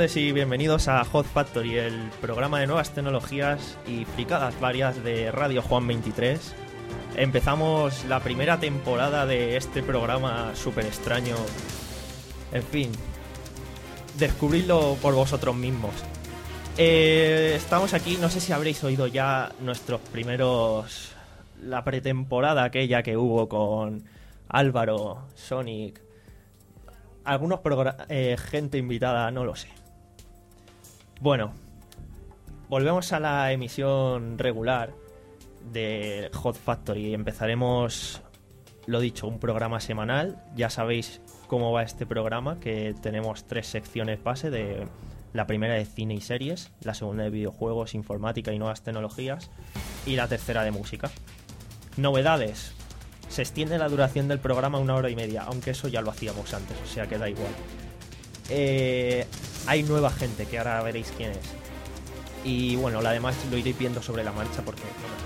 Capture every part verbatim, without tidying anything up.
tardes y bienvenidos a Hot Factory, el programa de nuevas tecnologías y fricadas varias de Radio Juan veintitrés. Empezamos la primera temporada de este programa súper extraño. En fin, descubridlo por vosotros mismos. Eh, estamos aquí, no sé si habréis oído ya nuestros primeros... La pretemporada aquella que hubo con Álvaro, Sonic... Algunos progr- eh, gente invitada, no lo sé. Bueno, volvemos a la emisión regular de Hot Factory. Empezaremos, lo dicho, un programa semanal. Ya sabéis cómo va este programa, que tenemos tres secciones base. De la primera de cine y series, la segunda de videojuegos, informática y nuevas tecnologías, y la tercera de música. Novedades. Se extiende la duración del programa a una hora y media, aunque eso ya lo hacíamos antes, o sea que da igual. Eh, hay nueva gente, que ahora veréis quién es. Y bueno, lo demás lo iréis viendo sobre la marcha porque...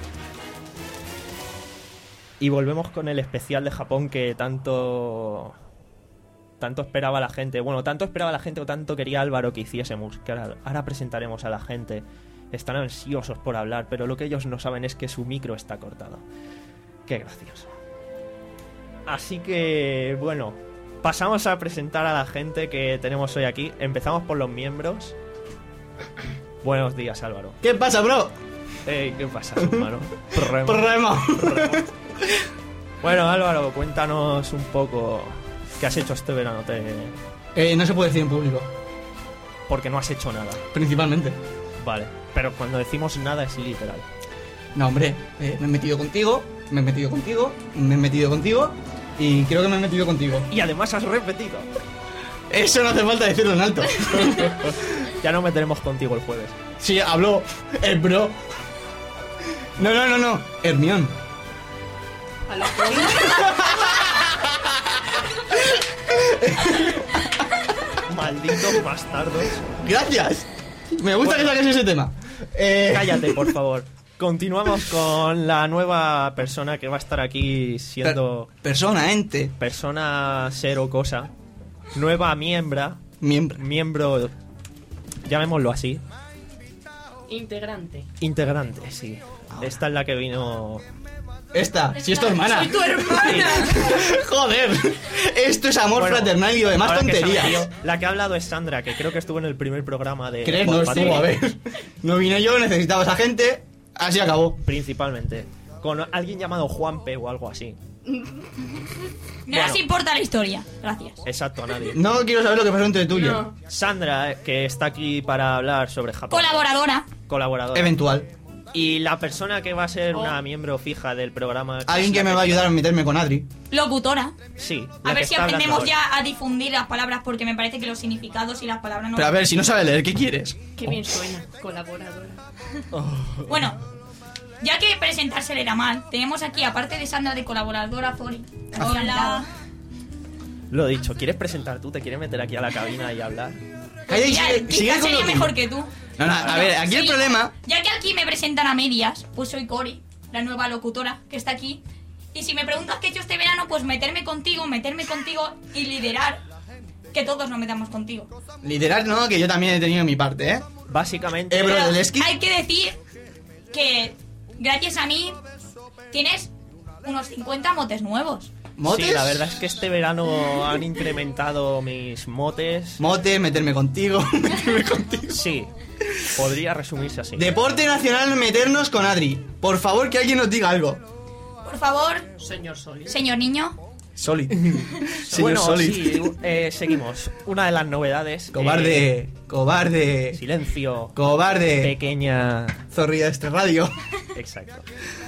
Y volvemos con el especial de Japón que tanto... Tanto esperaba la gente. Bueno, tanto esperaba la gente o tanto quería Álvaro que hiciésemos. Que ahora, ahora presentaremos a la gente. Están ansiosos por hablar, pero lo que ellos no saben es que su micro está cortado. Qué gracioso. Así que, bueno, pasamos a presentar a la gente que tenemos hoy aquí. Empezamos por los miembros. Buenos días, Álvaro. ¿Qué pasa, bro? Hey, ¿qué pasa, hermano? Problema. Problema. Bueno, Álvaro, cuéntanos un poco qué has hecho este verano. Te... Eh, no se puede decir en público. Porque no has hecho nada. Principalmente. Vale, pero cuando decimos nada es literal. No, hombre, eh, me he metido contigo, me he metido contigo, me he metido contigo y creo que me he metido contigo. Y además has repetido. Eso no hace falta decirlo en alto. Ya no meteremos contigo el jueves. Sí, habló el bro. No, no, no, no, Hermión. A lo Malditos bastardos. Gracias. Me gusta bueno, que saques ese tema. Eh... Cállate, por favor. Continuamos con la nueva persona que va a estar aquí siendo... Per- persona, ente. Persona, ser o cosa. Nueva miembra. Miembro. Miembro, llamémoslo así. Integrante. Integrante, sí. Ahora. Esta es la que vino... Esta, si es tu hermana. ¡Soy tu hermana! Joder, esto es amor bueno, fraternal y lo demás tonterías. Que la que ha hablado es Sandra, que creo que estuvo en el primer programa de... ¿Crees? No estuvo, a ver. No vine yo, necesitaba a esa gente... Así acabó. Principalmente. Con alguien llamado Juanpe o algo así. No bueno, nos importa la historia. Gracias. Exacto, a nadie. No quiero saber lo que pasó entre tú y yo. No. Sandra, que está aquí para hablar sobre Japón. Colaboradora. Colaboradora. Eventual. Y la persona que va a ser oh. una miembro fija del programa... Alguien que me va a ayudar a meterme con Adri. Locutora. Sí. A ver si aprendemos ya a difundir las palabras, porque me parece que los significados y las palabras no... Pero a ver, si no sabe leer, ¿qué quieres? Qué bien suena, colaboradora. Oh. Bueno, ya que presentarse le era mal, tenemos aquí, aparte de Sandra, de colaboradora, Zori. Hola. Lo dicho, ¿quieres presentar tú? ¿Te quieres meter aquí a la cabina y hablar? Calla y Mira, sigue, sigue quizás con lo sería tuyo. mejor que tú. No, no, a ver, aquí Sí, el problema... Ya que aquí me presentan a medias, pues soy Cori, la nueva locutora que está aquí. Y si me preguntas qué he hecho este verano, pues meterme contigo, meterme contigo y liderar. Que todos nos metamos contigo. Liderar no, que yo también he tenido mi parte, ¿eh? Básicamente... Eh, bro, Pero del esquí. hay que decir que gracias a mí tienes unos cincuenta motes nuevos. ¿Motes? Sí, la verdad es que este verano han incrementado mis motes. Mote, meterme contigo, meterme contigo. Sí, podría resumirse así. Deporte nacional, meternos con Adri. Por favor, que alguien nos diga algo. Por favor, Señor Solid. señor niño. Solid. Señor Bueno, Solid. sí, eh, seguimos. Una de las novedades... Cobarde, eh, cobarde. silencio. Cobarde. Pequeña... Zorrilla de este radio. Exacto.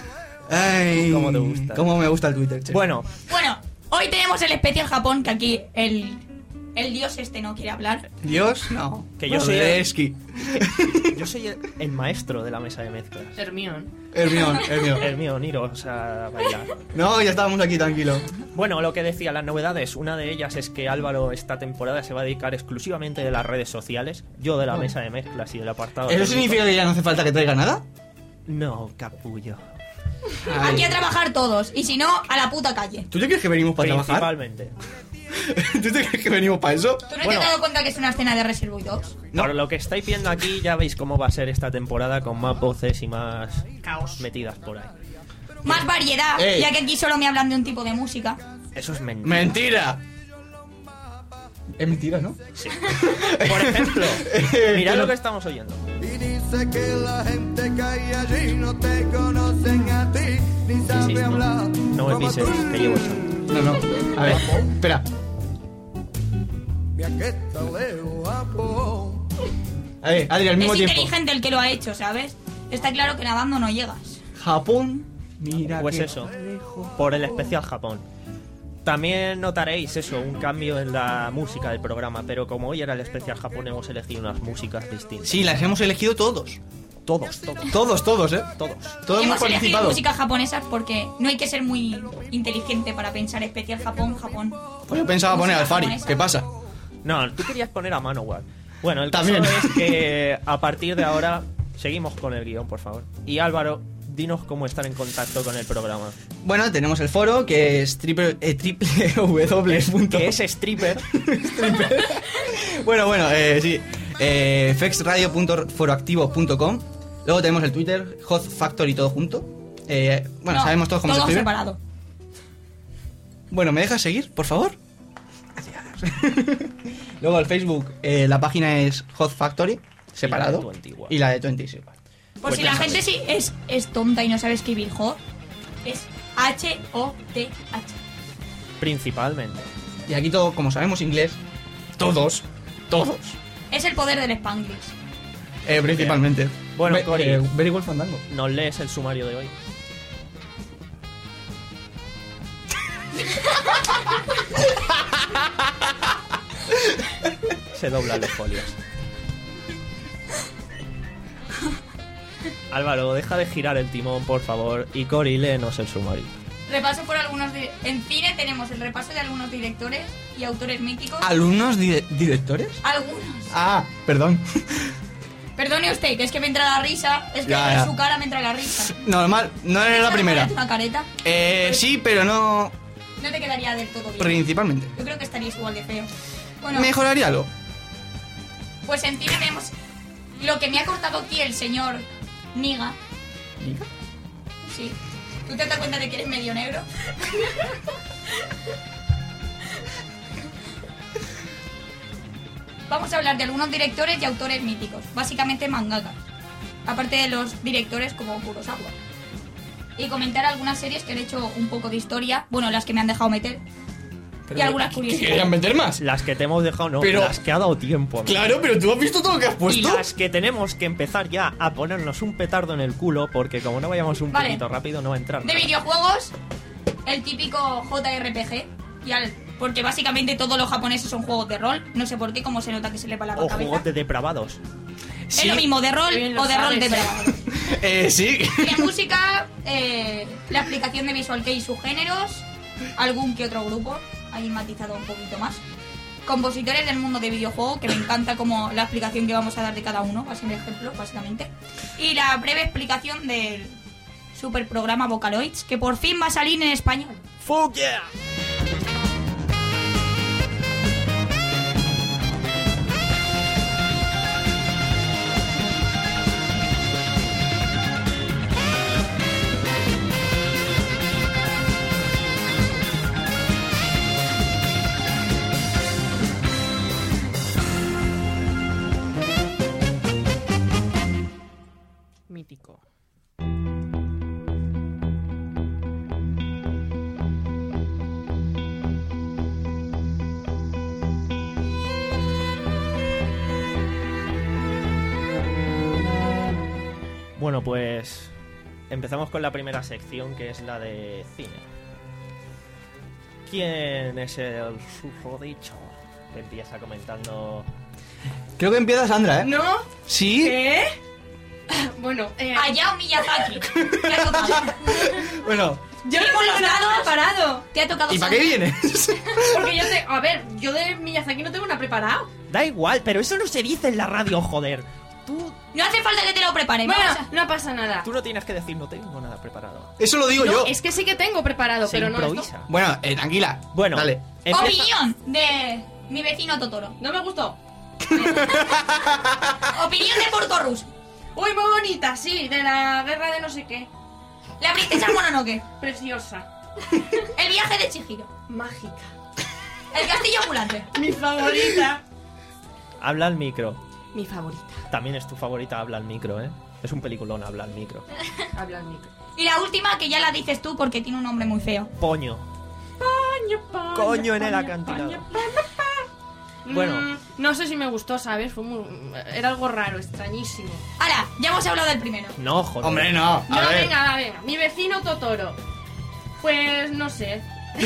Ay, ¿Cómo te gusta? Cómo me gusta el Twitter, che. Bueno, Bueno, hoy tenemos el especial Japón, que aquí el, el dios este no quiere hablar. Dios, no. Que yo Lo soy de el- esquí. yo soy el, el maestro de la mesa de mezclas. Hermión. Hermión, Hermión. El mío, iros a bailar. No, ya estábamos aquí, tranquilo. Bueno, lo que decía, las novedades, una de ellas es que Álvaro esta temporada se va a dedicar exclusivamente de las redes sociales, yo de la Oh. mesa de mezclas y del apartado... ¿Eso técnico. significa que ya no hace falta que traiga nada? No, capullo. Ay. Aquí a trabajar todos, y si no, a la puta calle. ¿Tú te crees que venimos para trabajar? Principalmente. ¿Tú te crees que venimos para eso? ¿Tú no Bueno. te has dado cuenta que es una escena de Reservoir Dogs? No. Por lo que estáis viendo aquí, ya veis cómo va a ser esta temporada con más voces y más Caos. metidas por ahí. Más variedad, Ey. ya que aquí solo me hablan de un tipo de música. Eso es mentira. ¡Mentira! Es mentira, ¿no? Sí. Por ejemplo, mirad lo que estamos oyendo. Y dice que la gente que hay allí no te conocen a ti, ni Sí, sí, sabe no, hablar. no me como pises, tú. que llevo ocho. No, no. A ver, espera. Mira que está lejos, Japón. A ver, Adri, al mismo Es tiempo. inteligente el que lo ha hecho, ¿sabes? Está claro que nadando no llegas. Japón. Mira Pues que- eso, por el especial Japón. También notaréis eso, un cambio en la música del programa, pero como hoy era el especial Japón, hemos elegido unas músicas distintas. Sí, las hemos elegido todos. Todos, todos, Todos, todos, ¿eh? todos. Todos hemos Hemos elegido participado. música japonesa porque no hay que ser muy inteligente para pensar especial Japón, Japón. Pues yo pensaba poner al Música Fari. japonesa. ¿Qué pasa? No, tú querías poner a Manowar. Bueno, el También. caso es que a partir de ahora seguimos con el guión, por favor. Y Álvaro, dinos cómo estar en contacto con el programa. Bueno, tenemos el foro que es triple, eh, triple w punto- Que es stripper. Bueno, bueno, eh, sí. Eh, fexradio punto foroactivo punto com. Luego tenemos el Twitter, Hot Factory todo junto. Eh, bueno, No, sabemos todos cómo todo se escribe. separado. Bueno, ¿me dejas seguir, por favor? Gracias. Luego el Facebook, eh, la página es Hot Factory, separado. Y la de Twenty, igual. Y la de Twenty, sí. Por Pues si ya la sabes. gente sí es, es tonta y no sabe escribir hot, es H O T H. Principalmente. Y aquí todo, como sabemos inglés, todos, todos. Es el poder del Spanglish. Eh, principalmente. Bueno, Ve- Cory. eh, Very Well Fandango. ¿Nos lees el sumario de hoy? Se doblan los folios. Álvaro, deja de girar el timón, por favor. Y Cory, léenos el sumario. Repaso por algunos... di- En cine tenemos el repaso de algunos directores y autores míticos. ¿Alumnos di- directores? Algunos. Ah, perdón. Perdone usted, que es que me entra la risa. Es que Ya, en ya. su cara me entra la risa. Normal, no eres la primera. Una careta. Eh, sí, pero no No te quedaría del todo bien. principalmente. Yo creo que estarías igual de feo. Bueno, Mejoraría algo. pues en cine tenemos lo que me ha cortado aquí el señor Niga. ¿Niga? Sí. ¿Tú te das cuenta de que eres medio negro? Vamos a hablar de algunos directores y autores míticos, básicamente mangakas, aparte de los directores como Kurosawa. Y comentar algunas series que han hecho un poco de historia, bueno, las que me han dejado meter, y algunas ¿Qué curiosidades. querían meter más? Las que te hemos dejado, no. Pero- Las que ha dado tiempo. amigo. Claro, pero tú has visto todo lo que has Y puesto. las que tenemos que empezar ya a ponernos un petardo en el culo, porque como no vayamos un Vale. poquito rápido, no va a entrar. De nada. videojuegos, el típico J R P G, y al- porque básicamente todos los japoneses son juegos de rol, no sé por qué, como se nota que se le va la O cabeza. juegos de depravados. Es lo mismo de rol Bien lo o de rol sabes, de eh. verdad. Eh, sí. Y la música, eh, la explicación de Visual Kei y sus géneros, algún que otro grupo, ahí matizado un poquito más. Compositores del mundo de videojuego, que me encanta como la explicación que vamos a dar de cada uno, así de ejemplo, básicamente. Y la breve explicación del super programa Vocaloids, que por fin va a salir en español. ¡Fuck yeah! Mítico. Bueno, pues empezamos con la primera sección, que es la de cine. ¿Quién es el susodicho que empieza comentando? Creo que empieza Sandra, ¿eh? ¿No? Sí. ¿Qué? Bueno, eh, Hayao Miyazaki. Te ha tocado. Bueno, yo no con tengo los nada dados. preparado. Te ha tocado ¿y para qué Sandra. vienes? Porque yo te... A ver, yo de Miyazaki no tengo nada preparado. Da igual, pero eso no se dice en la radio, joder. Tú, No hace falta que te lo prepare. Bueno, vamos a- no pasa nada. tú no tienes que decir no tengo nada preparado. Eso lo digo No, yo. es que sí que tengo preparado, Se pero no... improvisa. Bueno, eh, tranquila. Bueno, Dale. Empieza- Opinión de mi vecino Totoro. No me gustó. Opinión de Porcorrus. Uy, muy bonita, sí, de la guerra de no sé qué. La princesa Mononoke. Preciosa. El viaje de Chihiro. Mágica. El castillo ambulante. Mi favorita. Habla al micro. Mi favorita. También es tu favorita, habla al micro, ¿eh? Es un peliculón, habla al micro. Habla al micro. Y la última, que ya la dices tú porque tiene un nombre muy feo. Poño. Paño, paño, Coño en el paño, acantilado. paño, paño, paño. Bueno. Mm, no sé si me gustó, ¿sabes? Fue muy... Era algo raro, extrañísimo. Ahora, ya hemos hablado del primero. No, joder. Hombre, no. A No, ver. venga, va, venga. Mi vecino Totoro. Pues no sé.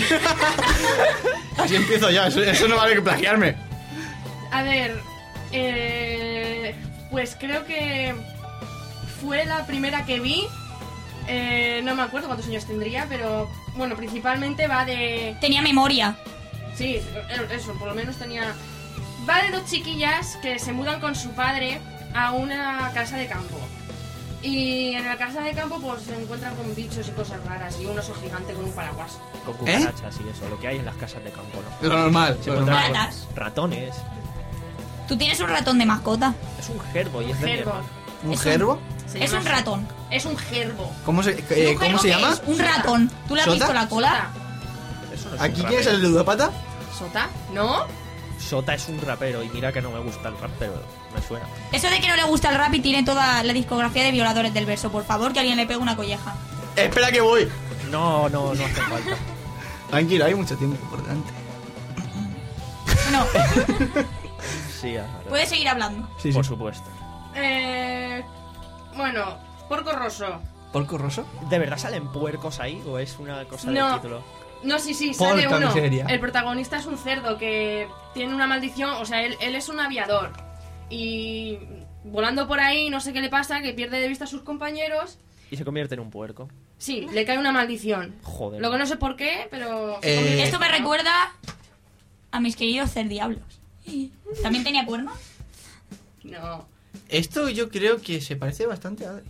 Así empiezo ya. Eso, eso no vale que plagiarme. A ver, eh, pues creo que fue la primera que vi. Eh, no me acuerdo cuántos años tendría, pero bueno, principalmente va de... Tenía memoria. Sí, eso, por lo menos tenía... Va de dos chiquillas que se mudan con su padre a una casa de campo. Y en la casa de campo pues se encuentran con bichos y cosas raras y un oso gigante con un paraguas. Con cucarachas y eso, lo que hay en las casas de campo, ¿no? Lo normal. Se Lo encuentran normal. Ratas. con ratones. Tú tienes un ratón de mascota. Es un gerbo y es de mi Gerbo. hermano. ¿Un Es un- gerbo? Se Es llama un así. ratón. Es un gerbo. ¿Cómo se, ¿Un eh, ¿cómo gerbo se qué llama? es? Un ratón. ¿Tú le has ¿Sota? visto la cola? Sota. Eso no es ¿Aquí un quién es rapero. el ludópata? ¿Sota? ¿No? Sota es un rapero y mira que no me gusta el rap, pero me suena. Eso de que no le gusta el rap y tiene toda la discografía de Violadores del Verso. Por favor, que alguien le pegue una colleja. Espera que voy. No, no, no hace falta. Tranquilo, hay mucho tiempo por delante. No, Sí, Álvaro. puedes seguir hablando. Sí, sí. Por supuesto. Eh, bueno, Porco Rosso. ¿Porco Rosso? ¿De verdad salen puercos ahí o es una cosa No. del título? No, sí, sí, sale Porca uno. miseria. El protagonista es un cerdo que tiene una maldición, o sea, él, él es un aviador. Y volando por ahí, no sé qué le pasa, que pierde de vista a sus compañeros. Y se convierte en un puerco. Sí, le cae una maldición. Joder. Lo que no sé por qué, pero... se Eh, convierte- Esto me recuerda a mis queridos cerdiablos. ¿También tenía cuernos? No, Esto yo creo que se parece bastante a...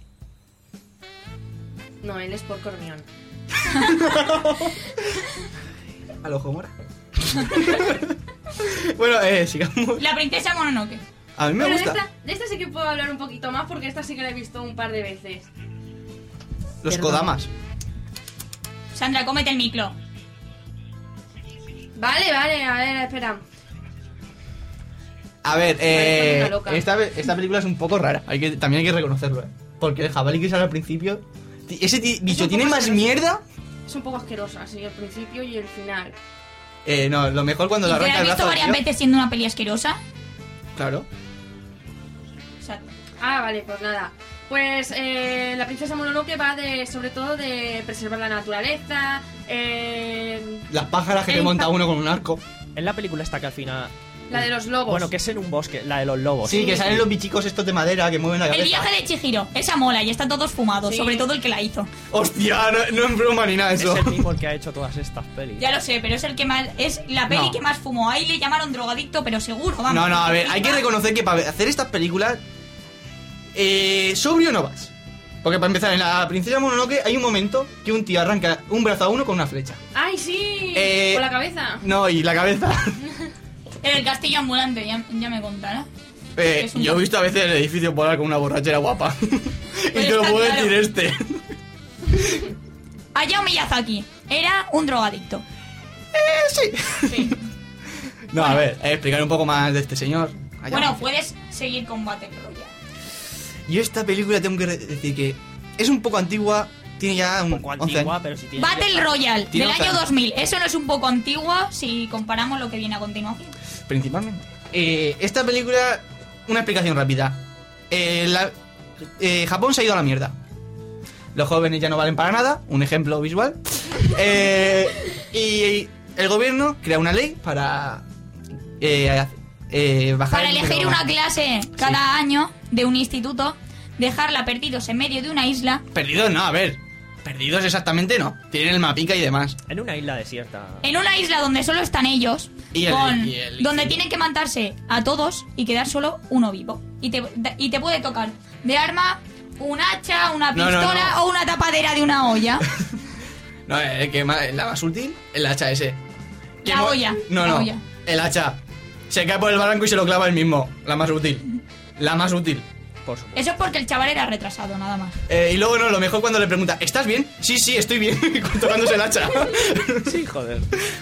no, él es Porco Hormión. Al ojo mora. Bueno, eh, sigamos. La princesa Mononoke. A mí me Pero de gusta. esta, de esta sí que puedo hablar un poquito más porque esta sí que la he visto un par de veces. Los Perdón. Kodamas. Sandra, cómete el micro. Vale, vale, a ver, espera. A ver, Parece eh, una loca. esta, esta película es un poco rara. Hay que, también hay que reconocerlo, ¿eh? Porque el jabalí que sale al principio... ti- Ese ti- bicho un tiene poco más asqueroso. mierda... Es un poco asquerosa, así, el principio y el final. Eh, no, lo mejor cuando le ¿Y te la arranca has el visto brazo al varias tío. veces siendo una peli asquerosa? Claro. Exacto. Ah, vale, pues nada. Pues eh, la princesa Mononoke va de, sobre todo de preservar la naturaleza, eh, Las pájaras que te El monta pa- uno con un arco. En la película está que al final... la de los lobos. Bueno, que es en un bosque, la de los lobos. Sí, que salen los bichicos estos de madera que mueven la El cabeza. viaje de Chihiro. Esa mola y están todos fumados. Sí. Sobre todo el que la hizo. Hostia, no, no es broma ni nada Es eso. el mismo el que ha hecho todas estas pelis. Ya lo sé, pero es el que más... Es la peli No. que más fumó. Ahí le llamaron drogadicto, pero seguro, vamos. No, no, a porque ver, hay que flipa. reconocer que para hacer estas películas... Eh, sobrio no vas. Porque para empezar, en la princesa Mononoke hay un momento que un tío arranca un brazo a uno con una flecha. ¡Ay, sí! Eh, Con la cabeza. No, y la cabeza. En el castillo ambulante, ya, ya me contará. Eh, Es un- yo he visto a veces el edificio volar con una borrachera guapa. y te lo está puedo claro. decir este. Hayao Miyazaki era un drogadicto. Eh, sí. Sí. No, a ver, eh, explicar un poco más de este señor. Allá. Bueno, puedes seguir con Battle Royale. Yo esta película tengo que re- decir que es un poco antigua. Tiene ya un Un poco once antigua, años. pero si tiene... Battle Royale, Tiene del once año años. dos mil. Eso no es un poco antiguo si comparamos lo que viene a continuación. Principalmente. Eh, esta película, una explicación rápida. Eh, la- eh, Japón se ha ido a la mierda. Los jóvenes ya no valen para nada, un ejemplo visual. Eh, y el gobierno crea una ley para eh, eh, bajar Para el elegir número- una clase cada año de un instituto, dejarla perdidos en medio de una isla, Perdidos no, a ver. Perdidos exactamente no. Tienen el mapica y demás. En una isla desierta. en una isla donde solo están ellos, Y el- con- y el- donde tienen que matarse a todos y quedar solo uno vivo. Y te, y te puede tocar de arma un hacha, una No, pistola no, no. o una tapadera de una olla. No, el que más, la más útil, el H S. Que La mu- olla, No, la no. olla. El hacha. Se cae por el barranco y se lo clava él mismo. La más útil. La más útil. Por supuesto. Eso es porque el chaval era retrasado, nada más. Eh, y luego no, lo mejor cuando le pregunta, ¿estás bien? Sí, sí, estoy bien. Tocándose el hacha. Sí, joder.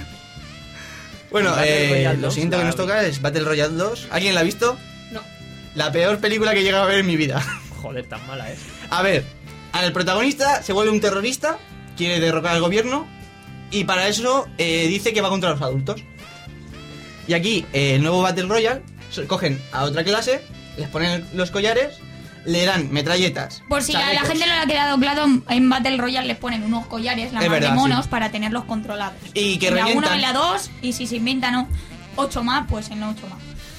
Bueno, Battle eh, Royale lo dos, siguiente que la nos vi. toca es Battle Royale dos. ¿Alguien la ha visto? No. La peor película que he llegado a ver en mi vida. Joder, tan mala es. A ver, al protagonista se vuelve un terrorista, quiere derrocar al gobierno y para eso eh, dice que va contra los adultos. Y aquí, eh, el nuevo Battle Royale, so- cogen a otra clase, les ponen los collares, le dan metralletas. Por si a la chalecos. gente no le ha quedado claro, en Battle Royale les ponen unos collares, la Es más verdad, de monos, sí. para tenerlos controlados. Y que en la uno, revientan. en la dos, y si se inventan o- ocho más, pues en la ocho más.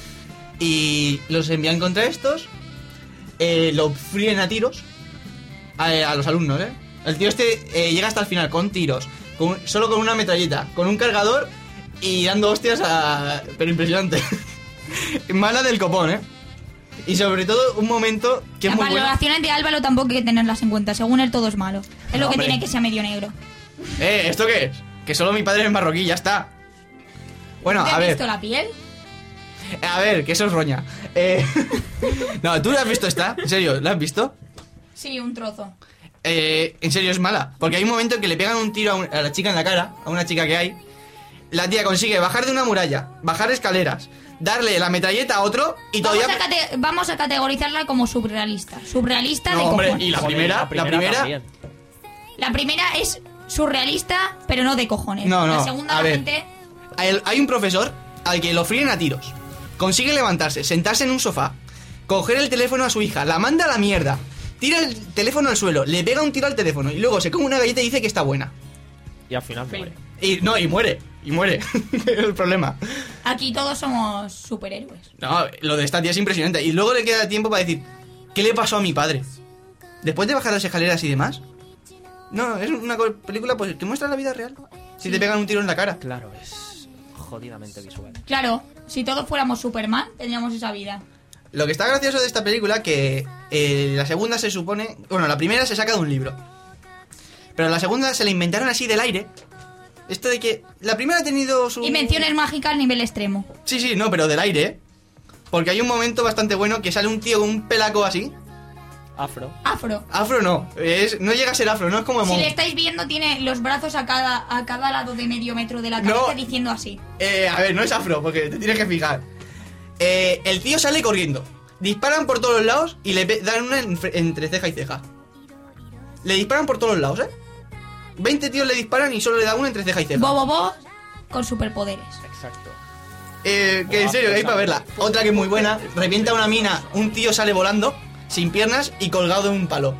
Y los envían contra estos, eh, lo fríen a tiros a, a los alumnos, ¿eh? El tío este eh, llega hasta el final con tiros, con, solo con una metralleta, con un cargador y dando hostias a... Pero impresionante. Mala del copón, ¿eh? Y sobre todo un momento que es Las muy bueno. valoraciones de Álvaro tampoco hay que tenerlas en cuenta, según él todo es malo. Es lo No, que hombre. tiene que ser medio negro. Eh, ¿esto qué es? Que solo mi padre es marroquí, ya está. Bueno, ¿Te a has ver. visto la piel? A ver, que eso es roña. Eh... no, ¿tú la has visto esta? ¿En serio? ¿La has visto? Sí, un trozo. Eh, en serio es mala. Porque hay un momento en que le pegan un tiro a, un- a la chica en la cara, a una chica que hay. La tía consigue bajar de una muralla, bajar escaleras, darle la metralleta a otro y Vamos todavía... a, cate- vamos a categorizarla como surrealista. Surrealista de No, hombre, cojones. y la Joder, primera, la primera... también. La primera es surrealista, pero no de cojones. No, no, La segunda, a la ver. gente... Hay, hay un profesor al que lo fríen a tiros. Consigue levantarse, sentarse en un sofá, coger el teléfono a su hija, la manda a la mierda, tira el teléfono al suelo, le pega un tiro al teléfono y luego se come una galleta y dice que está buena. Y al final muere. Y no, y muere, y muere. Es el problema. Aquí todos somos superhéroes. No, lo de esta tía es impresionante. Y luego le queda tiempo para decir, ¿qué le pasó a mi padre? Después de bajar las escaleras y demás. No, es una co- película pues que muestra la vida real. Si te pegan un tiro en la cara. Claro, es jodidamente visual. Claro, si todos fuéramos Superman, tendríamos esa vida. Lo que está gracioso de esta película que eh, la segunda se supone... Bueno, la primera se saca de un libro. Pero la segunda se la inventaron así del aire. Esto de que... La primera ha tenido su... Invenciones mágicas nivel extremo. Sí, sí, no, pero del aire, ¿eh? Porque hay un momento bastante bueno que sale un tío con un pelaco así. Afro. Afro. Afro no, es, no llega a ser afro, no es como... Si Mon- le estáis viendo, tiene los brazos a cada, a cada lado de medio metro de la cabeza No. diciendo así. Eh, a ver, no es afro, porque te tienes que fijar. Eh, el tío sale corriendo. Disparan por todos los lados y le pe- dan una en- entre ceja y ceja. Le disparan por todos los lados, ¿eh? veinte tíos le disparan y solo le da uno entre ceja y ceja. Bobo Bo con superpoderes. Exacto. Eh, que en Buah, serio, pues hay para verla. Otra que es muy buena, revienta una mina, un tío sale volando, sin piernas y colgado de un palo.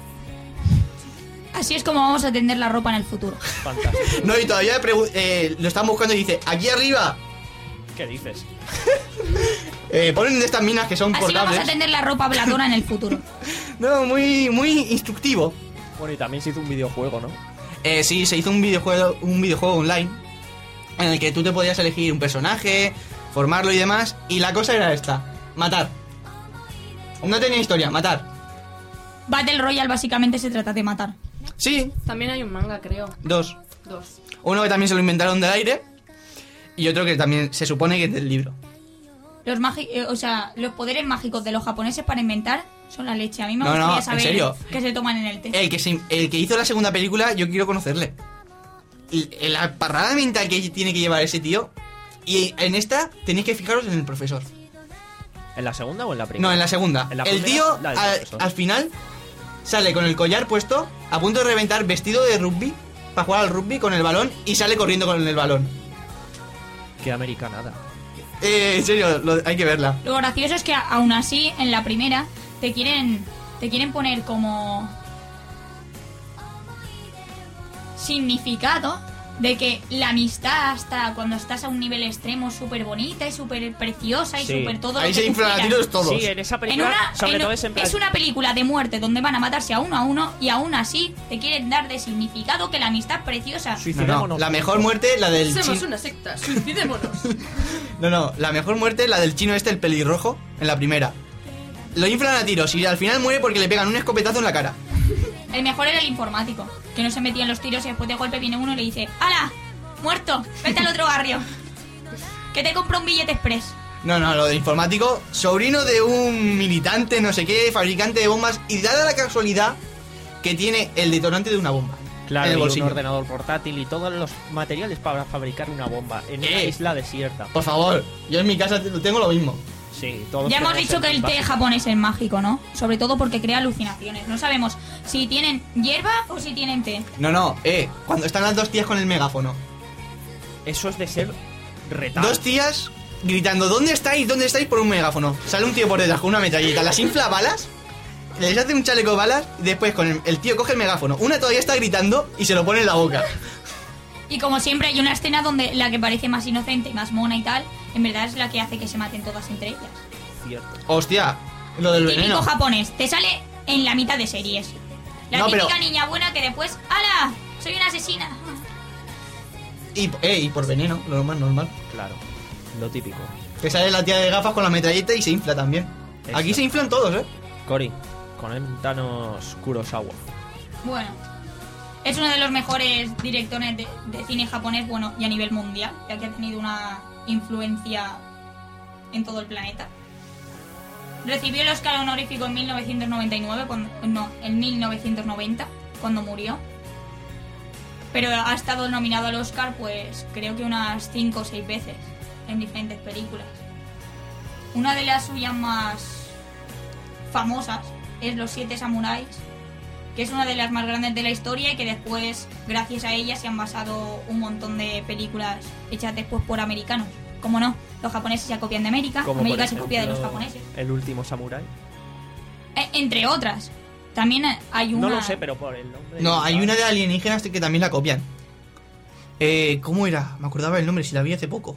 Así es como vamos a tender la ropa en el futuro. Fantástico. No, y todavía pregu- eh, lo están buscando y dice, aquí arriba, ¿Qué dices? eh, ponen de estas minas que son Así vamos portables. a tender la ropa voladora en el futuro. No, muy, muy instructivo. Bueno, y también se hizo un videojuego, ¿no? Eh, sí, se hizo un videojuego, un videojuego online en el que tú te podías elegir un personaje, formarlo y demás, y la cosa era esta, matar. No tenía historia, matar. Battle Royale básicamente se trata de matar. Sí, También hay un manga, creo. dos. Dos. Uno que también se lo inventaron del aire y otro que también se supone que es del libro. Los magi- eh, o sea, los poderes mágicos de los japoneses para inventar son la leche. A mí me No, no, gustaría en saber serio. qué se toman en el té. El que, se- el que hizo la segunda película, yo quiero conocerle. Y- La parrada mental que tiene que llevar ese tío. Y en esta tenéis que fijaros en el profesor. ¿En la segunda o en la primera? No, en la segunda. En la el primera, tío, la del al, profesor. al final, sale con el collar puesto, a punto de reventar, vestido de rugby, para jugar al rugby con el balón, y sale corriendo con el balón. Qué americanada. Eh, en serio, lo- hay que verla. Lo gracioso es que a- aún así, en la primera, te quieren, te quieren poner como significado de que la amistad hasta cuando estás a un nivel extremo súper bonita y súper preciosa y Sí. súper todo Ahí lo se que tú inflan a quieras. tiros todos. Sí, en esa En película, una, sobre en- todo es en plan... es una película de muerte donde van a matarse a uno a uno y aún así te quieren dar de significado que la amistad es preciosa. No, no, Suicidémonos. la mejor muerte, la del Somos chino. una secta, suicidémonos. No, no, la mejor muerte, la del chino este, el pelirrojo, en la primera. Lo inflan a tiros y al final muere porque le pegan un escopetazo en la cara. El mejor era el informático, que no se metía en los tiros y después de golpe viene uno y le dice ¡Hala! muerto, vete al otro barrio. Que te compro un billete express. No, no, lo de informático, sobrino de un militante, no sé qué, fabricante de bombas, y dada la casualidad que tiene el detonante de una bomba. Claro, en el y un bolsillo. ordenador portátil y todos los materiales para fabricar una bomba en una Eh. isla desierta. Por favor, yo en mi casa te- tengo lo mismo. Sí, todos Ya hemos tenemos dicho que el té básico. japonés es mágico, ¿no? Sobre todo porque crea alucinaciones. No sabemos si tienen hierba o si tienen té. No, no, eh, cuando están las dos tías con el megáfono. Eso es de ser retado. Dos tías gritando, ¿dónde estáis? ¿Dónde estáis? Por un megáfono. Sale un tío por detrás con una metralleta, las infla a balas, les hace un chaleco de balas, y después con el, el tío coge el megáfono. Una todavía está gritando y se lo pone en la boca. Y como siempre hay una escena donde la que parece más inocente, más mona y tal, en verdad es la que hace que se maten todas entre ellas. Cierto. Hostia, lo del Típico veneno. japonés, te sale en la mitad de series. La No, típica pero- niña buena que después, ¡hala! Soy una asesina. Y, eh, y por veneno, lo más normal. Claro, lo típico. Que sale la tía de gafas con la metralleta y se infla también. Eso. Aquí se inflan todos, ¿eh? Cory, coméntanos Kurosawa. Bueno, es uno de los mejores directores de, de cine japonés, bueno, y a nivel mundial, ya que ha tenido una influencia en todo el planeta. Recibió el Oscar honorífico en mil novecientos noventa y nueve, cuando, no, en mil novecientos noventa, cuando murió. Pero ha estado nominado al Oscar, pues creo que unas cinco o seis veces en diferentes películas. Una de las suyas más famosas es Los Siete Samuráis, que es una de las más grandes de la historia y que después, gracias a ella, se han basado un montón de películas hechas después por americanos. Como no, los japoneses se copian de América, Como América por se copia de los ejemplo, japoneses. El último samurái. Eh, entre otras. También hay una... No lo sé, pero por el nombre. No, hay una de alienígenas que también la copian. Eh, ¿cómo era? Me acordaba el nombre, si la vi hace poco.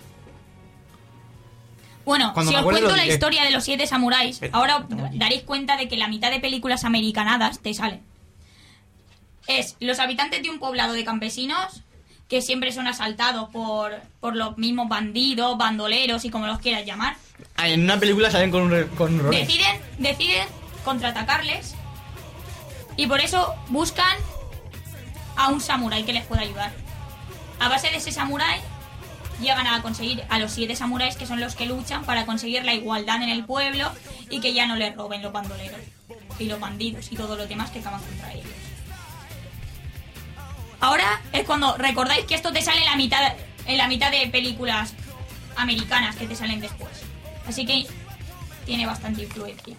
Bueno, Cuando si me os acuerde cuento lo la diré. historia de los siete samuráis, Eh, ahora estamos aquí. daréis cuenta de que la mitad de películas americanadas te salen. Es los habitantes de un poblado de campesinos que siempre son asaltados por, por los mismos bandidos, bandoleros y como los quieras llamar. Ah, en una película salen con un, re- con un roles. Deciden, deciden contraatacarles y por eso buscan a un samurái que les pueda ayudar. A base de ese samurái llegan a conseguir a los siete samuráis, que son los que luchan para conseguir la igualdad en el pueblo y que ya no les roben los bandoleros y los bandidos y todo lo demás que acaban contra ellos. Ahora es cuando recordáis que esto te sale en la mitad, en la mitad de películas americanas que te salen después. Así que tiene bastante influencia.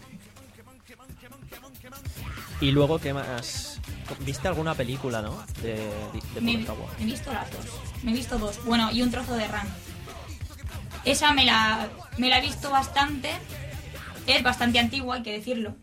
Y luego, ¿qué más? ¿Viste alguna película, no? De, de Me, Kurosawa. me he visto las dos. Me he visto dos. Bueno, y un trozo de Ran. Esa me la, me la he visto bastante. Es bastante antigua, hay que decirlo.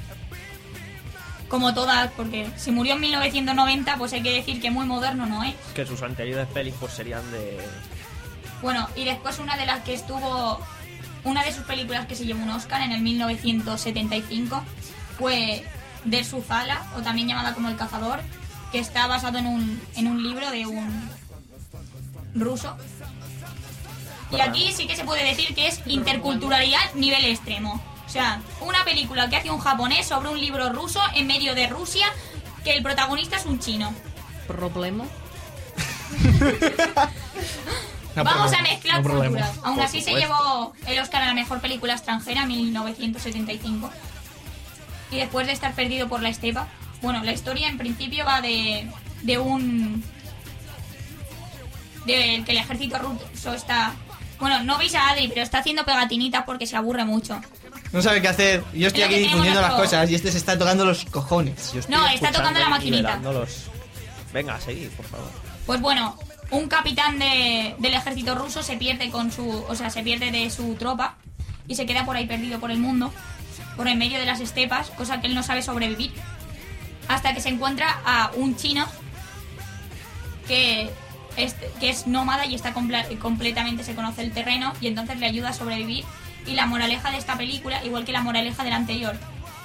Como todas, porque si murió en mil novecientos noventa, pues hay que decir que muy moderno no es. Que sus anteriores pelis pues serían de... Bueno, y después una de las que estuvo... Una de sus películas que se llevó un Oscar en el mil novecientos setenta y cinco fue Der Zala, o también llamada como El Cazador, que está basado en un, en un libro de un ruso. Y aquí sí que se puede decir que es interculturalidad nivel extremo. O sea, una película que hace un japonés sobre un libro ruso en medio de Rusia, que el protagonista es un chino. ¿Problema? No Vamos problema, a mezclar no problema. culturas. Aún Por así se supuesto. llevó el Oscar a la mejor película extranjera en mil novecientos setenta y cinco. Y después de estar perdido por la estepa. Bueno, la historia en principio va de, de un... de que el ejército ruso está... Bueno, no veis a Adri, pero está haciendo pegatinitas porque se aburre mucho. No sabe qué hacer. Yo estoy Es lo aquí que tenemos difundiendo las nosotros. cosas y este se está tocando los cojones. Yo estoy No, está escuchando. tocando la maquinita. Liberándolos. Venga, seguid, por favor. Pues bueno, un capitán de, del ejército ruso se pierde con su, o sea, se pierde de su tropa y se queda por ahí perdido por el mundo, por en medio de las estepas, cosa que él no sabe sobrevivir, hasta que se encuentra a un chino que es, que es nómada y está comple- completamente se conoce el terreno y entonces le ayuda a sobrevivir. Y la moraleja de esta película, igual que la moraleja de la anterior,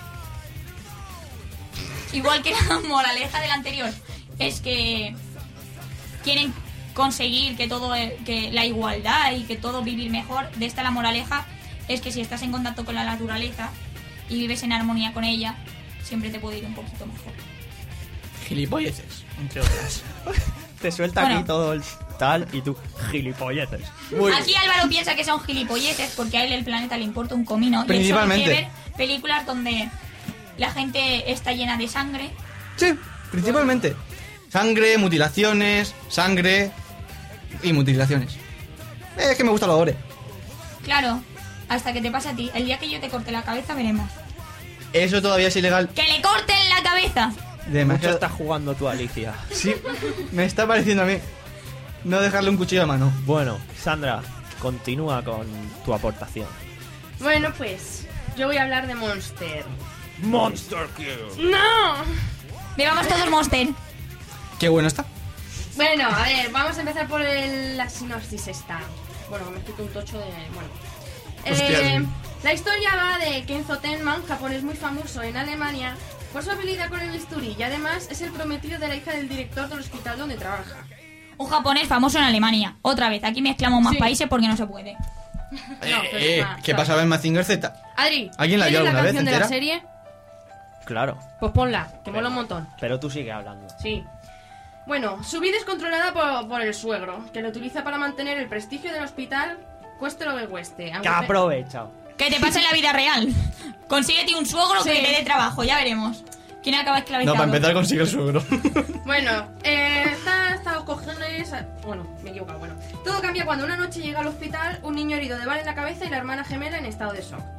igual que la moraleja de la anterior, es que quieren conseguir que todo que la igualdad y que todo vivir mejor. De esta la moraleja es que si estás en contacto con la naturaleza y vives en armonía con ella, siempre te puede ir un poquito mejor. Gilipolleces, entre otras. Te suelta Bueno. aquí todo el... tal, y tú, gilipolleces. Uy. Aquí Álvaro piensa que son gilipolleces porque a él el planeta le importa un comino. Y él solo Principalmente. quiere ver películas donde la gente está llena de sangre. Sí, principalmente. Sangre, mutilaciones, sangre y mutilaciones. Eh, es que me gusta lo gore. Claro, hasta que te pase a ti. El día que yo te corte la cabeza veremos. Eso todavía es ilegal. ¡Que le corten la cabeza! Mucho Demasiado. estás jugando tú, Alicia. Sí, me está pareciendo a mí. No dejarle un cuchillo de mano. Bueno, Sandra, continúa con tu aportación. Bueno, pues yo voy a hablar de Monster. Monster Kill. ¡No! Bebamos todos Monster. Qué bueno está. Bueno, a ver, vamos a empezar por el- la sinopsis esta. Bueno, me explico un tocho de... Bueno. Hostias. Eh, la historia va de Kenzo Tenman, japonés muy famoso en Alemania, por su habilidad con el bisturí y además es el prometido de la hija del director del hospital donde trabaja. Un japonés famoso en Alemania. Otra vez, aquí mezclamos más Sí. países porque no se puede. No, Eh, pero eh, está- ¿Qué está. pasaba en Mazinger Z? Adri, ¿Alguien la vio ¿tienes alguna vez canción de la entera? serie? Claro, Pues ponla, que mola un montón. pero tú sigue hablando. Sí. Bueno, su vida es controlada por, por el suegro, que lo utiliza para mantener el prestigio del hospital, cueste lo que cueste. Que aunque- ha aprovechado. Que te pase en la vida real. Consíguete un suegro Sí. que te dé trabajo, ya veremos. ¿Quién acaba No, esclavizado? para empezar consigue el suegro. Bueno, eh, está hasta los cojones. Bueno, me he equivocado, bueno. Todo cambia cuando una noche llega al hospital un niño herido de bala en la cabeza y la hermana gemela en estado de shock.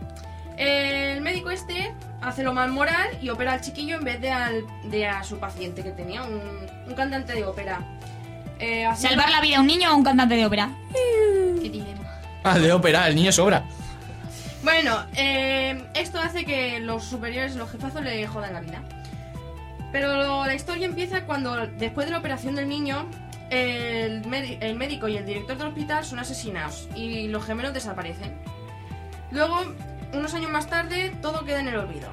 El médico este hace lo mal moral y opera al chiquillo en vez de, al, de a su paciente que tenía, un, un cantante de ópera. Eh, así- ¿Salvar la vida a un niño o a un cantante de ópera? Qué dilema. Ah, de ópera, el niño sobra. Bueno, eh, esto hace que los superiores, los jefazos, le jodan la vida. Pero lo- la historia empieza cuando, después de la operación del niño, el, medi- el médico y el director del hospital son asesinados y los gemelos desaparecen. Luego, unos años más tarde, todo queda en el olvido.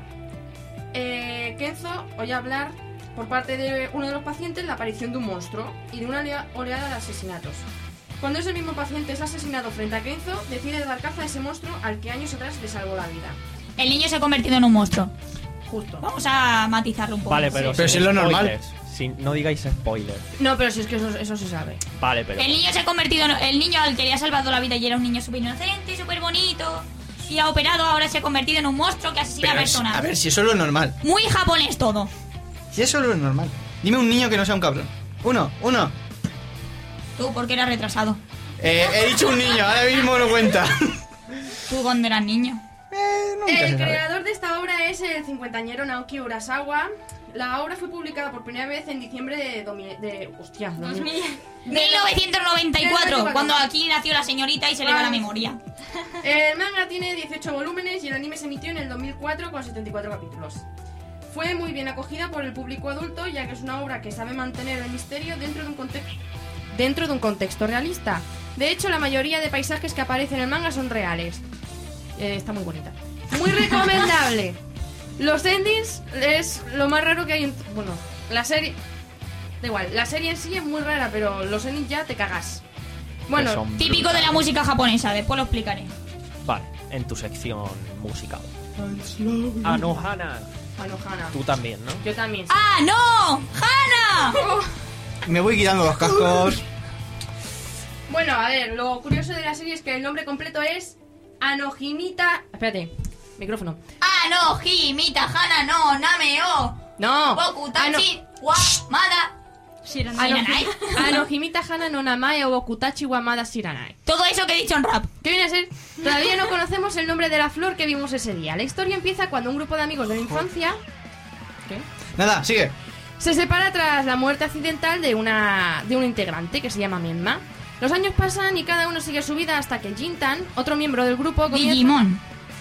Eh, Kenzo oye hablar por parte de uno de los pacientes la aparición de un monstruo y de una olea- oleada de asesinatos. Cuando ese mismo paciente es asesinado frente a Kenzo, decide dar caza a ese monstruo al que años atrás le salvó la vida. El niño se ha convertido en un monstruo. Justo. Vamos a matizarlo un poco. Vale, pero, Pero sin si es lo normal. spoilers. Sin- no digáis spoiler. No, pero si es que eso, eso se sabe. Vale, pero... El niño se ha convertido en... El niño al que le ha salvado la vida y era un niño súper inocente, súper bonito. Y ha operado, ahora se ha convertido en un monstruo que asesina Pero es- personas. a ver, si eso es lo normal. Muy japonés todo. Si eso es lo normal. Dime un niño que no sea un cabrón. Uno, uno. Tú, porque eras retrasado. Eh, he dicho un niño, ahora mismo no cuenta. Tú cuando eras niño. Eh, nunca se El sabe. creador de esta obra es el cincuentañero Naoki Urasawa. La obra fue publicada por primera vez en diciembre de... domi- de hostia, dos mil. mil novecientos noventa y cuatro, noventa y cuatro. cuando aquí nació la señorita y se le va la memoria. El manga tiene dieciocho volúmenes y el anime se emitió en el dos mil cuatro con setenta y cuatro capítulos. Fue muy bien acogida por el público adulto, ya que es una obra que sabe mantener el misterio dentro de un contexto dentro de un contexto realista. De hecho, la mayoría de paisajes que aparecen en el manga son reales. Eh, está muy bonita. Muy recomendable. Los endings es lo más raro que hay en... Bueno, la serie... Da igual, la serie en sí es muy rara, pero los endings ya te cagas. Bueno, que son Típico de la brutales. música japonesa, después lo explicaré. Vale, en tu sección musical. Ah, no, Hannah. Anohana. Tú también, ¿no? Yo también. ¡Ah, no! ¡Hana! Me voy quitando los cascos. Bueno, a ver, lo curioso de la serie es que el nombre completo es Anohimita... Espérate, micrófono. ¡Ah, no! Himita, Hana, no, Name, o. No. Boku, Tachi, wa, Mada. Ano- Shiranai. Anohimita Hana no Namae o Bokutachi Wamada Shiranai. Todo eso que he dicho en rap. ¿Qué viene a ser? Todavía no conocemos el nombre de la flor que vimos ese día. La historia empieza cuando un grupo de amigos de la infancia... ¿Qué? Nada, sigue. Se separa tras la muerte accidental de una de un integrante que se llama Menma. Los años pasan y cada uno sigue su vida hasta que Jintan, otro miembro del grupo, comienza, Digimon.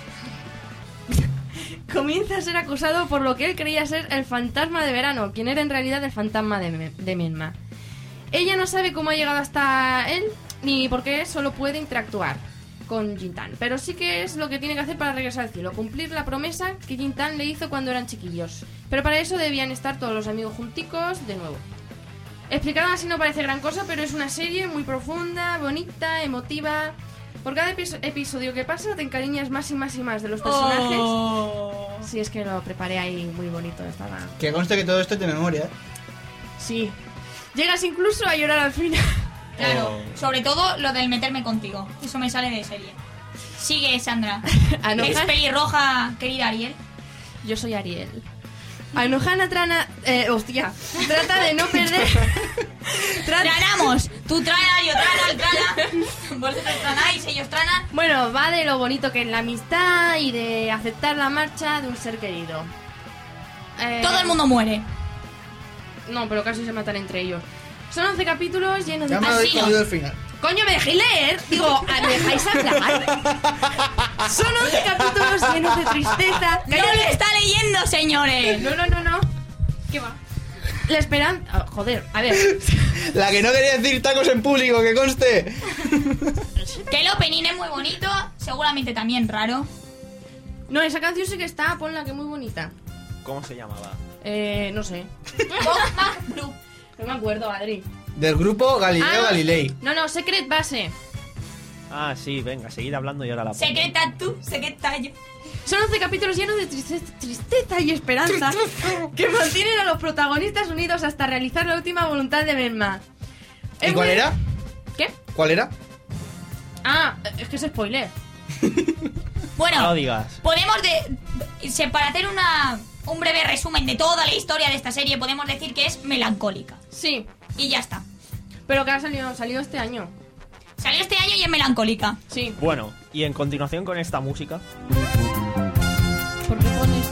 comienza a ser acusado por lo que él creía ser el fantasma de verano, quien era en realidad el fantasma de, Me- de Menma. Ella no sabe cómo ha llegado hasta él ni por qué solo puede interactuar con Jintan, pero sí que es lo que tiene que hacer para regresar al cielo, cumplir la promesa que Jintan le hizo cuando eran chiquillos. Pero para eso debían estar todos los amigos junticos de nuevo. Explicada así no parece gran cosa, pero es una serie muy profunda, bonita, emotiva. Por cada episo- episodio que pasa te encariñas más y más y más de los personajes. Oh. Sí, es que lo preparé ahí muy bonito. Estaba... Que conste que todo esto es de memoria, ¿eh? Sí. Llegas incluso a llorar al final. Claro, Oh. sobre todo lo del meterme contigo. Eso me sale de serie. Sigue, Sandra. Anoja- Es pelirroja, querida Ariel. Yo soy Ariel. Anohana Trana... Eh, hostia. Trata de no perder... Trata- Tranamos. Tú trana, yo trana, él trana. Vosotros tranáis, ellos tranan. Bueno, va de lo bonito que es la amistad y de aceptar la marcha de un ser querido. Eh, Todo el mundo muere. No, pero casi se matan entre ellos. Son once capítulos llenos de... Ya me Así habéis no. jodido el final. Coño, ¿me dejéis leer? Digo, ¿me dejáis hablar? Son once capítulos llenos de tristeza. ¡No lo está leyendo, señores! No, no, no, no. ¿Qué va? La esperanza... ah, joder, a ver. La que no quería decir tacos en público, que conste. Que el opening es muy bonito, seguramente también raro. No, esa canción sí que está, ponla, que es muy bonita. ¿Cómo se llamaba? Eh, no sé. Bob Mac Blue. No me acuerdo, Adri. Del grupo Galileo Ah, Galilei. No, no, Secret Base. Ah, sí, venga, seguid hablando y ahora la pongo. Secreta tú, secreta yo. Son once capítulos llenos de tristeza, tristeza y esperanza que mantienen a los protagonistas unidos hasta realizar la última voluntad de Benma. ¿Y Es cuál muy- era? ¿Qué? ¿Cuál era? Ah, es que es spoiler. Bueno, No lo digas. podemos de, se- para hacer una un breve resumen de toda la historia de esta serie, podemos decir que es melancólica. Sí, Y ya está. pero que ha salido, salido este año. Salió este año y es melancólica. Sí. Bueno, y en continuación con esta música. ¿Por qué pones?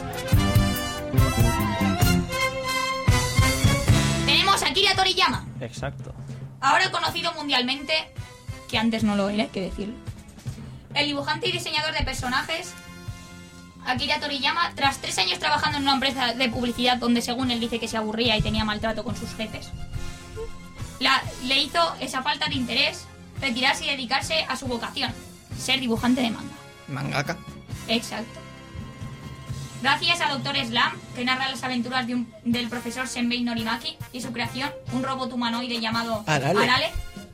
Tenemos a Akira Toriyama, Exacto. ahora conocido mundialmente, que antes no lo era, hay que decirlo. El dibujante y diseñador de personajes, Akira Toriyama, tras tres años trabajando en una empresa de publicidad donde según él dice que se aburría y tenía maltrato con sus jefes, la- le hizo esa falta de interés retirarse y dedicarse a su vocación, ser dibujante de manga. Mangaka. Exacto. Gracias a Doctor Slam, que narra las aventuras de un- del profesor Senbei Norimaki y su creación, un robot humanoide llamado Arale.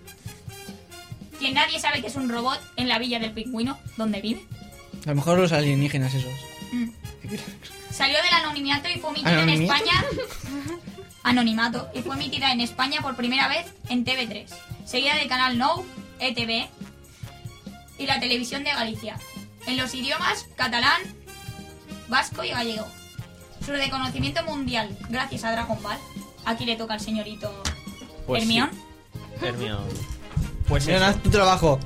que nadie sabe que es un robot en la villa del pingüino, donde vive. A lo mejor los alienígenas esos. Mm. Salió del anonimato y fue emitida en ¿Anonimato? España. Anonimato. Y fue emitida en España por primera vez en T V tres, seguida del canal Nou, E T V y la televisión de Galicia, en los idiomas catalán, vasco y gallego. Su reconocimiento mundial gracias a Dragon Ball. Aquí le toca al señorito Pues Hermión. sí. Hermión. Pues Mira, eso. haz tu trabajo.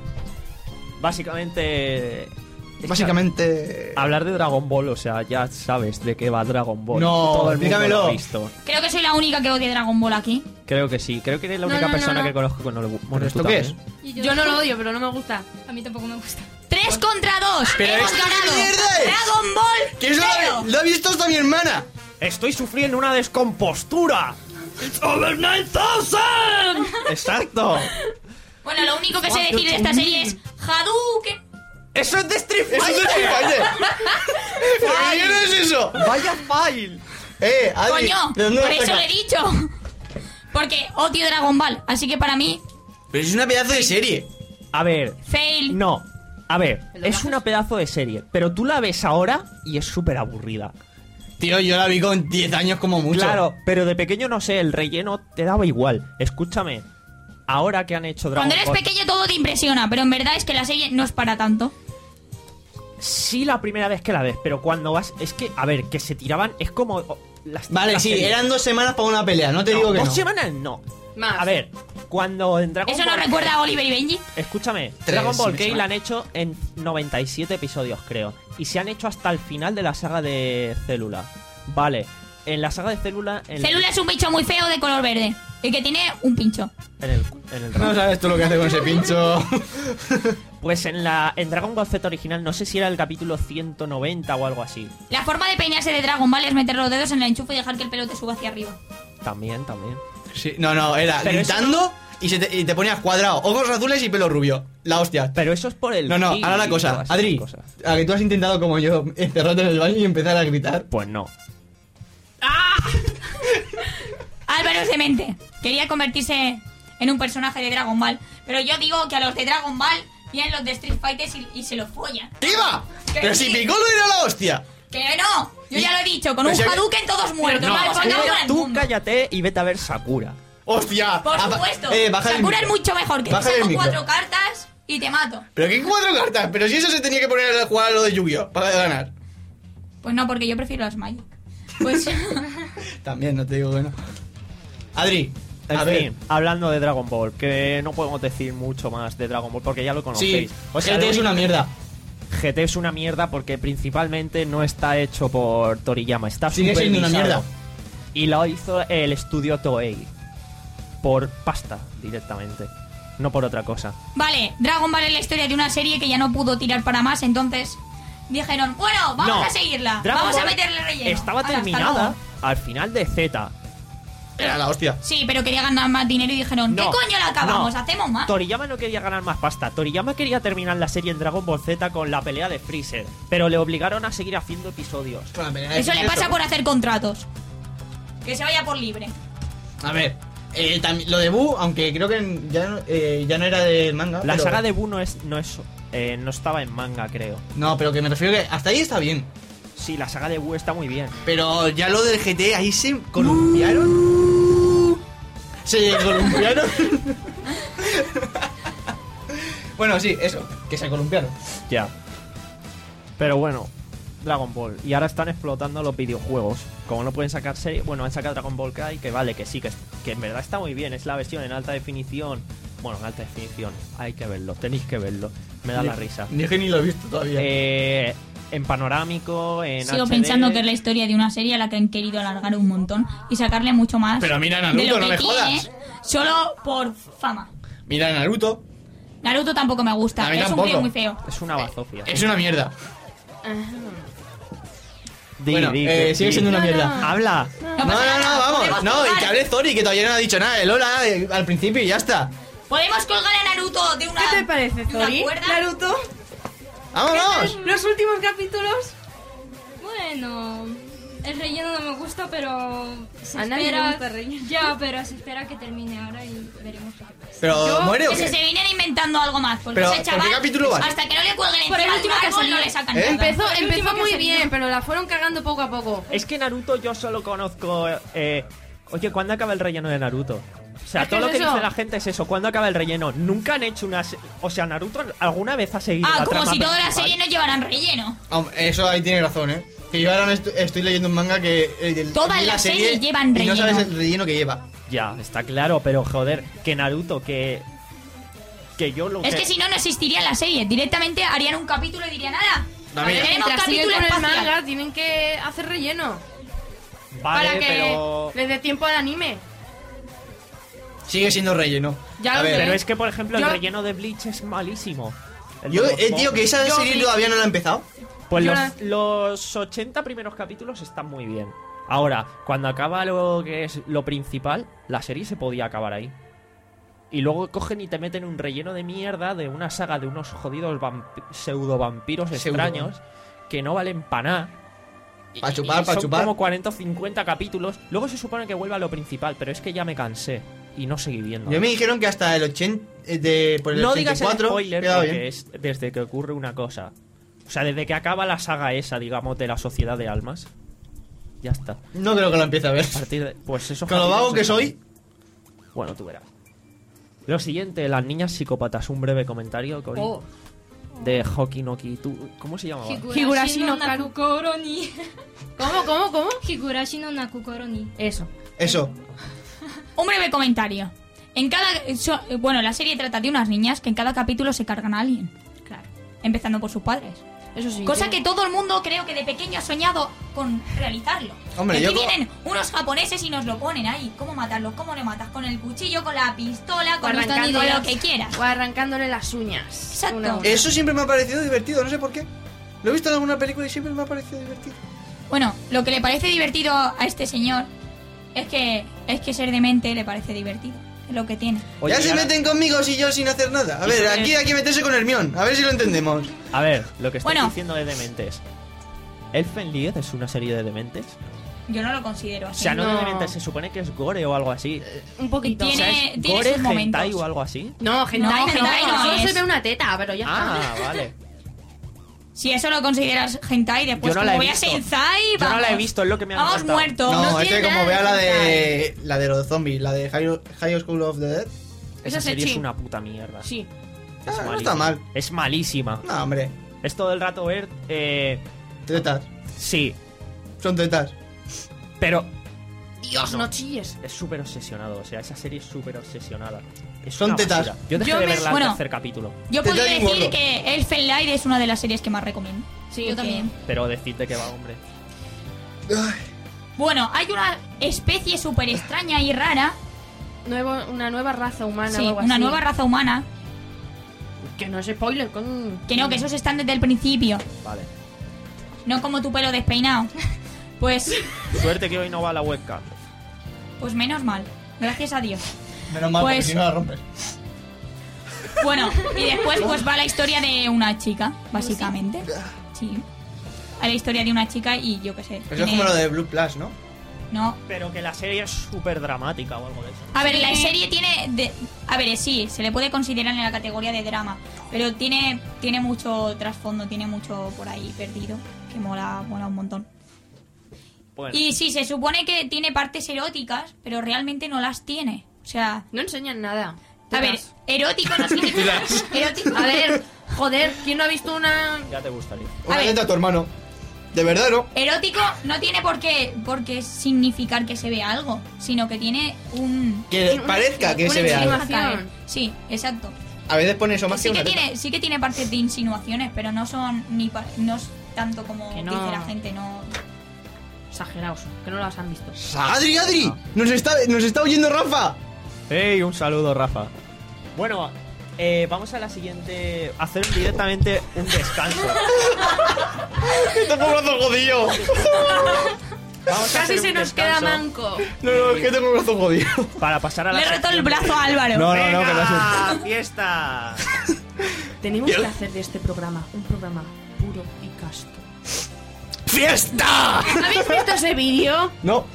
Básicamente. es Básicamente. que hablar de Dragon Ball, o sea, ya sabes de qué va Dragon Ball. No, Todo el mundo explícamelo. lo ha visto. Creo que soy la única que odia Dragon Ball aquí. Creo que sí. Creo que eres la No, única no, no, persona no. que conozco que no le gusta. ¿Pero esto qué es? Yo no lo odio, pero no me gusta. A mí tampoco me gusta. ¡Tres contra dos! Pero ¡Hemos esto qué ganado! mierda es. ¡Dragon Ball! ¡Que eso cero! lo, lo ha visto hasta mi hermana! ¡Estoy sufriendo una descompostura! ¡It's over nine thousand! ¡Exacto! Bueno, lo único que sé decir de esta serie es Hadouken. ¡Eso es de Street ¡Eso es de Fighter! Street Fighter! ¿Pero qué no es eso? ¡Vaya file! Eh, Adri, Coño, ¿de dónde por lo eso sacas? le he dicho. Porque odio Dragon Ball, así que para mí, Pero es una pedazo de serie. A ver, fail. no. A ver, es una pedazo de serie, pero tú la ves ahora y es súper aburrida. Tío, yo la vi con diez años como mucho. Claro, pero de pequeño no sé, el relleno te daba igual. Escúchame, ahora que han hecho Dragon Cuando eres Ball... pequeño todo te impresiona, pero en verdad es que la serie no es para tanto. Sí, la primera vez que la ves, pero cuando vas... Es que, a ver, que se tiraban... Es como... oh, las Vale, las sí, series. eran dos semanas para una pelea, no te No, digo que dos no. semanas no. Más. A ver, cuando en Dragon ¿Eso Ball... nos recuerda a Oliver y Benji? Escúchame, Tres Dragon Ball meses K la han hecho en noventa y siete episodios, creo. Y se han hecho hasta el final de la saga de Célula. Vale, en la saga de Célula... En Célula es un bicho muy feo de color verde. Y que tiene un pincho. En el, en el No sabes tú lo que hace con ese pincho. Pues en la en Dragon Ball Z original, no sé si era el capítulo ciento noventa o algo así. La forma de peinarse de Dragon Ball es meter los dedos en el enchufe y dejar que el pelo te suba hacia arriba. También, también. Sí, no, no, era Pero eso gritando y, se te, y te ponías cuadrado, ojos azules y pelo rubio. La hostia. Pero eso es por el... No, no, ki ahora la y cosa. todas esas Adri, cosas. a que tú has intentado como yo encerrarte en el baño y empezar a gritar. Pues no. Álvaro es demente. Quería convertirse en un personaje de Dragon Ball. Pero yo digo que a los de Dragon Ball vienen los de Street Fighter y, y se los follan. ¡Iba! Que Pero sí. si Piccolo era la hostia. ¡Que no! Yo ya lo he dicho, con Pero un si había- Hadouken todos muertos. no, vamos a tú- acabar con el Tú mundo. cállate y vete a ver Sakura. ¡Hostia! Por Ah, supuesto. eh, baja el Sakura es micro. mucho mejor, que te Baja el saco micro. cuatro cartas y te mato. ¿Pero qué cuatro cartas? Pero si eso se tenía que poner a jugar a lo de Yu-Gi-Oh! Para ganar. Pues no, porque yo prefiero las Magic. Pues... También, no te digo que no. Adri, En a fin, ver. hablando de Dragon Ball, que no podemos decir mucho más de Dragon Ball porque ya lo Sí, conocéis. o sea, lo es único- una mierda. G T es una mierda porque principalmente no está hecho por Toriyama, está Sigue siendo una supervisado. mierda. Y lo hizo el estudio Toei. Por pasta, directamente. No por otra cosa. Vale, Dragon Ball es la historia de una serie que ya no pudo tirar para más, entonces dijeron, bueno, vamos No, a seguirla, Dragon vamos a Ball meterle relleno. Estaba Hala, hasta terminada luego. al final de Z. Era la hostia. Sí, pero quería ganar más dinero y dijeron, ¿qué No, coño la acabamos? no. ¿Hacemos más? Toriyama no quería ganar más pasta. Toriyama quería terminar la serie en Dragon Ball Z con la pelea de Freezer. Pero le obligaron a seguir haciendo episodios. Eso le pasa por hacer contratos. Que se vaya por libre. A ver, eh, tam- lo de Buu, aunque creo que ya, no- eh, ya no era del manga. La pero- saga de Buu no es, no es, eh, no estaba en manga, creo. No, pero que me refiero que hasta ahí está bien. Sí, la saga de Buu está muy bien. Pero ya lo del G T, ahí se columpiaron. Se columpiaron. Bueno, sí, eso, que se columpiaron. Ya. Pero bueno, Dragon Ball. Y ahora están explotando los videojuegos. Como no pueden sacar serie, bueno, han sacado Dragon Ball Kai, que vale, que sí, que, que en verdad está muy bien. Es la versión en alta definición. Bueno, en alta definición. Hay que verlo, tenéis que verlo. Me da la risa. Ni es que ni lo he visto todavía. Eh, en panorámico, en Sigo H D. pensando que es la historia de una serie a la que han querido alargar un montón y sacarle mucho más. Pero mira de Naruto, lo no que me tiene, jodas. Solo por fama. Mira Naruto, Naruto tampoco me gusta, A mí es un tampoco. tío muy feo. Es una bazofia. es una mierda. Di, bueno, di, eh, di, sigue di. siendo una mierda. Habla. No, no, pasa no, nada, vamos. podemos No, y colgar. que hable Zori, que todavía no ha dicho nada. El hola eh, al principio y ya está. Podemos colgar a Naruto de una, ¿Qué te parece, de una Zori? cuerda. Naruto. ¡Vámonos! Los últimos capítulos. Bueno, el relleno no me gusta, pero se A nadie le espera. gusta el relleno. Ya, pero se espera que termine ahora y veremos qué pasa. ¿Pero Yo- muere o Que qué? se, se vienen inventando algo más, porque Pero, ese ¿por qué chaval, capítulo vas? hasta que no le cuelguen Por el encima último del que árbol, salió. no le sacan ¿Eh? nada. Empezó, Fue el último empezó que muy salió. bien, pero la fueron cagando poco a poco. Es que Naruto yo solo conozco... Eh, oye, ¿cuándo acaba el relleno de Naruto? O sea, Es que todo lo es que eso. dice la gente es eso. ¿Cuándo acaba el relleno? Nunca han hecho una... se- O sea, Naruto alguna vez ha seguido Ah, la como trama si todas las principal. series no llevaran relleno. Hombre, eso ahí tiene razón, ¿eh? Que yo ahora me estu- estoy leyendo un manga que... eh, el- Todas la las serie series llevan Y no relleno. sabes el relleno que lleva. Ya, está claro, pero joder, que Naruto, que... Que yo lo Es que si no, no existiría la serie. Directamente harían un capítulo y dirían, nada. No, mira. Tenemos Mientras siguen capítulo con el espacial. manga, tienen que hacer relleno. Vale, para que pero... les dé tiempo al anime. Sigue siendo relleno. Ya a lo ver, sé. Pero es que, por ejemplo, Yo- el relleno de Bleach es malísimo. El yo, de los eh, tío, que esa Yo serie vi- todavía no la he empezado. Pues Yo los, la- los ochenta primeros capítulos están muy bien. Ahora, cuando acaba lo que es lo principal, la serie se podía acabar ahí. Y luego cogen y te meten un relleno de mierda de una saga de unos jodidos pseudo vampiros Pseudo. extraños que no valen para nada. Y- Pa' chupar, y pa' son chupar. como cuarenta o cincuenta capítulos. Luego se supone que vuelve a lo principal, pero es que ya me cansé y no seguí viendo. Yo me dijeron que hasta el ochenta... eh, De, por el No digas el ochenta y cuatro spoiler quedaba porque bien. es desde que ocurre una cosa. O sea, desde que acaba la saga esa, digamos, de la Sociedad de Almas. Ya está. No creo que lo empiece a ver. A partir de... Pues eso... Con lo vago que soy... Bueno, tú verás. Lo siguiente, las niñas psicópatas. Un breve comentario, Cori. Oh. De Hoki no Ki. ¿Tú- ¿Cómo se llamaba? Higurashi no Karu- Nakukoro ni. ¿Cómo, cómo, cómo? Higurashi no Nakukoro ni. Eso. Eso. Un breve comentario. En cada... so- bueno, la serie trata de unas niñas que en cada capítulo se cargan a alguien. Claro. Empezando por sus padres. Eso sí. Cosa tiene- que todo el mundo creo que de pequeño ha soñado con realizarlo. Hombre, Aquí yo co- vienen unos japoneses y nos lo ponen ahí. ¿Cómo matarlos? ¿Cómo le matas? Con el cuchillo, con la pistola, O con, esto, con arrancándole lo que quieras. O arrancándole las uñas. Exacto. Una a una. Eso siempre me ha parecido divertido, no sé por qué. Lo he visto en alguna película y siempre me ha parecido divertido. Bueno, lo que le parece divertido a este señor es que es que ser demente le parece divertido. Es lo que tiene. Oye, ya se ahora- meten conmigo si yo sin hacer nada. A ¿Y ver, qué? aquí hay que meterse con Hermión. A ver si lo entendemos. A ver, lo que estoy Bueno. diciendo de dementes. ¿Elfenlied es una serie de dementes? Yo no lo considero O así. sea, no, de No. dementes, se supone que es gore o algo así. Un poquito. Tiene- O sea, ¿es tiene gore, sus momentos. hentai o algo así? No, hentai No, no, hentai no solo es. se ve una teta, pero ya está. Ah, vale. Si eso lo consideras hentai, después Yo no la como he veas visto. Sensai, Yo vamos. no la he visto, es lo que me han Vamos contado. muertos. No, No es tiene que como nada vea la de de la de los zombies, la de High, High School of the Dead. Esa Esa serie es sí. una puta mierda. Sí. Es Ah, no malísima. está mal. Es malísima. No, hombre, Es todo el rato ver... Eh, tetas. sí, Son tetas. pero Dios, No. no, chilles. es súper obsesionado. O sea, esa serie es súper obsesionada. Es Son una tetas. basura. Yo dejé Yo de me- verla bueno. al tercer capítulo. Yo Te podría da un decir gordo. que Elfen Light es una de las series que más recomiendo. Sí, yo Porque- también. Pero decirte que va, hombre. Bueno, hay una especie súper extraña y rara. Nuevo, una nueva raza humana Sí, o algo una así. nueva raza humana. Que no es spoiler, con... Que no, que esos están desde el principio. Vale. No como tu pelo despeinado. Pues, Suerte que hoy no va la webcam. pues menos mal. Gracias a Dios. Menos mal, Pues- porque si no la rompes. Bueno, y después pues va la historia de una chica, básicamente. Sí. A la historia de una chica y yo qué sé. Eso tiene- es como lo de Blue Plus, ¿no? No. Pero que la serie es súper dramática o algo de eso. A ver, Sí. la serie tiene... de- A ver, sí, se le puede considerar en la categoría de drama. Pero tiene, tiene mucho trasfondo, tiene mucho por ahí perdido. Que mola, mola un montón. Bueno, Y sí, se supone que tiene partes eróticas, pero realmente no las tiene. O sea, No enseñan nada. a ver, Tetas. erótico no significa... erótico... A ver, joder, ¿quién no ha visto una...? ya te gustaría. Una ver. teta a tu hermano. De verdad, ¿no? Erótico no tiene por qué, por qué significar que se vea algo, sino que tiene un... Que Una- parezca que una se vea algo. insinuación. Sí, exacto. A veces pone eso más Sí que que, una teta. tiene, sí que tiene partes de insinuaciones, pero no son ni pa- no es tanto como Que no. dice la gente, no... Exageraos, que no las han visto. ¡Adri, Adri! ¡Nos está, nos está oyendo Rafa! ¡Hey! Un saludo, Rafa. Bueno, eh, vamos a la siguiente. Hacer directamente un descanso. Tengo un brazo jodido. Vamos a hacer Casi se un nos queda descanso manco. No, no, es que tengo un brazo jodido. Para pasar a la Le he roto el sección- brazo a Álvaro. No, no, no, que no ¡Venga, fiesta! Tenemos que hacer de este programa un programa puro y casto. ¡Fiesta! ¿Habéis visto ese vídeo? No.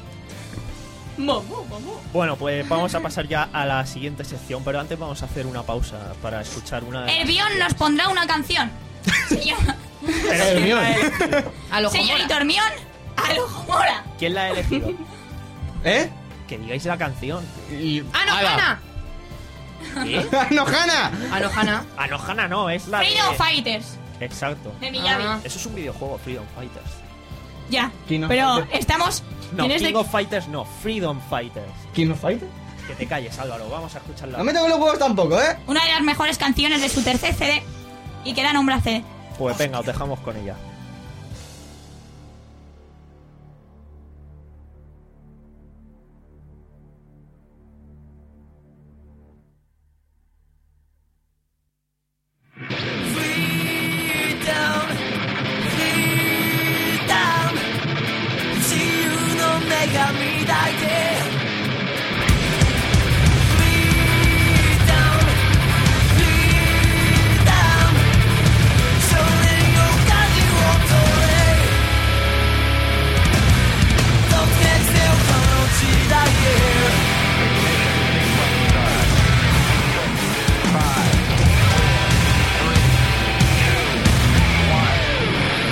Bueno, pues vamos a pasar ya a la siguiente sección, pero antes vamos a hacer una pausa para escuchar una de las- Herbión nos pondrá una canción. Señor, Pero ¿quién Hermión. la ha elegido? A lo señorito Hermión, a lo Mora. ¿Quién la ha elegido? ¿Eh? Que digáis la canción. Y... ¡Ah, no, ¡Hala! Hanna! ¿Qué? ¡No, Hanna! ¡Ah, no, Hanna! Ah, no, Hanna no, es la Freedom de... Fighters, Exacto. de Miyavi. Ah. Eso es un videojuego, Freedom Fighters. Ya, King of pero Fighters. estamos... No, ¿Quién es King de- of Fighters no, Freedom Fighters. ¿King of Fighters? Que te calles, Álvaro, vamos a escucharla. No me toco los huevos tampoco, ¿eh? Una de las mejores canciones de su tercer C D y que da nombre a C D. Pues venga, os dejamos con ella.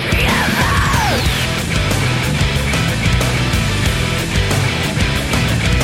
Yeah!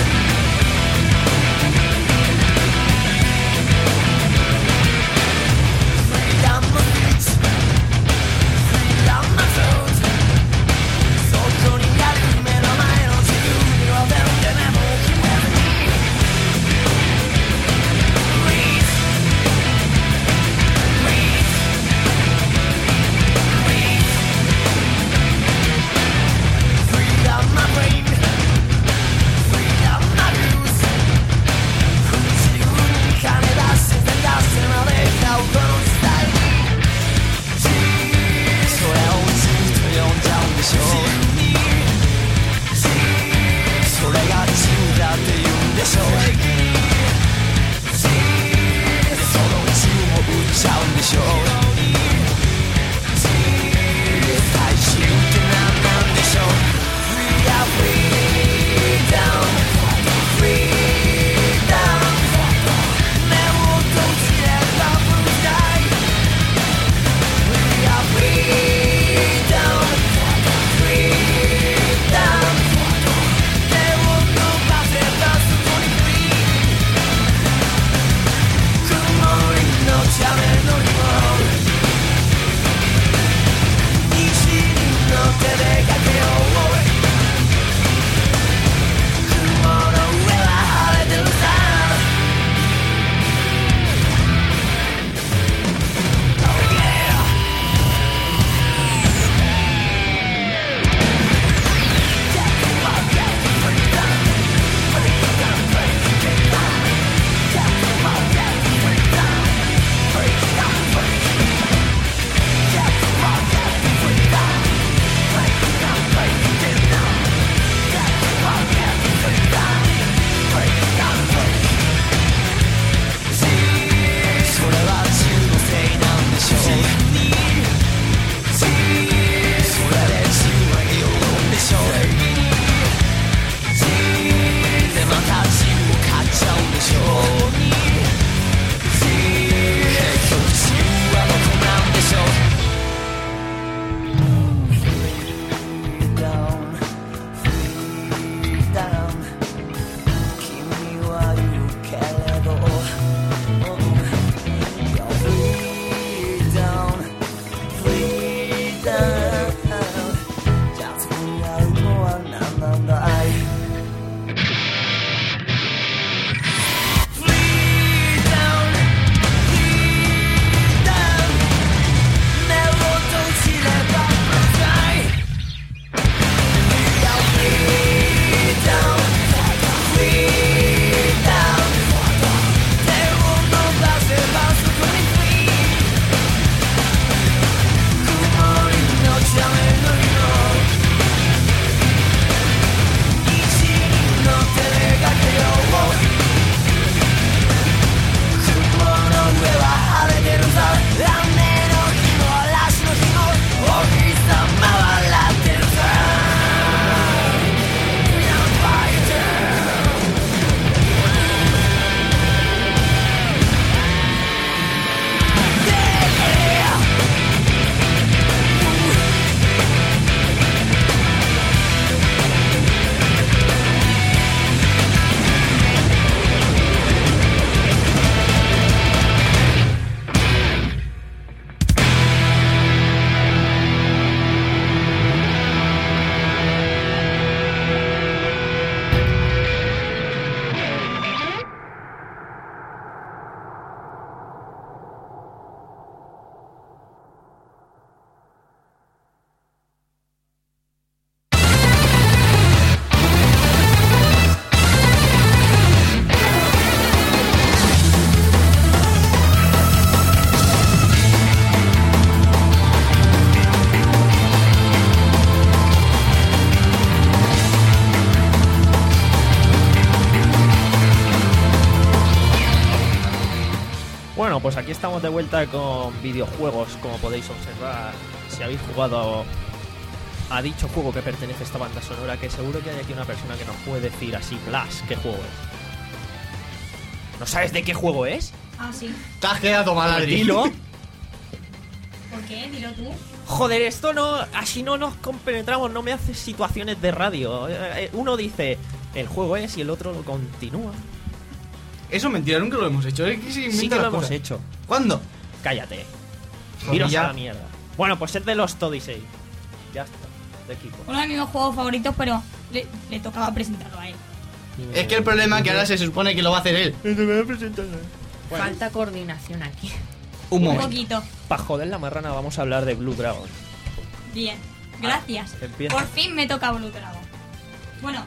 pues aquí estamos de vuelta con videojuegos, como podéis observar. Si habéis jugado a dicho juego que pertenece a esta banda sonora, que seguro que hay aquí una persona que nos puede decir así, Blas, ¿qué juego es? ¿No sabes de qué juego es? Ah, sí. Te has quedado mal, Adri. Dilo. ¿Por qué? Dilo tú. Joder, esto no, así no nos compenetramos, no me haces situaciones de radio. Eh, Uno dice, el juego es, y el otro lo continúa. Eso es mentira, nunca lo hemos hecho. Es que se Sí inventan que lo las hemos cosas. hecho. ¿Cuándo? Cállate. Joder, Iros ya. a la mierda. Bueno, pues es de los Odyssey. Ya está, de equipo. Uno de mis juegos favoritos, pero le, le tocaba presentarlo a él. Es que el problema es que ahora se supone que lo va a hacer él. Falta coordinación aquí. Un Un momento. poquito. Para joder la marrana vamos a hablar de Blue Dragon. Bien. Gracias. Ah, empieza. Por fin me toca Blue Dragon. Bueno.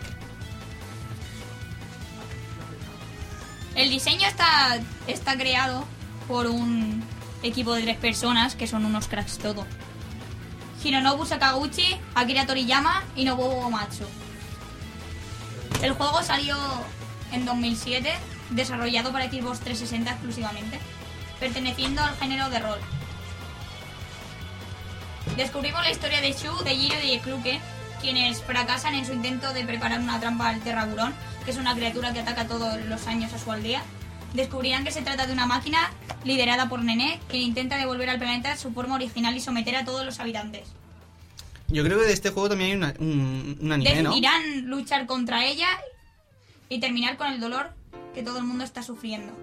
El diseño está, está creado por un equipo de tres personas que son unos cracks todo. Hironobu Sakaguchi, Akira Toriyama y Nobuo Uematsu. El juego salió en dos mil siete, desarrollado para Xbox trescientos sesenta exclusivamente, perteneciendo al género de rol. Descubrimos la historia de Shu, de Jiro y de Kluke, quienes fracasan en su intento de preparar una trampa al Terraburón, que es una criatura que ataca todos los años a su aldea. Descubrirán que se trata de una máquina liderada por Nene, quien intenta devolver al planeta su forma original y someter a todos los habitantes. Yo creo que de este juego también hay una, un, un anime, ¿no? Decidirán luchar contra ella y terminar con el dolor que todo el mundo está sufriendo.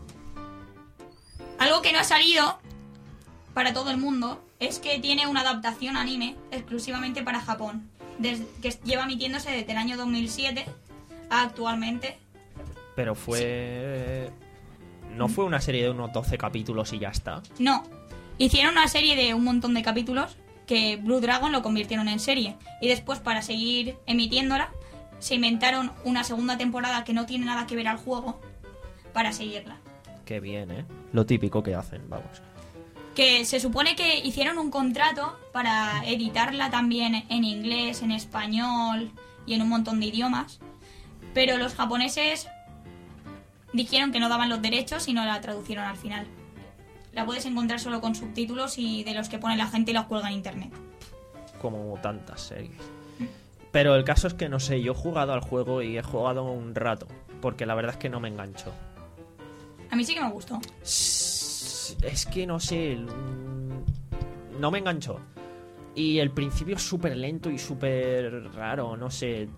Algo que no ha salido para todo el mundo es que tiene una adaptación anime exclusivamente para Japón, desde, que lleva emitiéndose desde el año dos mil siete a actualmente. Pero fue... No fue una serie de unos doce capítulos y ya está. No, hicieron una serie de un montón de capítulos que Blue Dragon lo convirtieron en serie. Y después, para seguir emitiéndola, se inventaron una segunda temporada que no tiene nada que ver al juego para seguirla. Qué bien, ¿eh? Lo típico que hacen, vamos. Que se supone que hicieron un contrato para editarla también en inglés, en español y en un montón de idiomas. Pero los japoneses dijeron que no daban los derechos y no la traducieron al final. La puedes encontrar solo con subtítulos y de los que pone la gente y los cuelga en internet. Como tantas series. Pero el caso es que no sé, yo he jugado al juego y he jugado un rato, porque la verdad es que no me engancho. A mí sí que me gustó. Es que no sé, mm, no me enganchó. Y el principio es súper lento y súper raro, no sé.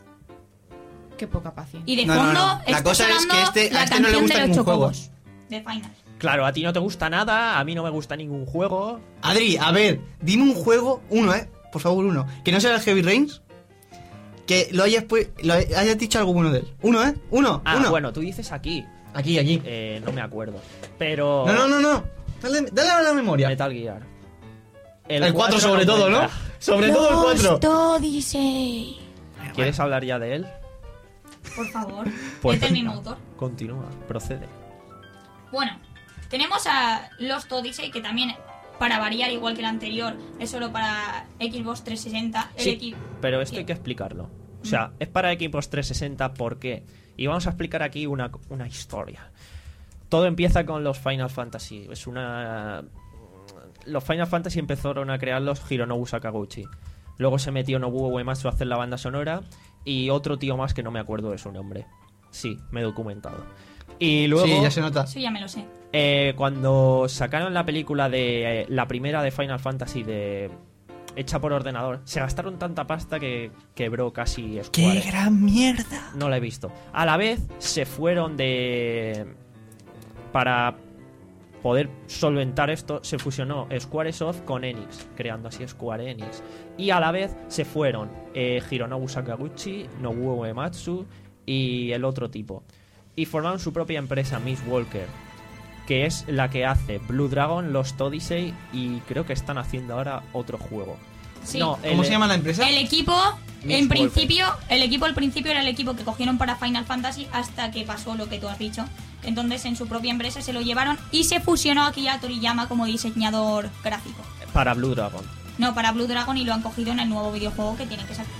Qué poca paciencia. Y de No, no, fondo no. La está cosa es que sonando este- a la este no le canción gusta de los ningún juego. chocobos de Final. Claro, a ti no te gusta nada, a mí no me gusta ningún juego. Adri, a ver, dime un juego, uno, ¿eh? Por favor, uno. Que no sea el Heavy Rains. Que lo hayas, pu- lo hayas dicho algo bueno de él. Uno, ¿eh? Uno, Ah, uno. bueno, tú dices aquí. Aquí, aquí. Eh, no me acuerdo. Pero... No, no, no, no. Dale, dale a la memoria. Metal Gear. El cuatro sobre todo, ¿no? Sobre todo el cuatro. Odyssey. ¿Quieres hablar ya de él? Por favor, Pues este es mi venga, motor. Continúa, procede. Bueno, tenemos a Lost Odyssey, que también, para variar igual que el anterior, es solo para Xbox trescientos sesenta. El Sí, equi- pero esto ¿Qué? hay que explicarlo. O sea, es para Xbox trescientos sesenta, ¿por qué? Y vamos a explicar aquí una, una historia. Todo empieza con los Final Fantasy. Es una... Los Final Fantasy empezaron a crearlos Hironobu Sakaguchi. Luego se metió Nobuo Uematsu a hacer la banda sonora y otro tío más que no me acuerdo de su nombre. Sí, me he documentado. Y luego... Sí, ya se nota. Eso ya me lo sé. Eh, cuando sacaron la película de eh, la primera de Final Fantasy de hecha por ordenador, se gastaron tanta pasta que quebró casi Square. gran mierda! No la he visto. A la vez se fueron de para poder solventar esto, se fusionó Squaresoft con Enix, creando así Square Enix. Y a la vez se fueron eh, Hironobu Sakaguchi, Nobuo Uematsu y el otro tipo. Y formaron su propia empresa, Miss Walker, que es la que hace Blue Dragon, Lost Odyssey y creo que están haciendo ahora otro juego. Sí. No, ¿Cómo el- se llama la empresa? El equipo, Miss en Walker. principio, el equipo al principio era el equipo que cogieron para Final Fantasy hasta que pasó lo que tú has dicho. Entonces en su propia empresa se lo llevaron y se fusionó aquí a Toriyama como diseñador gráfico. Para Blue Dragon. No, para Blue Dragon y lo han cogido en el nuevo videojuego que tienen que sacar.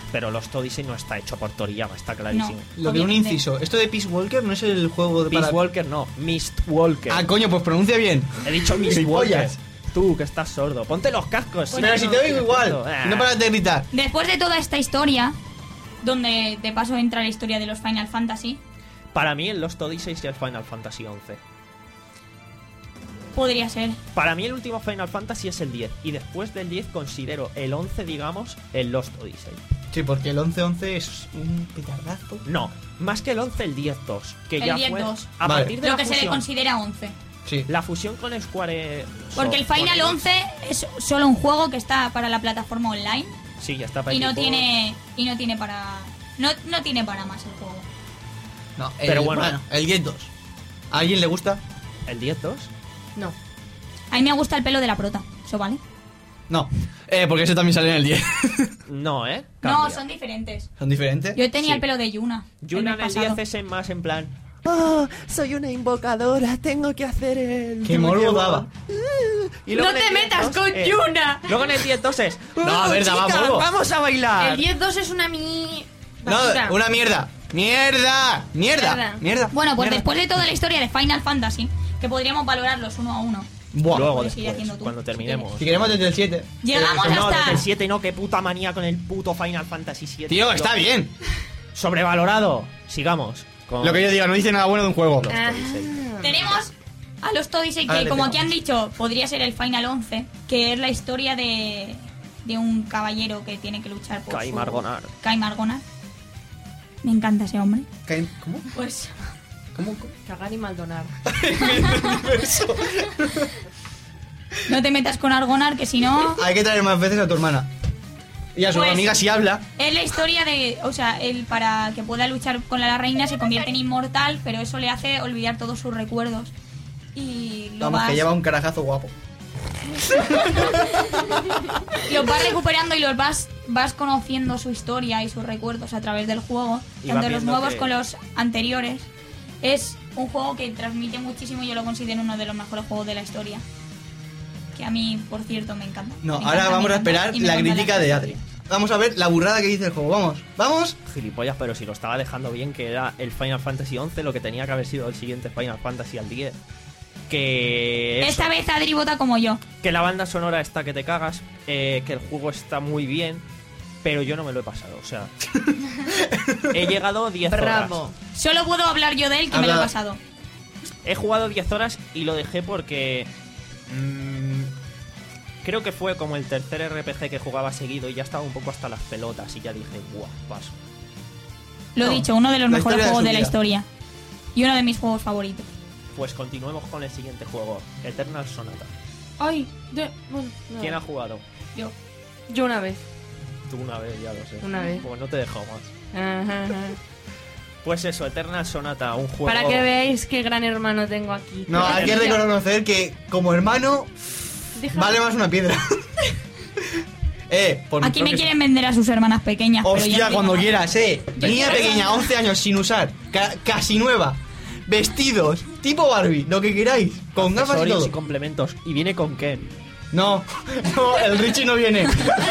Pero Lost Odyssey no está hecho por Toriyama, está clarísimo. Lo que un Obviamente. inciso. Esto de Peace Walker no es el juego de Peace para... Walker no, Mistwalker. Ah, coño, pues pronuncia bien. He dicho Mistwalker. Gilipollas. Tú, que estás sordo. Ponte los cascos. Pero si te oigo igual. Ah. Y no paras de gritar. Después de toda esta historia, donde de paso entra la historia de los Final Fantasy, Para mí el Lost Odyssey es el Final Fantasy once. podría ser. Para mí el último Final Fantasy es el diez. Y después del diez considero el once, digamos, el Lost Odyssey. Sí, porque el once once es un petardazo. No, más que el once, el diez dos. Que El ya diez fue dos. a Vale. partir de Lo la que se le fusión. considera once. Sí. La fusión con Square... Porque el Soft, Final con- once es solo un juego que está para la plataforma online Sí, ya está para y no equipos. tiene y no tiene para no, no tiene para más el juego. No, Pero el- bueno. el diez dos. ¿A alguien le gusta? ¿El diez dos? No. A mí me gusta el pelo de la prota, ¿eso vale? No. Eh, porque ese también sale en el diez. No, ¿eh? No, Cambia. son diferentes. ¿Son diferentes? Yo tenía Sí. el pelo de Yuna. Yuna en mes el pasado. diez es en más en plan... Oh, soy una invocadora, tengo que hacer el... Qué morbo daba. Y ¡No luego en te el diez metas dos con es- Yuna! Luego en el diez dos es... No, a ver, daba chicas, morbo. vamos a bailar. El diez dos es una mini... No, basura. una mierda. ¡Mierda! ¡Mierda! Mierda. ¡Mierda! Bueno, pues mierda. después de toda la historia de Final Fantasy, que podríamos valorarlos uno a uno. Buah. Luego Puedes ir después, haciendo tú, cuando si terminemos. Si queremos desde el siete. Llegamos Eh, No, hasta desde el siete no, qué puta manía con el puto Final Fantasy siete. Tío, está bien. Sobrevalorado. Sigamos. Con Lo que yo diga, no dice nada bueno de un juego. Lost Ah. Odyssey. tenemos a los Odyssey, Ahora que le como pegamos. aquí han dicho, podría ser el Final once, que es la historia de de un caballero que tiene que luchar por Kai su... Margonar. Kai Margonar. Me encanta ese hombre. ¿Cómo? Pues ¿Cómo? Cagar y maldonar. no te metas con Argonar, que si no... Hay que traer más veces a tu hermana. Y a su Pues- amiga si habla. Es la historia de, o sea, él para que pueda luchar con la reina se convierte en inmortal, pero eso le hace olvidar todos sus recuerdos. Y lo Vamos, vas, que lleva un carajazo guapo. los vas recuperando y los vas, vas conociendo su historia y sus recuerdos a través del juego, Y tanto vas los viendo nuevos que- con los anteriores. Es un juego que transmite muchísimo y yo lo considero uno de los mejores juegos de la historia. Que a mí, por cierto, me encanta. No, Me ahora encanta, vamos me a encanta. esperar Y me la encanta crítica de historia. Adri. Vamos a ver la burrada que dice el juego. Vamos, vamos. Gilipollas, pero si lo estaba dejando bien, que era el Final Fantasy once, lo que tenía que haber sido el siguiente Final Fantasy al diez. Que eso, Esta vez Adri vota como yo. que la banda sonora está que te cagas, eh, que el juego está muy bien, pero yo no me lo he pasado, o sea... he llegado diez horas. Bravo. Solo puedo hablar yo de él, que me lo he Habla- pasado. He jugado diez horas y lo dejé porque... mm, creo que fue como el tercer R P G que jugaba seguido y ya estaba un poco hasta las pelotas y ya dije, guau, paso. Lo he No, dicho, uno de los la mejores historia de juegos su de la vida. historia. Y uno de mis juegos favoritos. Pues continuemos con el siguiente juego, Eternal Sonata. Ay, de... bueno, no. ¿Quién ha jugado? Yo. Yo una vez. Tú una vez, ya lo sé. Una vez. Pues no te he dejado más. Ajá, ajá. Pues eso, Eternal Sonata, un juego... Para que veáis qué gran hermano tengo aquí. No, hay que reconocer que como hermano Deja- vale más una piedra. eh, por mi Aquí me propio- quieren vender a sus hermanas pequeñas. pero Hostia, ya cuando no. quieras, eh. Niña quiero- pequeña, once años sin usar, ca- casi nueva. Vestidos, tipo Barbie, lo que queráis, con gafas y accesorios y todo. complementos. Y viene con Ken. No, no, el Richie no viene.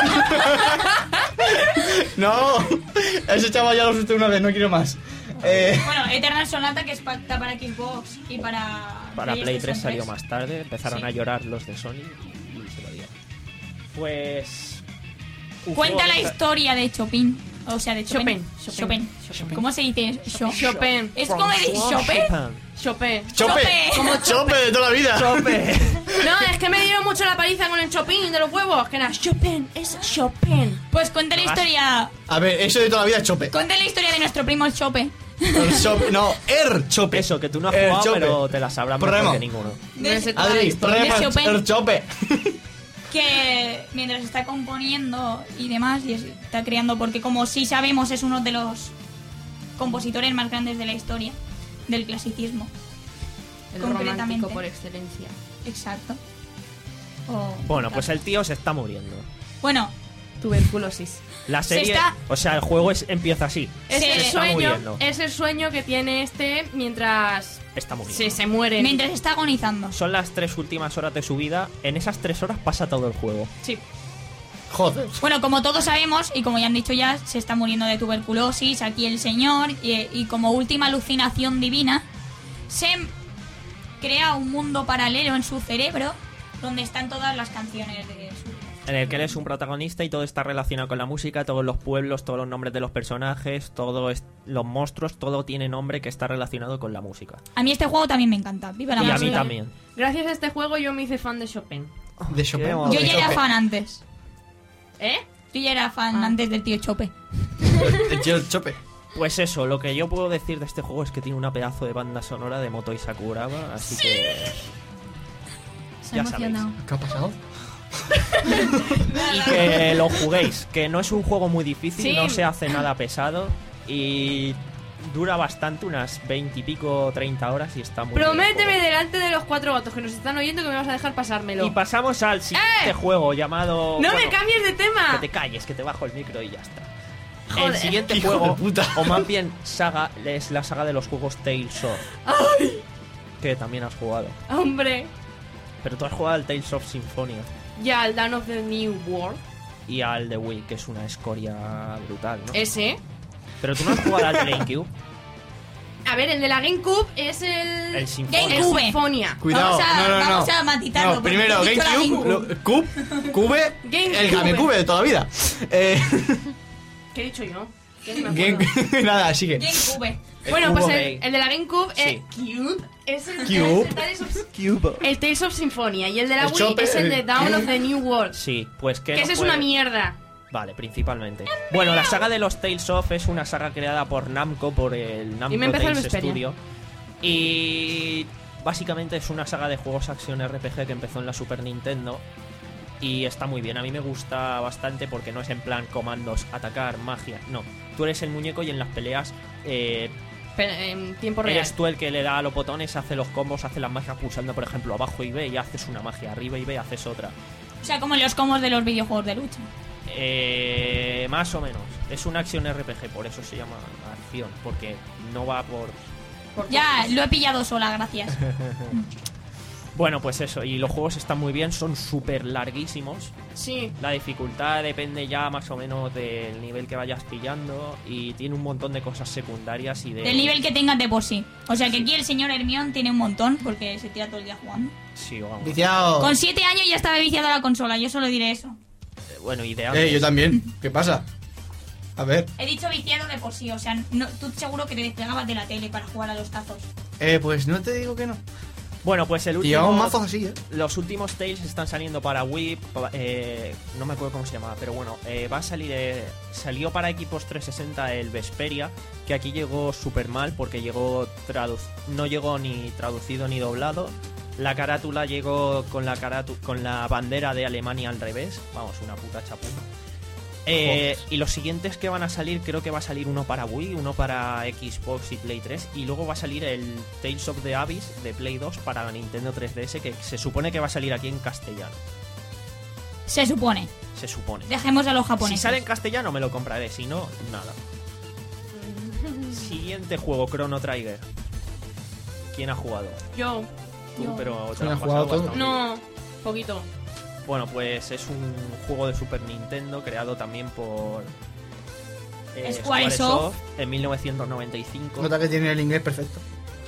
No, ese chaval ya lo asusté una vez, no quiero más. Eh, Bueno, Eternal Sonata, que es pa- está para Xbox y para. Para Play PlayStation tres salió tres. más tarde, empezaron Sí. a llorar los de Sony y se lo dieron. Pues... un Cuenta juego la que- historia de Chopin. O sea, de Chopin. Chopin. Chopin. Chopin. ¿Cómo se dice? Cho- Chopin. Es como de Chopin. Chopin. chope, Chope. chope de toda la vida. No, es que me dieron mucho la paliza con el Chopin de los huevos. Que era Chopin, es Chopin. Pues cuenta la historia. A ver, eso de toda la vida es chope. Cuenta la historia de nuestro primo el Chope. El chope, no, er chope. Eso, que tú no has El jugado, chope. pero te la sabrás mejor Problema. que ninguno. Me sé toda la Adri, historia. problema, de Chopin. el chope. Que mientras está componiendo y demás, y está creando, porque como sí sabemos, es uno de los compositores más grandes de la historia del clasicismo. El Completamente. romántico por excelencia. Exacto. O- Bueno, pues el tío se está muriendo. Bueno, Tuberculosis. La Se serie... está- O sea, el juego es, empieza así. Es Se el está sueño, muriendo. es el sueño que tiene este mientras Está muriendo. se, se muere. mientras está agonizando. Son las tres últimas horas de su vida. En esas tres horas pasa todo el juego. Sí. Joder. Bueno, como todos sabemos, y como ya han dicho ya, se está muriendo de tuberculosis aquí el señor, y, y como última alucinación divina, se crea un mundo paralelo en su cerebro donde están todas las canciones de su... En el que él es un protagonista y todo está relacionado con la música, todos los pueblos, todos los nombres de los personajes, todos los monstruos, todo tiene nombre que está relacionado con la música. A mí este juego también me encanta. Viva la Y a música. mí también. Gracias a este juego yo me hice fan de Chopin. De Chopin. Qué Yo ya era fan antes. ¿Eh? Yo ya era fan Ah. antes del tío Chope. El tío el Chope. Pues eso, lo que yo puedo decir de este juego es que tiene una pedazo de banda sonora de Motoi Sakuraba, así que... Se ha Ya emocionado. ¿Qué ha pasado? Y que lo juguéis, que no es un juego muy difícil, Sí. no se hace nada pesado y dura bastante, unas veinte y pico, treinta horas y está muy bien el Prométeme juego. delante de los cuatro gatos que nos están oyendo que me vas a dejar pasármelo. Y pasamos al siguiente ¡Eh! juego llamado... ¡No bueno, me cambies de que tema! te calles, que te bajo el micro y ya está. Joder. El siguiente Hijo juego, de puta. o más bien saga, es la saga de los juegos Tales of. Que también has jugado. Hombre, Pero tú has jugado al Tales of Symphonia ya el Dawn of the New World. y al de Wii, que es una escoria brutal, ¿no? Ese. Pero tú no has jugado al GameCube. A ver, el de la GameCube es el... El Symphonia. el GameCube. Sinfonia. Cuidado, Vamos a- no, no, no. vamos a matizarlo, No, porque primero he dicho la GameCube, GameCube. lo- Cube, Cube, GameCube. el GameCube de toda la vida. Eh, ¿Qué he dicho yo? Que no me acuerdo. Game- nada, sigue. GameCube. El Bueno, cubo pues el, gay. el de la GameCube Sí. es Cube. Es el, Cube. es el Tales of, Cube. el Tales of Symphonia. Y el de la El Wii Chopper, es el de el- Dawn of the New World. Sí, pues que... Que no ese es puede- una mierda. Vale, principalmente. Bueno, la saga de los Tales of es una saga creada por Namco, por el Namco Y me empezó el Tales Vesperia. Studio. Y básicamente es una saga de juegos acción R P G que empezó en la Super Nintendo. Y está muy bien, a mí me gusta bastante porque no es en plan comandos, atacar, magia. No, tú eres el muñeco y en las peleas eh, Pero en tiempo real. eres tú el que le da a los botones, hace los combos, hace las magias pulsando, por ejemplo, abajo y B y haces una magia, arriba y B haces otra. O sea, como en los combos de los videojuegos de lucha. Eh, más o menos. Es una acción R P G, por eso se llama acción, porque no va por... Por Ya, lo he pillado sola, gracias. Bueno, pues eso, y los juegos están muy bien, son súper larguísimos. Sí. La dificultad depende ya más o menos del nivel que vayas pillando y tiene un montón de cosas secundarias y de... Del nivel que tengas de por sí. O sea, que aquí el señor Hermión tiene un montón porque se tira todo el día jugando. Sí, vamos. Viciado. Con siete años ya estaba viciado a la consola, yo solo diré eso. Eh, Bueno, y de Eh, antes. yo también. ¿Qué pasa? A ver. He dicho viciado de por sí, o sea, no, tú seguro que te desplegabas de la tele para jugar a los tazos. Eh, pues no te digo que no. Bueno, pues el Y último... llevamos mazos así, ¿eh? Los últimos Tales están saliendo para Wii, pa- eh, no me acuerdo cómo se llamaba, pero bueno, eh, va a salir, eh, salió para Xbox trescientos sesenta el Vesperia, que aquí llegó súper mal porque llegó tradu- no llegó ni traducido ni doblado. La carátula llegó con la caratu- con la bandera de Alemania al revés, vamos, una puta chapuza. Eh, y los siguientes que van a salir, creo que va a salir uno para Wii, uno para Xbox y Play tres, y luego va a salir el Tales of the Abyss de Play dos para Nintendo tres D S, que se supone que va a salir aquí en castellano. Se supone. Se supone. Dejemos a los Si japoneses. sale en castellano me lo compraré, si no, nada. Siguiente juego, Chrono Trigger. ¿Quién ha jugado? Yo. Tú, Yo. pero te ¿Quién lo ha has jugado pasado todo? bastante. No, poquito. Bueno, pues es un juego de Super Nintendo creado también por eh, Squaresoft. en mil novecientos noventa y cinco. Nota que tiene el inglés perfecto.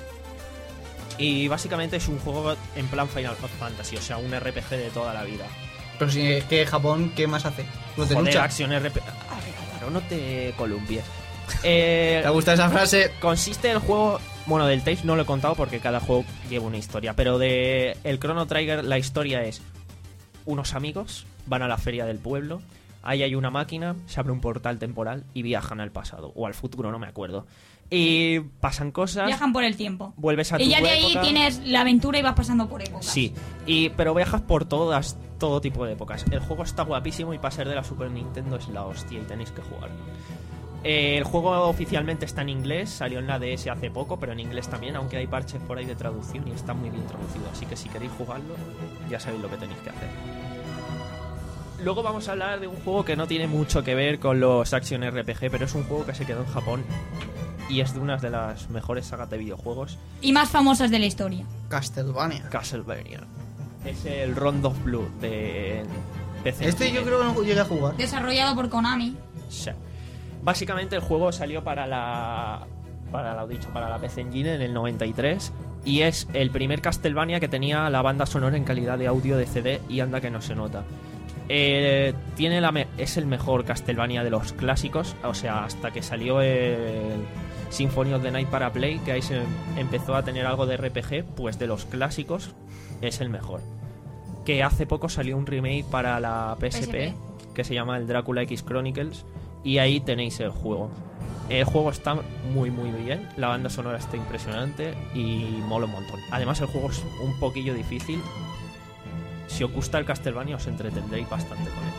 Y básicamente es un juego en plan Final Fantasy, o sea, un R P G de toda la vida. Pero si es que Japón, ¿qué más hace? ¿No te Joder, lucha? acción R P G. Claro, no te columpies. Eh, ¿Te gusta esa frase? consiste el juego, bueno, del Tales no lo he contado porque cada juego lleva una historia, pero de el Chrono Trigger la historia es unos amigos van a la feria del pueblo, ahí hay una máquina, se abre un portal temporal y viajan al pasado o al futuro, no me acuerdo. Y pasan cosas, Viajan por el tiempo. vuelves a tu Y ya de ahí época. tienes la aventura y vas pasando por épocas. Sí, y, pero viajas por todas, todo tipo de épocas. El juego está guapísimo y para ser de la Super Nintendo es la hostia y tenéis que jugarlo. Eh, el juego oficialmente está en inglés, salió en la D S hace poco, pero en inglés también, aunque hay parches por ahí de traducción y está muy bien traducido. Así que si queréis jugarlo, ya sabéis lo que tenéis que hacer. Luego vamos a hablar de un juego que no tiene mucho que ver con los Action R P G, pero es un juego que se quedó en Japón y es de una de las mejores sagas de videojuegos, Y más famosas de la historia. Castlevania. Castlevania. Es el Round of Blood de, P C Este Engine. yo creo que no llegué a jugar. Desarrollado por Konami. Sí. Básicamente el juego salió para la para lo dicho, para la P C Engine en el noventa y tres y es el primer Castlevania que tenía la banda sonora en calidad de audio de C D y anda que no se nota. Eh, tiene la me- es el mejor Castlevania de los clásicos, o sea, hasta que salió el Symphony of the Night para Play, que ahí se empezó a tener algo de R P G, pues de los clásicos es el mejor. Que hace poco salió un remake para la P S P, P S que se llama el Drácula X Chronicles, y ahí tenéis el juego. El juego está muy muy bien, la banda sonora está impresionante y mola un montón. Además el juego es un poquillo difícil. Si os gusta el Castlevania os entretendréis bastante con él.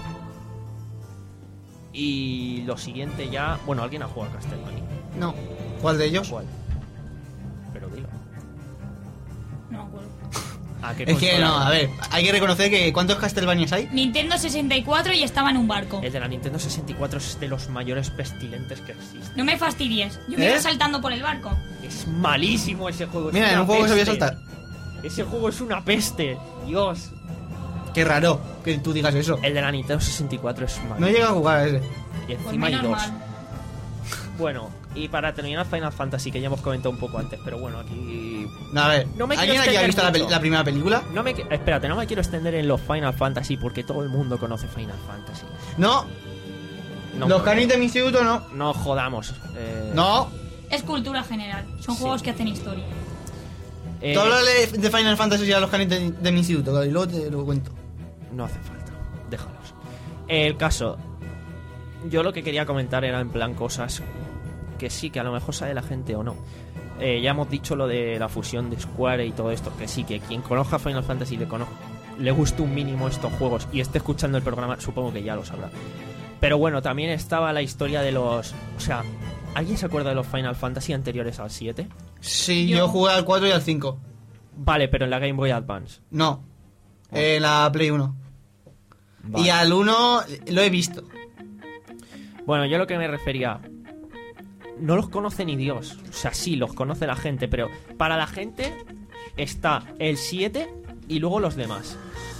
Y lo siguiente ya... Bueno, ¿alguien ha jugado a Castlevania? No. ¿Cuál de ellos? ¿Cuál? Pero dilo. No me acuerdo. ¿A qué Es que consola no, era? a ver, hay que reconocer que ¿cuántos Castlevanias hay? Nintendo sesenta y cuatro y estaba en un barco. El de la Nintendo sesenta y cuatro es de los mayores pestilentes que existen. No me fastidies. Yo me ¿Eh? iba saltando por el barco. Es malísimo ese juego. es Mira, en una un juego que sabía peste. saltar. Ese juego es una peste. Dios. Qué raro que tú digas eso. El de la Nintendo sesenta y cuatro es malo. No llega a jugar a ese. Y Pues encima hay menos dos. mal. Bueno, y para terminar Final Fantasy, que ya hemos comentado un poco antes, pero bueno, aquí... No, a ver, No me ¿alguien quiero aquí ha extender visto la, mucho. pel- la primera película? No me... qui- Espérate, no me quiero extender en los Final Fantasy porque todo el mundo conoce Final Fantasy. No, No, los canis de mi instituto no. No jodamos. eh, No, Es cultura general. Son Sí. juegos que hacen historia. eh, tú háblale de Final Fantasy a los canis de, de mi instituto, y luego te lo cuento. No hace falta, déjalos. El caso, yo lo que quería comentar era en plan cosas que sí, que a lo mejor sabe la gente o no. Eh, ya hemos dicho lo de la fusión de Square y todo esto, que sí, que quien conozca Final Fantasy le conozca, le guste un mínimo estos juegos y esté escuchando el programa, supongo que ya lo sabrá. Pero bueno, también estaba la historia de los... O sea, ¿alguien se acuerda de los Final Fantasy anteriores al siete? Sí, Yo- yo jugué al cuatro y al cinco. Vale, pero en la Game Boy Advance. No, en la Play uno. Vale. Y al uno lo he visto. Bueno, yo lo que me refería... No los conoce ni Dios. O sea, sí, los conoce la gente, pero para la gente está el siete y luego los demás.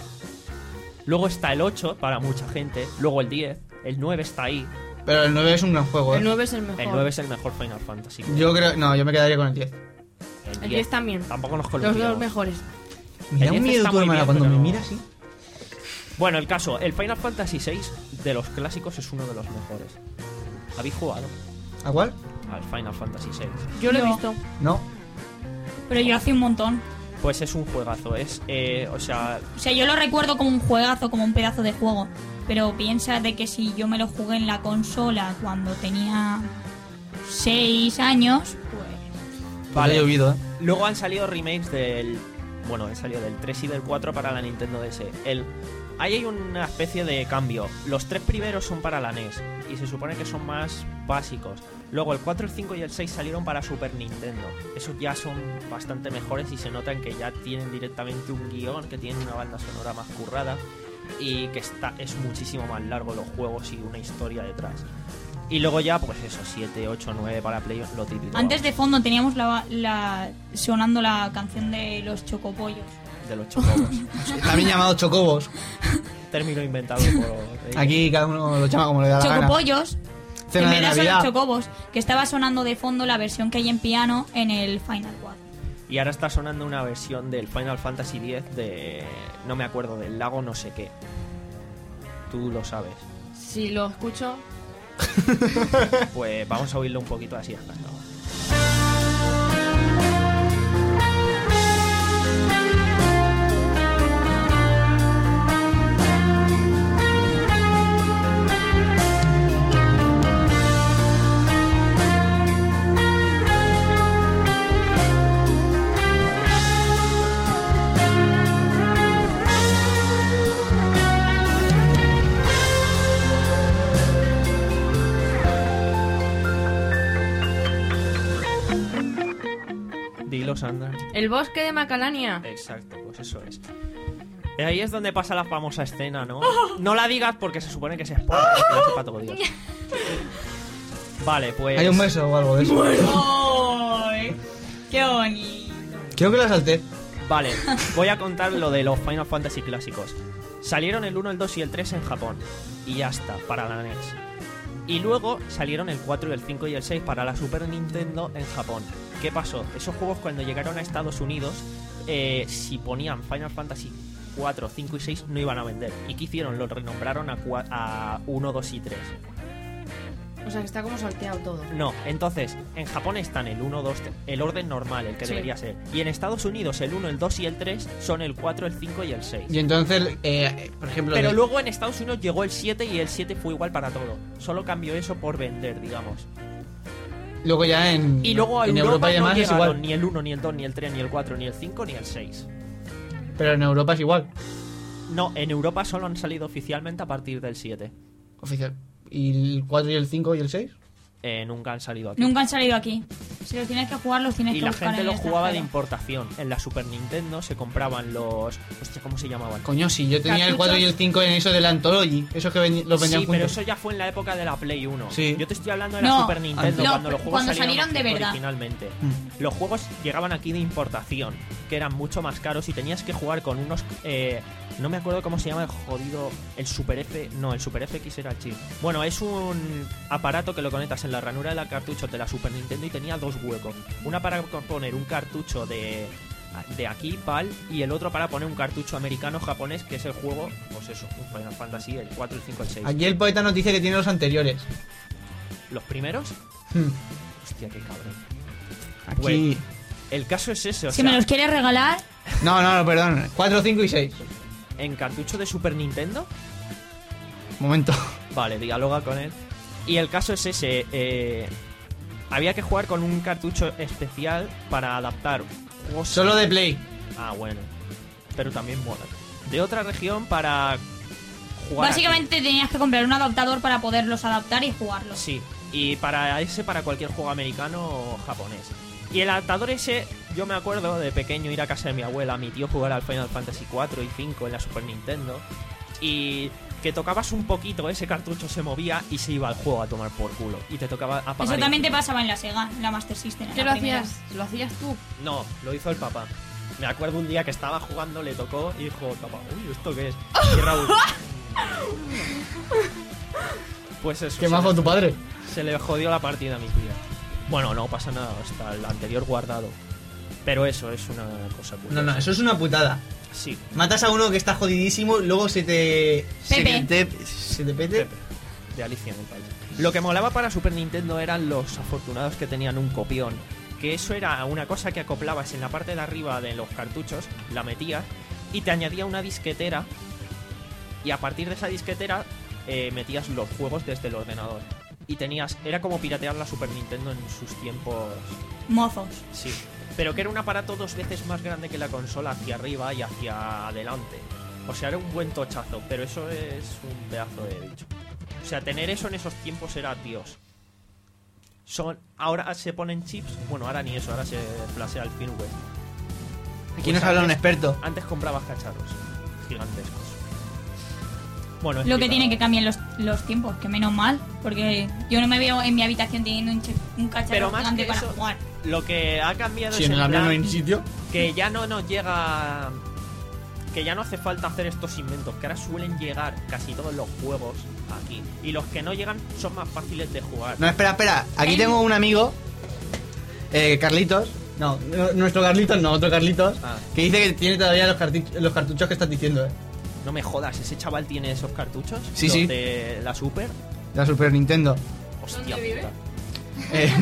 Luego está el ocho para mucha gente, luego el diez, el nueve está ahí. Pero el nueve es un gran juego, El ¿eh? nueve es el mejor. El nueve es el mejor Final Fantasy. Yo creo... No, yo me quedaría con el diez. El diez también. Tampoco nos Los columpiamos. dos mejores. Me da El un diez miedo está tu muy hermana bien, cuando pero- me mira así. Bueno, el caso, el Final Fantasy seis de los clásicos es uno de los mejores. ¿Habéis jugado ¿A cuál? al Final Fantasy seis? Yo lo he No. visto. No. Pero yo hace un montón. Pues es un juegazo, es... eh, o sea, O sea, yo lo recuerdo como un juegazo, como un pedazo de juego. Pero piensa de que si yo me lo jugué en la consola cuando tenía seis años, pues... Vale, he llovido, ¿eh? luego han salido remakes del... Bueno, han salido del tres y del cuatro para la Nintendo D S. El, ahí hay una especie de cambio. Los tres primeros son para la N E S y se supone que son más básicos. Luego el cuatro, el cinco y el seis salieron para Super Nintendo. Esos ya son bastante mejores y se notan que ya tienen directamente un guión, que tienen una banda sonora más currada y que está, es muchísimo más largo los juegos y una historia detrás. Y luego ya, pues eso, siete, ocho, nueve para Play, lo típico. Antes de fondo teníamos la, la sonando la canción de los chocopollos. de los chocobos. También llamados chocobos. Término inventado por... Aquí cada uno lo llama como le da la gana. Chocopollos, Cena en de verdad son los Navidad. chocobos, que estaba sonando de fondo la versión que hay en piano en el Final cuatro. Y ahora está sonando una versión del Final Fantasy X de... No me acuerdo, del lago no sé qué. Tú lo sabes. Si lo escucho, Pues vamos a oírlo un poquito así hasta ahora. Dilo, Sandra. el bosque de Macalania. Exacto, pues eso es. Y ahí es donde pasa la famosa escena, ¿no? No la digas porque se supone que se spoiler, que lo sepa todo Dios. Vale, pues... Hay un beso o algo de eso. ¡Ay! ¡Qué bonito! Creo que la salté. Vale, voy a contar lo de los Final Fantasy clásicos. Salieron el uno, el dos y el tres en Japón. Y ya está, para la N E S. Y luego salieron el cuatro, el cinco y el seis para la Super Nintendo en Japón. ¿Qué pasó? Esos juegos cuando llegaron a Estados Unidos, eh, si ponían Final Fantasy cuatro, cinco y seis no iban a vender. ¿Y qué hicieron? Los renombraron a, a uno, dos y tres. O sea, que está como salteado todo. No, entonces, en Japón están el uno, dos, el orden normal, el que Sí. debería ser. Y en Estados Unidos el uno, el dos y el tres son el cuatro, el cinco y el seis. Y entonces, eh, por ejemplo... Pero de- luego en Estados Unidos llegó el siete y el siete fue igual para todo. Solo cambió eso por vender, digamos. Luego ya en, Y luego a en Europa, Europa y no demás es llegaron igual. ni el uno, ni el dos, ni el tres, ni el cuatro, ni el cinco, ni el seis. Pero en Europa es igual. No, en Europa solo han salido oficialmente a partir del siete. Oficial. ¿Y el cuatro y el cinco y el seis? Eh, nunca han salido aquí. Nunca han salido aquí. Si los tienes que jugar, los tienes Y que la buscar gente en lo el jugaba de extranjero. importación. En la Super Nintendo se compraban los... Hostia, ¿cómo se llamaban? Coño, sí, yo tenía el ¿Cartuchos? cuatro y el cinco en eso del Anthology. Esos que vendi- los vendían Sí, pero juntos. eso ya fue en la época de la Play uno. Sí. Yo te estoy hablando de la No, Super Nintendo, lo- cuando los juegos cuando salieron, salieron de verdad. originalmente. Mm. Los juegos llegaban aquí de importación, que eran mucho más caros y tenías que jugar con unos... eh, no me acuerdo cómo se llama el jodido... El Super F... No, el Super F X era el chip. Bueno, es un aparato que lo conectas en la ranura de la cartucho de la Super Nintendo y tenía dos huecos. Una para poner un cartucho de... de aquí, P A L, y el otro para poner un cartucho americano-japonés, que es el juego, pues eso, un Final Fantasy, el cuatro, el cinco, el seis. Aquí el poeta nos dice que tiene los anteriores. ¿Los primeros? Hmm. Hostia, qué cabrón. Aquí... Bueno, el caso es ese, o Si sea, me los quieres regalar, No, no, no, perdón. cuatro, cinco y seis. en cartucho de Super Nintendo, Momento. vale, dialoga con él. Y el caso es ese, eh, había que jugar con un cartucho especial para adaptar juegos... Solo de Play. Ah, bueno, pero también mola. De otra región para jugar básicamente tenías que comprar un adaptador para poderlos adaptar y jugarlos. Sí, y para ese para cualquier juego americano o japonés. Y el adaptador ese, yo me acuerdo de pequeño ir a casa de mi abuela, mi tío jugar al Final Fantasy cuatro y cinco en la Super Nintendo, y que tocabas un poquito, ese cartucho se movía y se iba al juego a tomar por culo. Y te tocaba apagar. Eso y- también te pasaba en la Sega, en la Master System. en ¿Qué la lo primera. hacías? ¿Lo hacías tú? No, lo hizo el papá. Me acuerdo un día que estaba jugando, le tocó y dijo, papá, uy, ¿esto qué es? Y Raúl... Pues eso. Qué se majo le- tu padre. Se le jodió la partida a mi tía. Bueno, no pasa nada, está el anterior guardado. Pero eso es una cosa curiosa. No, no, eso es una putada. Sí, Matas a uno que está jodidísimo, luego se te... Pepe. Se te, se te pete. Pepe, de Alicia en el País. Lo que molaba para Super Nintendo eran los afortunados que tenían un copión. Que eso era una cosa que acoplabas en la parte de arriba de los cartuchos, la metías y te añadía una disquetera. Y a partir de esa disquetera eh, metías los juegos desde el ordenador. Y tenías, era como piratear la Super Nintendo en sus tiempos. Mozos. Sí, pero que era un aparato dos veces más grande que la consola hacia arriba y hacia adelante. O sea, era un buen tochazo, pero eso es un pedazo de bicho. O sea, tener eso en esos tiempos era Dios. Son, ahora se ponen chips, bueno, ahora ni eso, ahora se flashea el firmware. Aquí nos habla un experto. Antes comprabas cacharros gigantescos. Bueno, Lo que explicado. tiene que cambiar los, los tiempos, que menos mal, porque yo no me veo en mi habitación teniendo un, che- un cacharro Pero más gigante que para eso, jugar. Lo que ha cambiado Si es en el en avión no plan hay sitio. que ya no nos llega, que ya no hace falta hacer estos inventos, que ahora suelen llegar casi todos los juegos aquí, y los que no llegan son más fáciles de jugar. No, espera, espera. Aquí tengo un amigo, eh, Carlitos. No, no, nuestro Carlitos no, otro Carlitos. Ah. Que dice que tiene todavía los, carti- los cartuchos que estás diciendo, eh. No me jodas, ese chaval tiene esos cartuchos. Sí, los sí. de la Super. La Super Nintendo. Hostia ¿Dónde vive? puta. Eh,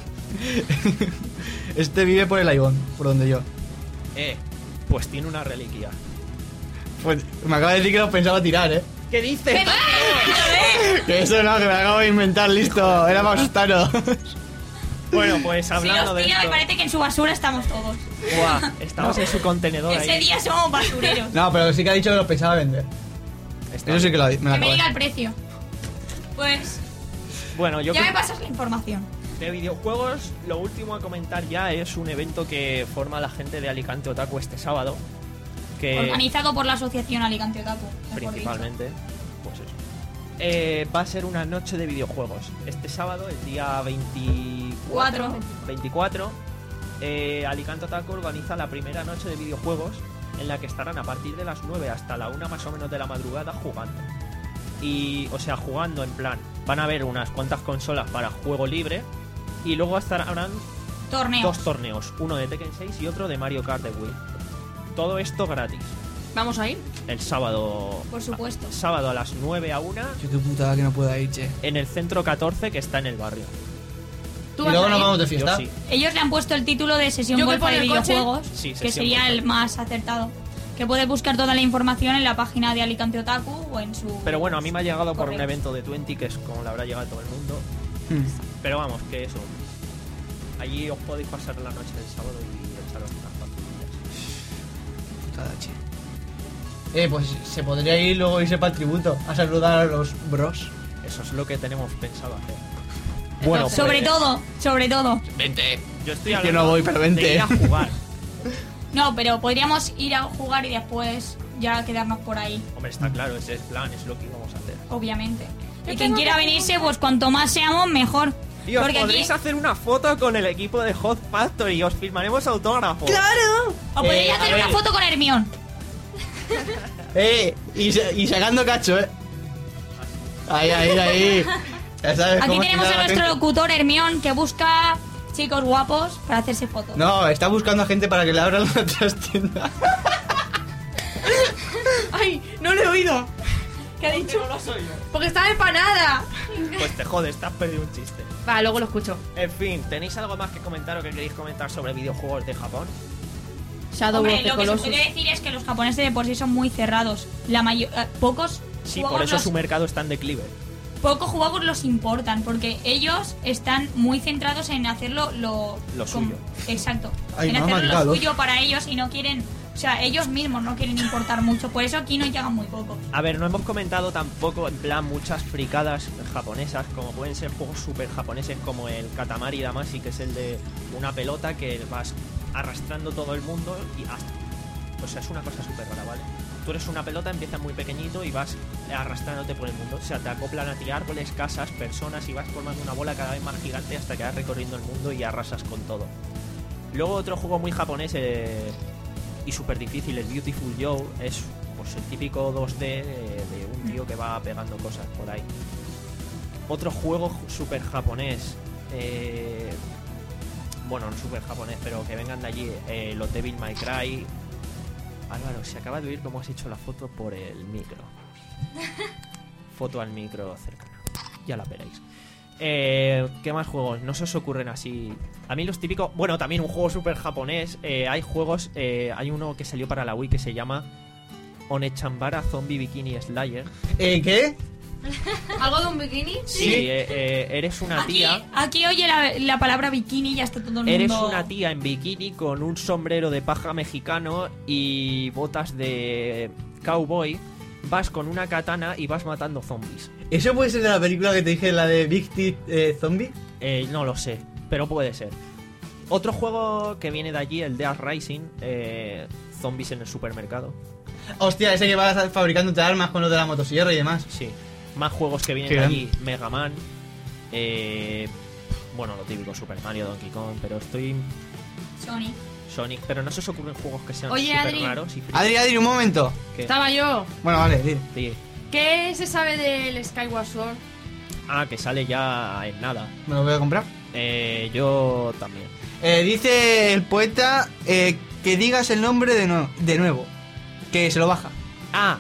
este vive por el Ivón, por donde yo. Eh, pues tiene una reliquia. Pues me acaba de decir que los pensaba tirar, eh. ¿Qué dices? Que eso no, que me acabo de inventar, listo. Era para asustaros. Bueno, pues Si hablando los de tira, me esto. parece que en su basura estamos todos. Buah, estamos en su contenedor Ese ahí. día somos basureros. No, pero sí que ha dicho que los pensaba vender. Está Eso sí bien. que lo ha dicho. Me lo Que me acabo diga de- el precio. Pues Bueno, yo ya creo- me pasas la información. de videojuegos, lo último a comentar ya es un evento que forma la gente de Alicante Otaku este sábado. Que Organizado por la asociación Alicante Otaku, mejor principalmente, pues eso. Eh, va a ser una noche de videojuegos. Este sábado, el día veinticuatro, Cuatro. veinticuatro eh, Alicante Otaku organiza la primera noche de videojuegos en la que estarán a partir de las nueve hasta la una más o menos de la madrugada jugando. Y, o sea, jugando en plan, van a haber unas cuantas consolas para juego libre y luego estarán Torneos. dos torneos, uno de Tekken seis y otro de Mario Kart de Wii. Todo esto gratis. ¿Vamos a ir? El sábado. Por supuesto. Sábado a las nueve a una Yo qué putada que no pueda ir, che. en el centro catorce que está en el barrio. ¿Tú Y vas luego a nos ir? vamos de Yo fiesta. sí. Ellos le han puesto el título de sesión ¿Yo que golfa pone de el coche? videojuegos, Sí, que sesión sería golfa. el más acertado. Que puedes buscar toda la información en la página de Alicante Otaku o en su... Pero bueno, a mí me ha llegado por un correo. evento de veinte, que es como le habrá llegado a todo el mundo. Hmm. Pero vamos, que eso. Allí os podéis pasar la noche del sábado y echaros unas partidas. Putada, che. Eh, pues se podría ir luego irse para el tributo a saludar a los bros. Eso es lo que tenemos pensado hacer. Bueno, Entonces, Sobre pues, todo, sobre todo. Vente. yo estoy Yo hablando no voy, pero de vente. ir a jugar. No, pero podríamos ir a jugar y después ya quedarnos por ahí, Hombre, está claro, ese es el plan, es lo que íbamos a hacer. obviamente. Yo Y quien tengo quiera que venirse, pues cuanto más seamos, mejor. Y os Porque aquí... podréis hacer una foto con el equipo de Hot Factory y os firmaremos autógrafos. ¡Claro! O podéis Eh, a hacer una ver. foto con Hermión. Eh, y, sa- y sacando cacho, eh. Ahí, ahí, ahí. Ya sabes Aquí cómo tenemos tirar a la nuestro gente. locutor Hermión que busca chicos guapos para hacerse fotos. No, está buscando a gente para que le abran la trastienda. ¡Ay! ¡No lo he oído! ¿Qué ha dicho? Porque estaba empanada. Pues te jodes, te has perdido un chiste. Va, luego lo escucho. En fin, ¿tenéis algo más que comentar o que queréis comentar sobre videojuegos de Japón? Shadow Hombre, of the lo que se Colossus. puede decir es que los japoneses de por sí son muy cerrados. La mayor, eh, pocos Sí, juegos por eso los- su mercado está en declive. pocos juegos los importan porque ellos están muy centrados en hacerlo lo, Lo com- suyo. Exacto. Ay, en mamá, hacerlo claro. lo suyo para ellos y no quieren, o sea, ellos mismos no quieren importar mucho. Por eso aquí nos llegan muy pocos. A ver, no hemos comentado tampoco en plan muchas fricadas japonesas, como pueden ser juegos super japoneses como el Katamari Damacy, que es el de una pelota que vas arrastrando todo el mundo y hasta... O sea, es una cosa súper rara, ¿vale? Tú eres una pelota, empiezas muy pequeñito y vas arrastrándote por el mundo. O sea, te acoplan a ti árboles, casas, personas y vas formando una bola cada vez más gigante hasta que vas recorriendo el mundo y arrasas con todo. Luego otro juego muy japonés eh, y súper difícil, el Beautiful Joe, es pues el típico dos D de, de un tío que va pegando cosas por ahí. Otro juego súper japonés, eh, bueno, no súper japonés, pero que vengan de allí, eh, los Devil May Cry. Álvaro, se acaba de oír cómo has hecho la foto por el micro. Foto al micro cercana. Ya la veréis. Eh, ¿Qué más juegos? No se os ocurren así. A mí los típicos... Bueno, también un juego súper japonés. Eh, hay juegos... Eh, hay uno que salió para la Wii que se llama Onechambara Zombie Bikini Slayer. ¿Eh, qué? ¿Algo de un bikini? Sí, eh, eh, eres una Aquí, tía... aquí oye la, la palabra bikini y ya está todo el mundo. Eres una tía en bikini con un sombrero de paja mexicano y botas de cowboy. Vas con una katana y vas matando zombies. ¿Eso puede ser de la película que te dije, la de Big Tit eh, Zombie? Eh, no lo sé, pero puede ser. Otro juego que viene de allí, el Death Rising, eh, zombies en el supermercado. Hostia, ese que vas fabricándote armas con lo de la motosierra y demás. Sí. Más juegos que vienen Qué de gran- allí, Mega Man. Eh, bueno, lo típico, Super Mario, Donkey Kong, pero estoy... Sony. Sonic, pero no se os ocurren juegos que sean Oye, súper Adri. raros y frikis. Adri, Adri, un momento. ¿Qué? Estaba yo. Bueno, vale, dile. Sí. ¿Qué se sabe del Skyward Sword? Ah, que sale ya en nada. ¿Me lo voy a comprar? Eh, yo también. Eh, dice el poeta eh, que digas el nombre de, no- de nuevo. Que se lo baja. Ah,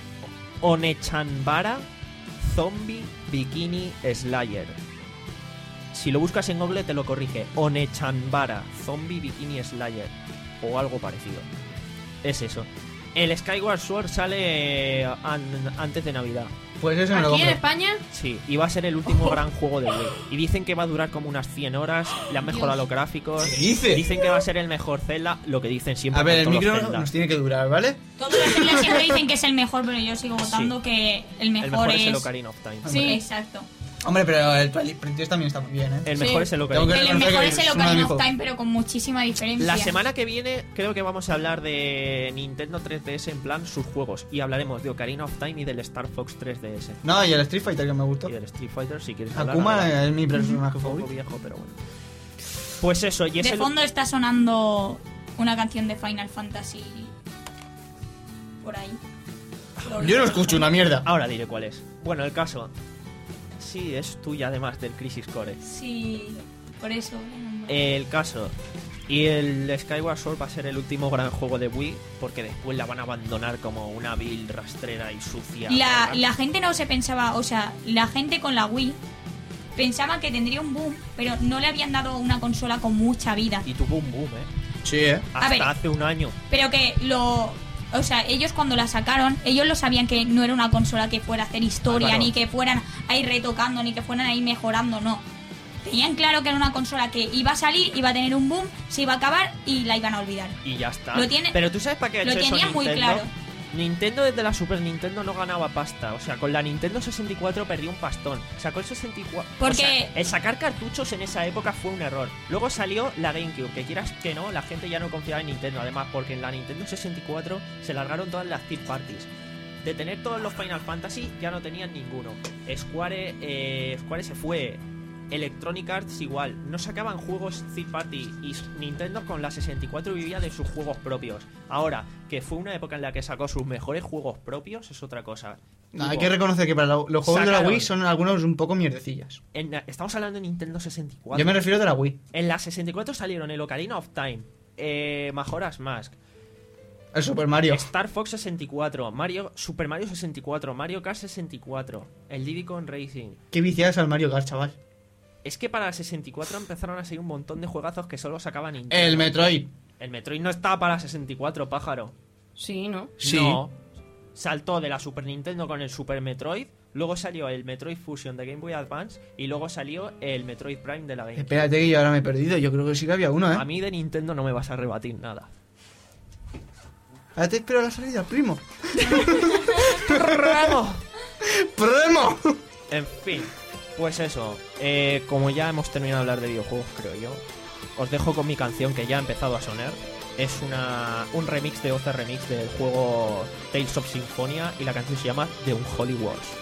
Onechanbara Zombie Bikini Slayer. Si lo buscas en Google te lo corrige. Onechanbara Zombie Bikini Slayer. O algo parecido. Es eso. El Skyward Sword sale eh, an- antes de Navidad. Pues eso me lo ¿Aquí en compro. España? Sí, y va a ser el último gran juego de Wii. Y dicen que va a durar como unas cien horas. Le han mejorado los gráficos. ¿Qué dice? Dicen que va a ser el mejor Zelda. Lo que dicen siempre. A ver, el con todos los micro Zeldas. nos tiene que durar, ¿vale? Todos los Zelda siempre dicen que es el mejor, pero yo sigo votando Sí. que el mejor, El mejor es es... el Ocarina of Time. Sí. Exacto. Hombre, pero el Twilight Princess también está muy bien, ¿eh? El Sí. mejor es el Tengo Ocarina. que- El reconocer mejor que es el es uno de Ocarina mis of juegos. Time, pero con muchísima diferencia. La semana que viene creo que vamos a hablar de Nintendo tres D S en plan sus juegos. Y hablaremos de Ocarina of Time y del Star Fox tres D S. No, y el Street Fighter que me gustó. Y del Street Fighter si quieres hablar. Akuma hablar. es mi personaje Un poco favorito. viejo, pero bueno. Pues eso, y es De el... fondo está sonando una canción de Final Fantasy por ahí. Yo no escucho una mierda. Ahora diré cuál es. Bueno, el caso. Sí, es tuya además del Crisis Core. Sí, por eso. El caso. Y el Skyward Sword va a ser el último gran juego de Wii, porque después la van a abandonar como una vil rastrera y sucia. La, la gente no se pensaba, o sea, la gente con la Wii pensaba que tendría un boom, pero no le habían dado una consola con mucha vida. Y tuvo un boom, ¿eh? Sí, ¿eh? Hasta ver. hace un año. Pero que lo... O sea, ellos cuando la sacaron, ellos lo sabían que no era una consola que fuera a hacer historia, Ah, claro. ni que fueran a ir retocando, ni que fueran a ir mejorando, no. Tenían claro que era una consola que iba a salir, iba a tener un boom, se iba a acabar y la iban a olvidar. Y ya está. Lo tiene- Pero tú sabes para qué ha lo hecho eso tenían muy Nintendo? claro. Nintendo desde la Super Nintendo no ganaba pasta. O sea, con la Nintendo sesenta y cuatro perdió un pastón. Sacó el sesenta y cuatro. Porque- O sea, el sacar cartuchos en esa época fue un error. Luego salió la GameCube, que quieras que no, la gente ya no confiaba en Nintendo. Además, porque en la Nintendo sesenta y cuatro se largaron todas las third parties. De tener todos los Final Fantasy, ya no tenían ninguno. Square, eh, Square se fue. Electronic Arts igual, no sacaban juegos third party y Nintendo con la sesenta y cuatro vivía de sus juegos propios. Ahora, que fue una época en la que sacó sus mejores juegos propios, es otra cosa. Nah, hay Hubo- que reconocer que para lo- los juegos de la Sacaron- Wii son algunos un poco mierdecillas. en la- estamos hablando de Nintendo sesenta y cuatro. Yo me refiero de la Wii. En la sesenta y cuatro salieron el Ocarina of Time, eh, Majora's Mask, El Super Mario. Star Fox sesenta y cuatro, Mario, Super Mario sesenta y cuatro, Mario Kart sesenta y cuatro, el Diddy Kong Racing. Qué viciadas al Mario Kart, chaval. Es que para la sesenta y cuatro empezaron a salir un montón de juegazos que solo sacaban Nintendo. El Metroid. El Metroid no estaba para la sesenta y cuatro, pájaro. Sí, ¿no? Sí. No. Saltó de la Super Nintendo con el Super Metroid, luego salió el Metroid Fusion de Game Boy Advance y luego salió el Metroid Prime de la GameCube. Espérate que yo ahora me he perdido. Yo creo que sí que había uno, ¿eh? A mí de Nintendo no me vas a rebatir nada. Ahora te espero a la salida, primo. ¡Remo! ¡Primo! En fin, pues eso. eh, como ya hemos terminado de hablar de videojuegos, creo yo, os dejo con mi canción que ya ha empezado a sonar. Es una, un remix de Oce Remix del juego Tales of Symphonia y la canción se llama The Unholy Wars.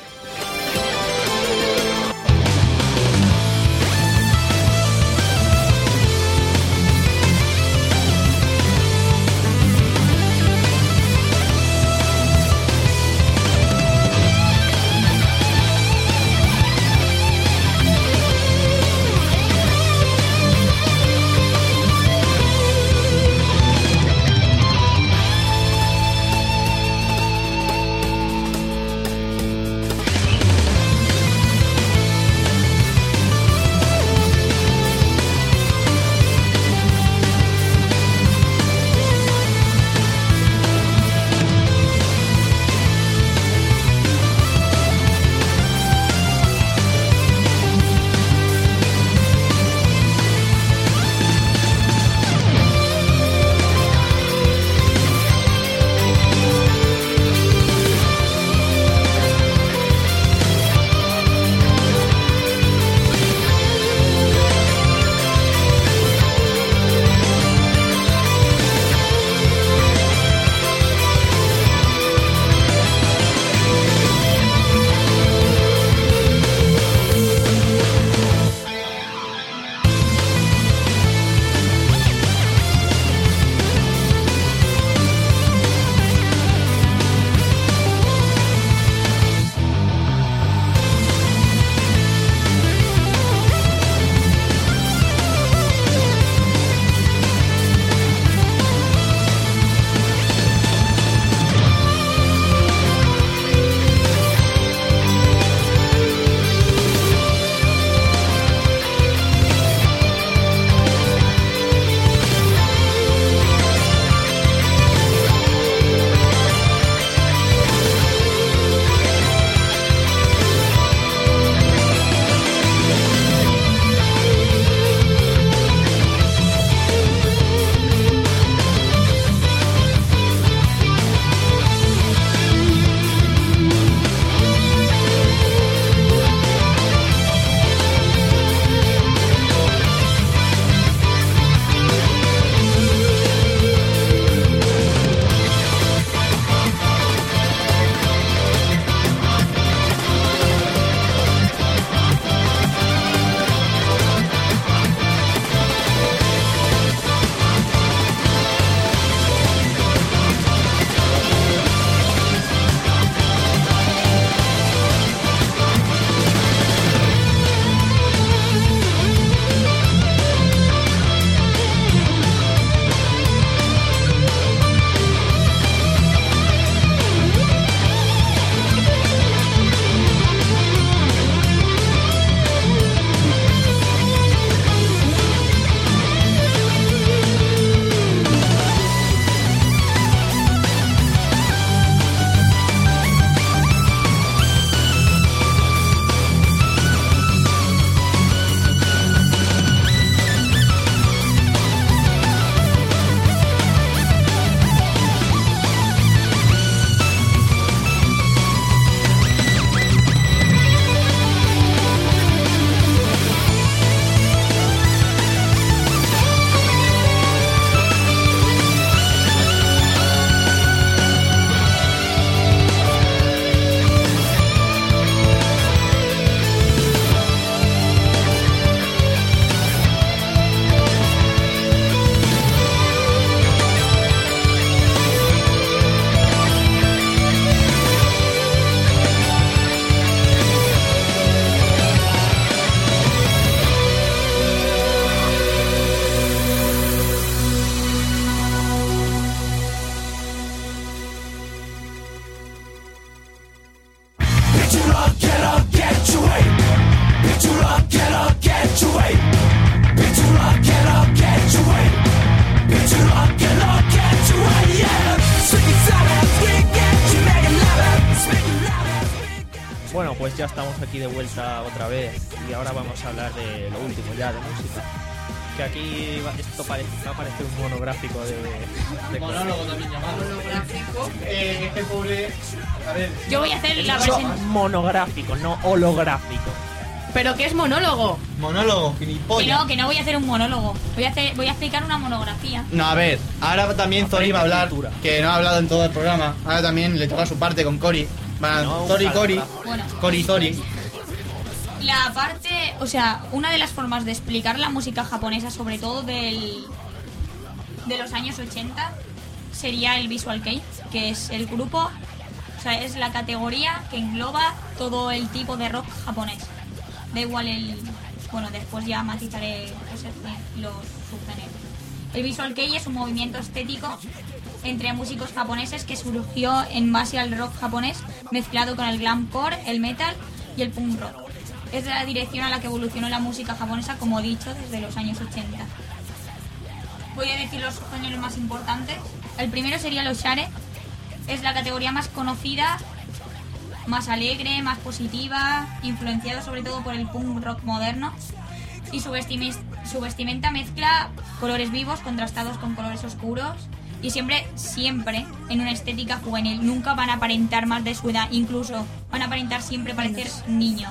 pues ya estamos aquí de vuelta otra vez y ahora vamos a hablar de lo último ya, de música. Que aquí va- esto parece, va a parecer un monográfico de... de Monólogo también llamado. Monográfico. Eh, este pobre... A ver... Yo voy a hacer la Eso, versión. monográfico, no holográfico. ¿Pero qué es monólogo? Monólogo, Que gilipollas. no, que no voy a hacer un monólogo. Voy a hacer, voy a explicar una monografía. No, a ver, ahora también Zori va a hablar, cultura. que no ha hablado en todo el programa. Ahora también le toca su parte con Cory. Van No, Zori, ojalá. Cory, Bueno, Cory, Zori. la parte, o sea, una de las formas de explicar la música japonesa, sobre todo del de los años ochenta, sería el Visual Kei, que es el grupo, o sea, es la categoría que engloba todo el tipo de rock japonés. Da igual el, bueno, después ya matizaré pues, los subgéneros. El Visual Kei es un movimiento estético entre músicos japoneses que surgió en base al rock japonés mezclado con el glamcore, el metal y el punk rock. Es la dirección a la que evolucionó la música japonesa, como he dicho, desde los años ochenta. Voy a decir los géneros más importantes. El primero sería los share. Es la categoría más conocida, más alegre, más positiva, influenciado sobre todo por el punk rock moderno. Y su, vestime- su vestimenta mezcla colores vivos contrastados con colores oscuros. Y siempre, siempre en una estética juvenil. Nunca van a aparentar más de su edad. Incluso van a aparentar siempre parecer niños.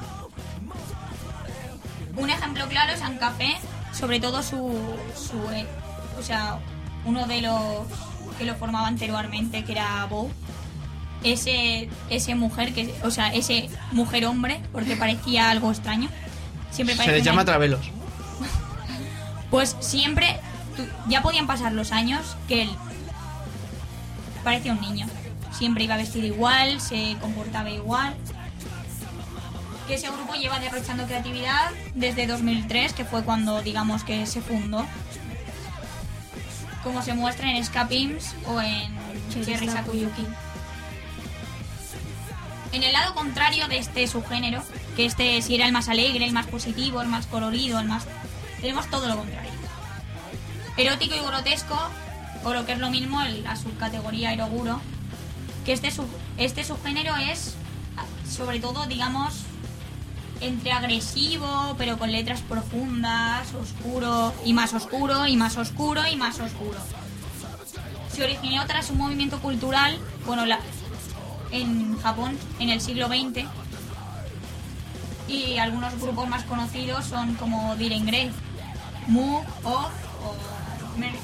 Un ejemplo claro es Ancafé, sobre todo su, su eh, o sea, uno de los que lo formaba anteriormente, que era Bow. Ese, ese mujer, que, o sea, ese mujer hombre, porque parecía algo extraño. Siempre Se parecía les una- llama Travelos. Pues siempre, tú- ya podían pasar los años que él parecía un niño. Siempre iba vestido igual, se comportaba igual. Que ese grupo lleva derrochando creatividad desde dos mil tres, que fue cuando, digamos, que se fundó. Como se muestra en Escapims o en Cherry Sakuyuki. En el lado contrario de este subgénero, que este sí era el más alegre, el más positivo, el más colorido, el más... tenemos todo lo contrario. Erótico y grotesco, o lo que es lo mismo, el- la subcategoría eroguro, que este, sub, este subgénero es, sobre todo, digamos, entre agresivo, pero con letras profundas, oscuro, y más oscuro, y más oscuro, y más oscuro. Se originó tras un movimiento cultural, bueno, la, en Japón, en el siglo veinte, y algunos grupos más conocidos son como Diren Grey, Mu, Oz o Mer.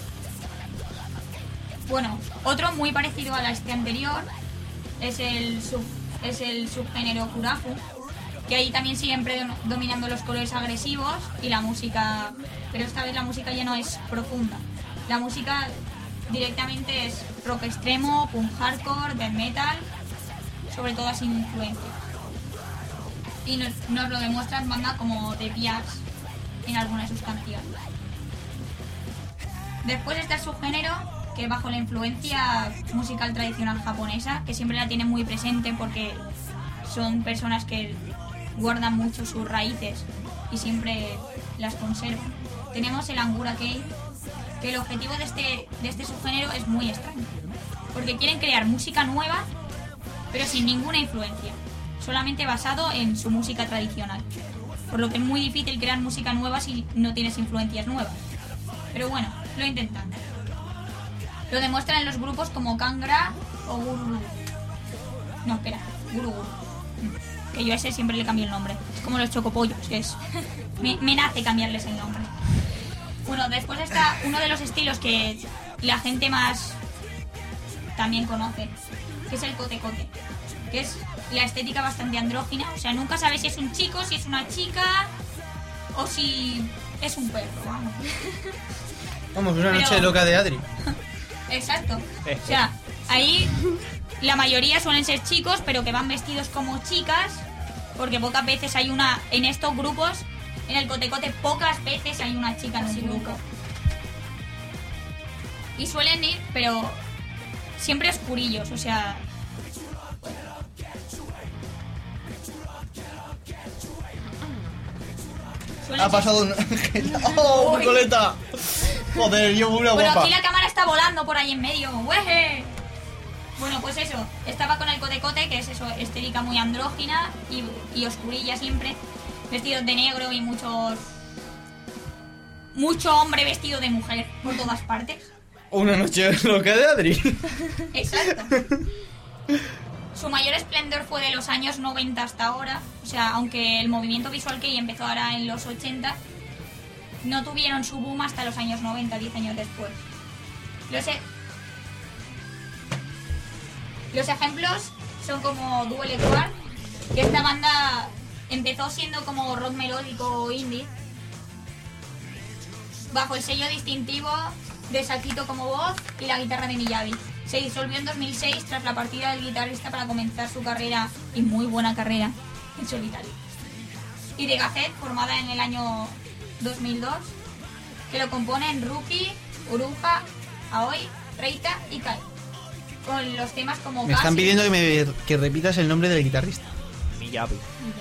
Bueno, otro muy parecido a este anterior es el, sub, es el subgénero Kurafu, que ahí también siguen predo- dominando los colores agresivos y la música, pero esta vez la música ya no es profunda. La música directamente es rock extremo, punk hardcore, death metal, sobre todo sin influencia. Y nos, nos lo demuestran bandas como The Piats en algunas de sus canciones. Después está el subgénero que bajo la influencia musical tradicional japonesa, que siempre la tienen muy presente porque son personas que guardan mucho sus raíces y siempre las conservan. Tenemos el Angura Kei, que el objetivo de este, de este subgénero es muy extraño, porque quieren crear música nueva, pero sin ninguna influencia, solamente basado en su música tradicional. Por lo que es muy difícil crear música nueva si no tienes influencias nuevas. Pero bueno, lo intentan. Lo demuestran en los grupos como Kangra o Guru Guru. No, espera, Guru Guru. Que yo a ese siempre le cambio el nombre. Es como los chocopollos, es... me, me nace cambiarles el nombre. Bueno, después está uno de los estilos que la gente más también conoce, que es el kote kote, que es la estética bastante andrógina. O sea, nunca sabes si es un chico, si es una chica o si es un perro, vamos. Vamos, una Pero- noche loca de Adri. Exacto. O sea, ahí la mayoría suelen ser chicos, pero que van vestidos como chicas, porque pocas veces hay una... En estos grupos, en el cotecote, pocas veces hay una chica en un grupo. Y suelen ir, pero siempre oscurillos, o sea... suelen Ha ser- pasado un... ¡Oh, Uy. mi coleta! Joder, yo una Bueno, guapa. aquí la cámara está volando por ahí en medio. ¡Ueje! Bueno, pues eso, estaba con el cotecote, que es eso, estética muy andrógina y, y oscurilla siempre, vestidos de negro y muchos... Mucho hombre vestido de mujer por todas partes. Una noche loca de Adri. Exacto. Su mayor esplendor fue de los años noventa hasta ahora. O sea, aunque el movimiento Visual Kei empezó ahora en los ochenta, no tuvieron su boom hasta los años noventa, diez años después. Los, e- Los ejemplos son como Duel Equal, que esta banda empezó siendo como rock melódico indie, bajo el sello distintivo de Sakito como voz y la guitarra de Miyavi. Se disolvió en dos mil seis tras la partida del guitarrista para comenzar su carrera, y muy buena carrera, en solitario. Y de Gazette, formada en el año dos mil dos, que lo componen Ruki, Uruha, Aoi, Reita y Kai. Con los temas como Me están Kasi- pidiendo que, me, que repitas el nombre del guitarrista. Miyavi.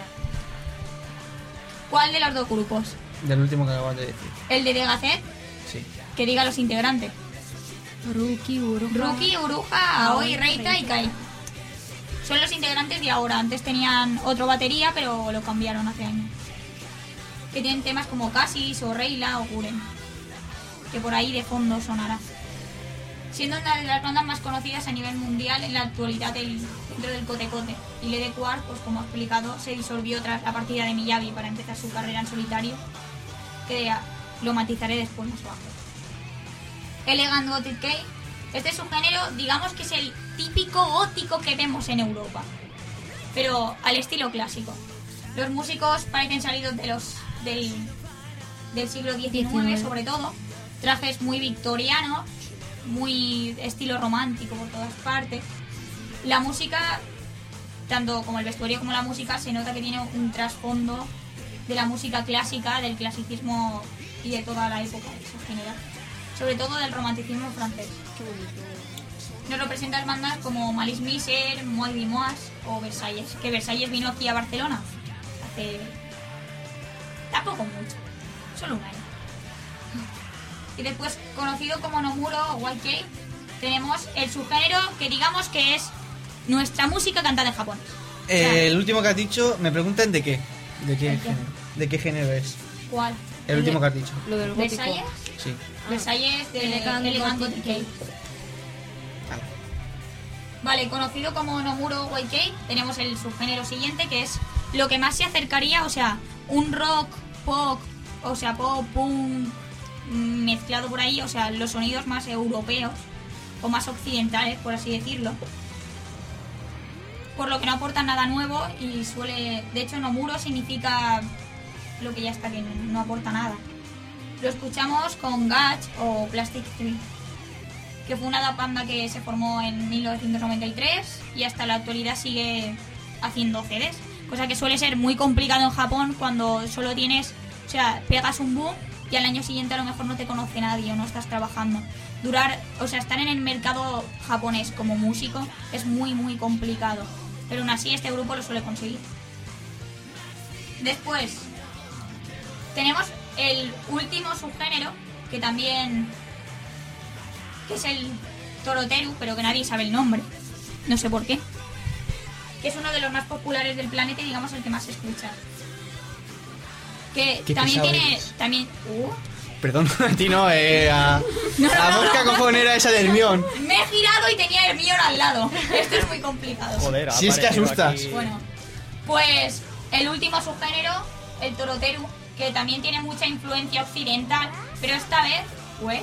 ¿Cuál de los dos grupos? Del último que acabas de decir. ¿El de The Gazette? Sí. Que diga los integrantes. Ruki, Uruha. Ruki, Uruha, Aoi, Reita y Kai. Son los integrantes de ahora. Antes tenían otro batería, pero lo cambiaron hace años. Que tienen temas como Casis o Reila o Guren. Que por ahí de fondo sonará. Siendo una de las bandas más conocidas a nivel mundial en la actualidad del, dentro del cotecote. Y Lede Quark, pues como he explicado, se disolvió tras la partida de Miyavi para empezar su carrera en solitario. Que lo matizaré después más abajo. Elegant Gothic Kei. Este subgénero, digamos que es el típico gótico que vemos en Europa, pero al estilo clásico. Los músicos parecen salidos de los del, del siglo diecinueve, diecinueve. sobre todo. Trajes muy victorianos, muy estilo romántico por todas partes. La música, tanto como el vestuario como la música, se nota que tiene un trasfondo de la música clásica, del clasicismo y de toda la época en general. Sobre todo del romanticismo francés. Nos representan bandas como Malice Miser, Moi Dimois o Versalles. Que Versalles vino aquí a Barcelona hace... tampoco mucho, solo un año. Y después, conocido como Nomuro o Y K, tenemos el subgénero que digamos que es nuestra música cantada en japonés. O sea, Eh, el último que has dicho, me preguntan de qué. ¿De qué ¿El qué? género? ¿De qué género es? ¿cuál? El último que has dicho. Lo del gótico. ¿Versalles? Sí. Versalles de Elegant Elegant Gothic Gothic Kei. Kei. Vale, conocido como Nomuro Y K, tenemos el subgénero siguiente, que es lo que más se acercaría, o sea, un rock, pop, o sea, pop, punk, mm, mezclado por ahí, o sea, los sonidos más europeos o más occidentales, por así decirlo. Por lo que no aportan nada nuevo y suele... De hecho, Nomuro significa lo que ya está, que no, no aporta nada. Lo escuchamos con Gatch o Plastic Tree, que fue una banda que se formó en mil novecientos noventa y tres y hasta la actualidad sigue haciendo C Ds, cosa que suele ser muy complicado en Japón cuando solo tienes, o sea, pegas un boom y al año siguiente a lo mejor no te conoce nadie o no estás trabajando. Durar, o sea, estar en el mercado japonés como músico es muy muy complicado, pero aún así este grupo lo suele conseguir. Después tenemos el último subgénero, que también... que es el Toroteru, pero que nadie sabe el nombre. No sé por qué. Que es uno de los más populares del planeta y digamos el que más se escucha. Que Qué también pesado tiene... eres. también uh, Perdón, a ti no, eh, a, No, no, a no, mosca no. cojonera esa del mión. Me he girado y tenía el millón al lado. Esto es muy complicado. Joder, ha Si es que aparecido asustas. aquí- Bueno, pues el último subgénero, el Toroteru, que también tiene mucha influencia occidental, pero esta vez, güey,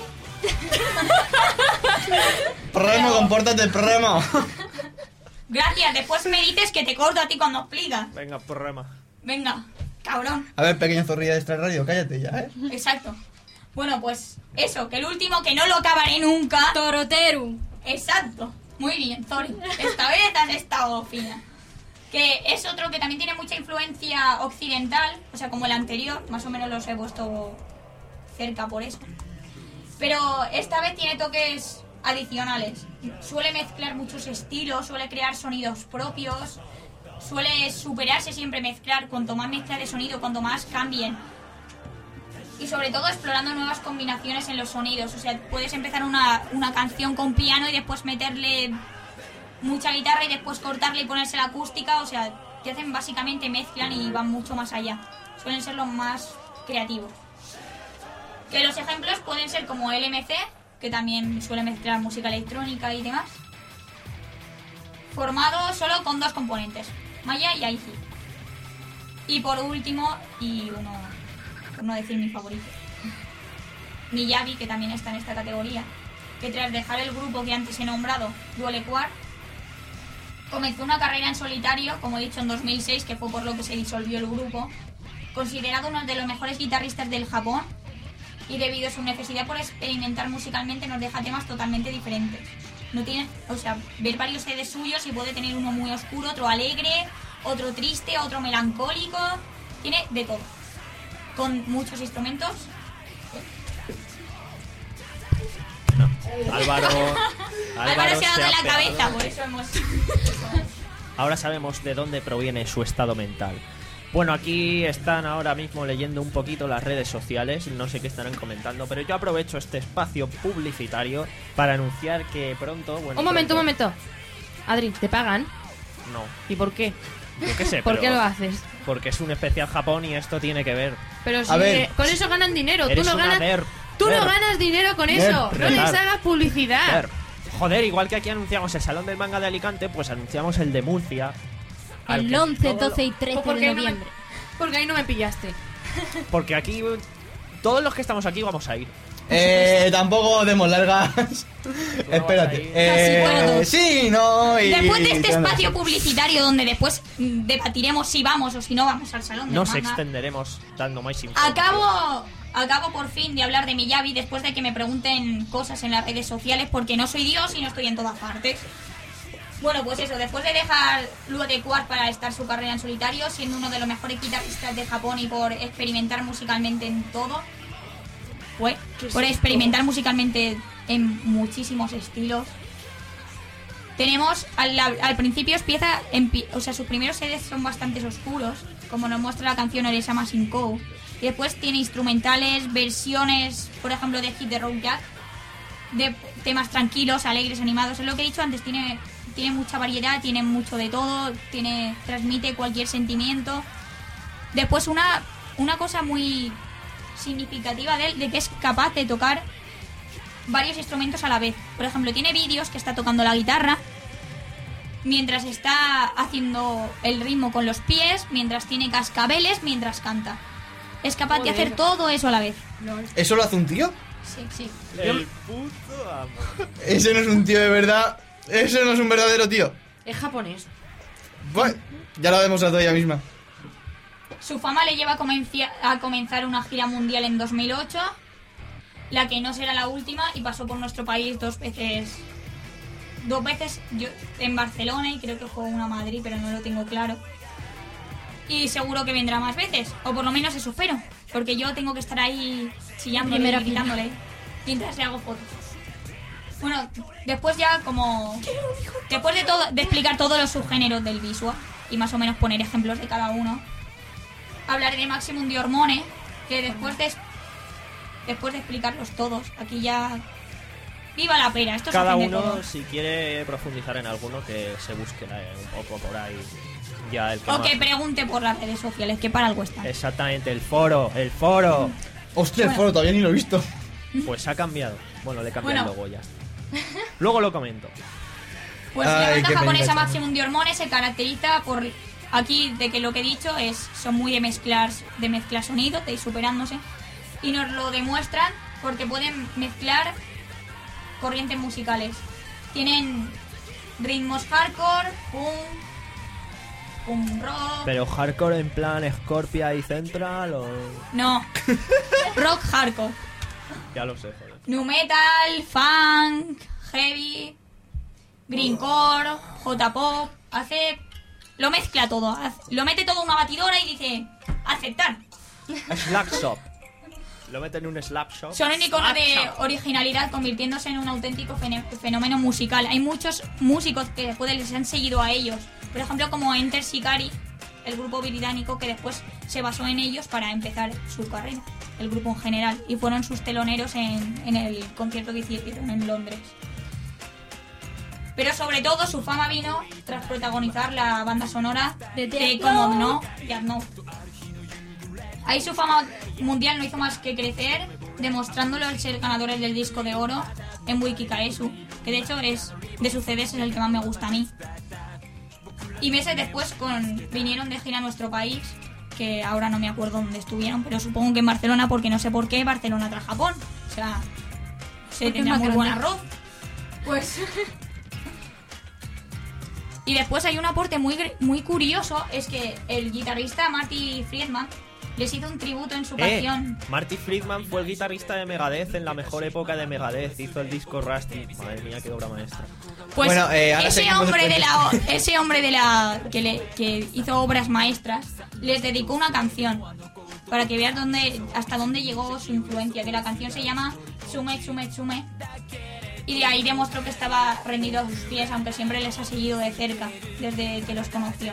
Premo, Pero- compórtate, premo. gracias, después me dices que te corto a ti cuando explicas. Venga, problema. Venga, cabrón. A ver, pequeña zorrilla de extra radio, cállate ya, ¿eh? Exacto. Bueno, pues eso, que el último que no lo acabaré nunca. Toroteru. Exacto. Muy bien, Zori. Esta vez has estado fina. Que es otro que también tiene mucha influencia occidental, o sea, como el anterior, más o menos los he puesto cerca por eso. Pero esta vez tiene toques adicionales. Suele mezclar muchos estilos, suele crear sonidos propios, suele superarse siempre mezclar. Cuanto más mezcla de sonido, cuanto más cambien. Y sobre todo explorando nuevas combinaciones en los sonidos. O sea, puedes empezar una, una canción con piano y después meterle mucha guitarra y después cortarla y ponerse la acústica, o sea, te hacen básicamente mezclan y van mucho más allá. Suelen ser los más creativos. Que los ejemplos pueden ser como L M C, que también suele mezclar música electrónica y demás. Formado solo con dos componentes, Maya y Aiji. Y por último, y uno, por no decir mi favorito, Miyavi, que también está en esta categoría, que tras dejar el grupo que antes he nombrado, Dual Equar, comenzó una carrera en solitario, como he dicho, en dos mil seis, que fue por lo que se disolvió el grupo, considerado uno de los mejores guitarristas del Japón, y debido a su necesidad por experimentar musicalmente nos deja temas totalmente diferentes. No tiene, o sea, ver varios C Ds suyos y puede tener uno muy oscuro, otro alegre, otro triste, otro melancólico, tiene de todo, con muchos instrumentos. No. Álvaro, Álvaro se ha dado ha la pegado. cabeza, por eso hemos... Ahora sabemos de dónde proviene su estado mental. Bueno, aquí están ahora mismo leyendo un poquito las redes sociales, no sé qué estarán comentando, pero yo aprovecho este espacio publicitario para anunciar que pronto... Bueno, Un momento, un pronto- momento. Adri, ¿te pagan? No, ¿Y por qué? yo qué sé, ¿Por pero- qué lo haces? Porque es un especial Japón y esto tiene que ver. Pero si A ver. eh, con eso ganan dinero. Tú Eres no una ganas, nerd, tú no nerd. ganas dinero con eso. Nerd, No les nerd. hagas publicidad. Ver, Joder, igual que aquí anunciamos el Salón del Manga de Alicante, pues anunciamos el de Murcia. al El que once, todo lo- doce y trece ¿Por de qué no me- noviembre. Porque ahí no me pillaste. Porque aquí, todos los que estamos aquí vamos a ir. Eh, tampoco demos largas. vas a Espérate. ir. Eh, Casi puedo. sí, no. Y, Después de este y- espacio publicitario donde después mm, debatiremos si vamos o si no vamos al salón del Nos manga, extenderemos dando más información. acabo, acabo por fin de hablar de Miyavi después de que me pregunten cosas en las redes sociales porque no soy Dios y no estoy en todas partes. Bueno, pues eso, después de dejar Dual Equar para estar su carrera en solitario, siendo uno de los mejores guitarristas de Japón y por experimentar musicalmente en todo, pues, por experimentar musicalmente en muchísimos estilos. Tenemos, al, al principio empieza, empie- o sea, sus primeros C Ds son bastante oscuros, como nos muestra la canción Oresama Shinkou. Y después tiene instrumentales, versiones, por ejemplo, de Hit the Road Jack, de temas tranquilos, alegres, animados. Es lo que he dicho antes, tiene, tiene mucha variedad, tiene mucho de todo, tiene transmite cualquier sentimiento. Después una, una cosa muy significativa de él, de que es capaz de tocar varios instrumentos a la vez. Por ejemplo, tiene vídeos que está tocando la guitarra mientras está haciendo el ritmo con los pies, mientras tiene cascabeles, mientras canta. Es capaz de Joder. hacer todo eso a la vez. ¿Eso lo hace un tío? Sí, sí. El puto amo. Ese no es un tío de verdad. Ese no es un verdadero tío. Es japonés. Bueno, ya lo ha demostrado ella misma. Su fama le lleva a, comencia- a comenzar una gira mundial en dos mil ocho, la que no será la última, y pasó por nuestro país dos veces. Dos veces yo, en Barcelona, y creo que fue una a Madrid, pero no lo tengo claro. Y seguro que vendrá más veces, o por lo menos eso espero, porque yo tengo que estar ahí chillándole Primera y gritándole mientras le hago fotos. Bueno, después ya como... Después de todo de explicar todos los subgéneros del visual y más o menos poner ejemplos de cada uno, hablaré de Maximum de Hormone, que después de después de explicarlos todos, aquí ya viva la pera, esto Cada se hacen de uno, todo. si quiere profundizar en alguno, que se busque eh, un poco por ahí. Ya el que O más- que pregunte por las redes sociales, que para algo están. Exactamente, el foro, el foro. Hostia, el Bueno. foro todavía ni lo he visto. Pues ha cambiado. Bueno, le he cambiado Bueno. luego ya. Luego lo comento. Pues Ay, la qué banda penita japonesa esta. Maximum de Hormone se caracteriza por aquí de que lo que he dicho es son muy de mezclar de mezclar sonidos, de ir superándose, y nos lo demuestran porque pueden mezclar corrientes musicales. Tienen ritmos hardcore, punk, punk rock, Pero hardcore en plan Scorpia y Central o... no, rock hardcore, Ya lo sé, joder. nu metal, funk, heavy, greencore, J-pop, hace lo mezcla todo, hace- lo mete todo en una batidora y dice aceptar. Slap Shop. Lo meten en un slap shop. Son un icono Slap de shop. originalidad, convirtiéndose en un auténtico fene- fenómeno musical. Hay muchos músicos que después les han seguido a ellos. Por ejemplo, como Enter Shikari, el grupo británico que después se basó en ellos para empezar su carrera, el grupo en general. Y fueron sus teloneros en, en el concierto que hicieron en Londres. Pero sobre todo su fama vino tras protagonizar la banda sonora De de, Death como Note. no, Death Note. Ahí su fama mundial no hizo más que crecer, demostrándolo al ser ganadores del disco de oro en Wikikaesu, que de hecho es de sus C Ds es el que más me gusta a mí. Y meses después con, vinieron de gira a nuestro país, que ahora no me acuerdo dónde estuvieron, pero supongo que en Barcelona, porque no sé por qué Barcelona tras Japón. O sea, se Porque tenía es muy más buen grande. arroz. Pues Y después hay un aporte muy, gr- muy curioso, es que el guitarrista Marty Friedman les hizo un tributo en su Eh, canción. Marty Friedman fue el guitarrista de Megadeth en la mejor época de Megadeth. Hizo el disco Rusty. Madre mía, qué obra maestra. Pues Bueno, eh, ahora ese seguimos hombre de después. la ese hombre de la que le que hizo obras maestras les dedicó una canción para que veas dónde hasta dónde llegó su influencia, que la canción se llama Sume Sume Sume. Y de ahí demostró que estaba rendido a sus pies, aunque siempre les ha seguido de cerca desde que los conoció.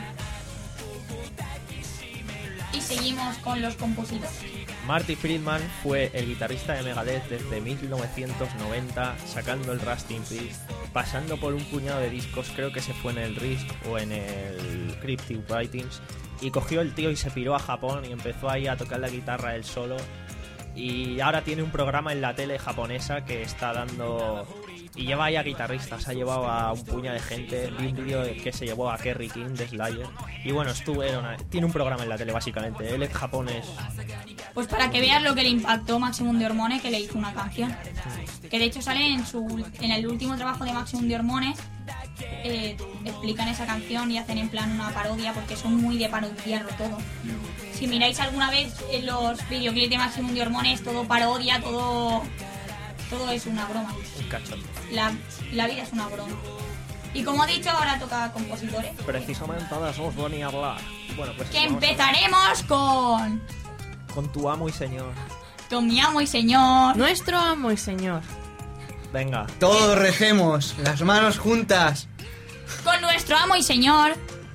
Y seguimos con los compositores. Marty Friedman fue el guitarrista de Megadeth desde mil novecientos noventa, sacando el Rust in Peace, pasando por un puñado de discos, creo que se fue en el Risk o en el Cryptic Writings, y cogió el tío y se piró a Japón y empezó ahí a tocar la guitarra él solo. Y ahora tiene un programa en la tele japonesa que está dando... Y lleva ahí a guitarristas, ha llevado a un puñado de gente. Vi un vídeo que se llevó a Kerry King de Slayer. Y bueno, estuvieron... a- Tiene un programa en la tele básicamente. Él es japonés. Pues para que veas lo que le impactó Maximum de Hormone, que le hizo una canción. Que de hecho sale en su en el último trabajo de Maximum de Hormone. Eh, explican esa canción y hacen en plan una parodia, porque son muy de parodiarlo todo. Si miráis alguna vez en los videoclips de Maximum de Hormone, es todo parodia, todo todo es una broma. Un cachondo. La, la vida es una broma. Y como he dicho, ahora toca compositores. Precisamente de eso os venía a hablar. Bueno, pues Que vamos a- empezaremos con con tu amo y señor. con mi amo y señor. nuestro amo y señor. Venga. Todos recemos, las manos juntas. Con nuestro amo y señor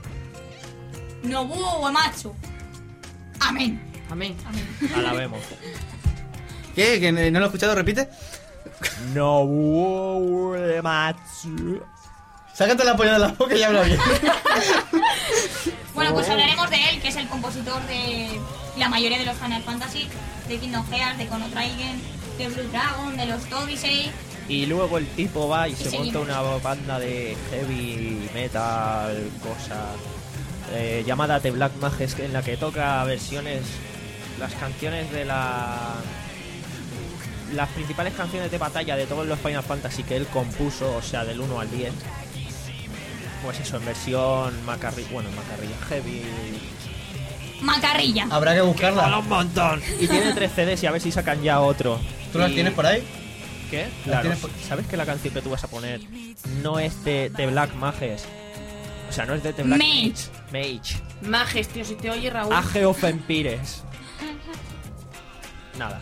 Nobuo Uematsu. Amén. Amén. Alabemos. ¿Qué? ¿Que no lo he escuchado? ¿Repite? No Uematsu. Sácate la polla de la boca y habla bien. Bueno, pues hablaremos de él, que es el compositor de la mayoría de los Final Fantasy, de Kingdom Hearts, de Chrono Trigger, de Blue Dragon, de los Odyssey. Y luego el tipo va y, se seguimos. monta una banda de heavy metal, cosa eh, llamada The Black Mages, en la que toca versiones, las canciones de la... Las principales canciones de batalla de todos los Final Fantasy que él compuso, o sea, del uno al diez. Pues eso, en versión macarrilla, bueno, macarrilla heavy. Macarrilla. Habrá que ¡Mola buscarla. un montón! Y tiene tres C Ds y a ver si sacan ya otro. ¿Tú las Y- tienes por ahí? ¿Qué? Claro. tienes por- ¿Sabes que la canción que tú vas a poner no es de, de Black Mages? O sea, no es de The Black Mage. Mage. Majes, tío, si te oye Raúl. Age of Empires. Nada.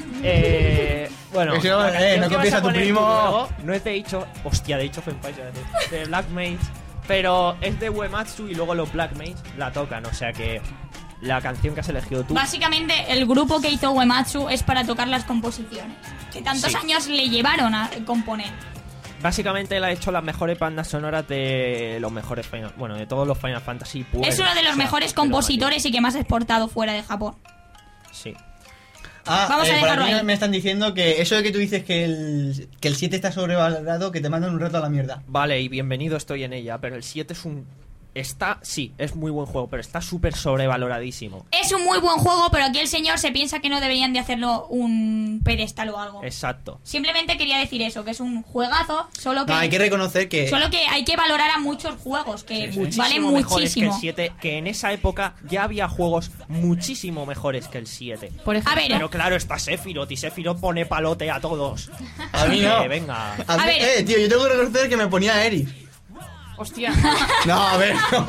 Eh, bueno, Que si no, la eh, canción no que copies vas a tu poner tú primo. luego no es de Age of... Hostia, de Age of Empires, iba a decir, de Black Mage. Pero es de Uematsu y luego los Black Mage la tocan. O sea que la canción que has elegido tú... Básicamente, el grupo que hizo Uematsu es para tocar las composiciones, que tantos Sí. años le llevaron a componer. Básicamente él ha hecho las mejores bandas sonoras de los mejores Final... Bueno, de todos los Final Fantasy. Pues, Es uno de los o sea, mejores pero compositores y que más ha exportado fuera de Japón. Sí. Ah, Vamos a eh, por dejarlo aquí ahí. me están diciendo que eso de que tú dices que el, que el siete está sobrevalorado, que te mandan un reto a la mierda. Vale, y bienvenido estoy en ella, pero el siete es un... Está, sí, es muy buen juego, pero está súper sobrevaloradísimo. Es un muy buen juego, pero aquí el señor se piensa que no deberían de hacerlo un pedestal o algo. Exacto. Simplemente quería decir eso, que es un juegazo, solo que, No, hay que reconocer que... solo que hay que valorar a muchos juegos, que Muchísimo valen mejores que el muchísimo. siete, que en esa época ya había juegos muchísimo mejores que el siete. Por ejemplo. A ver, Pero claro, está Sephiroth y Sephiroth pone palote a todos. A mí no. Que venga. A A ver, ver. eh, tío, yo tengo que reconocer que me ponía a Eris. Hostia. No, a ver, no.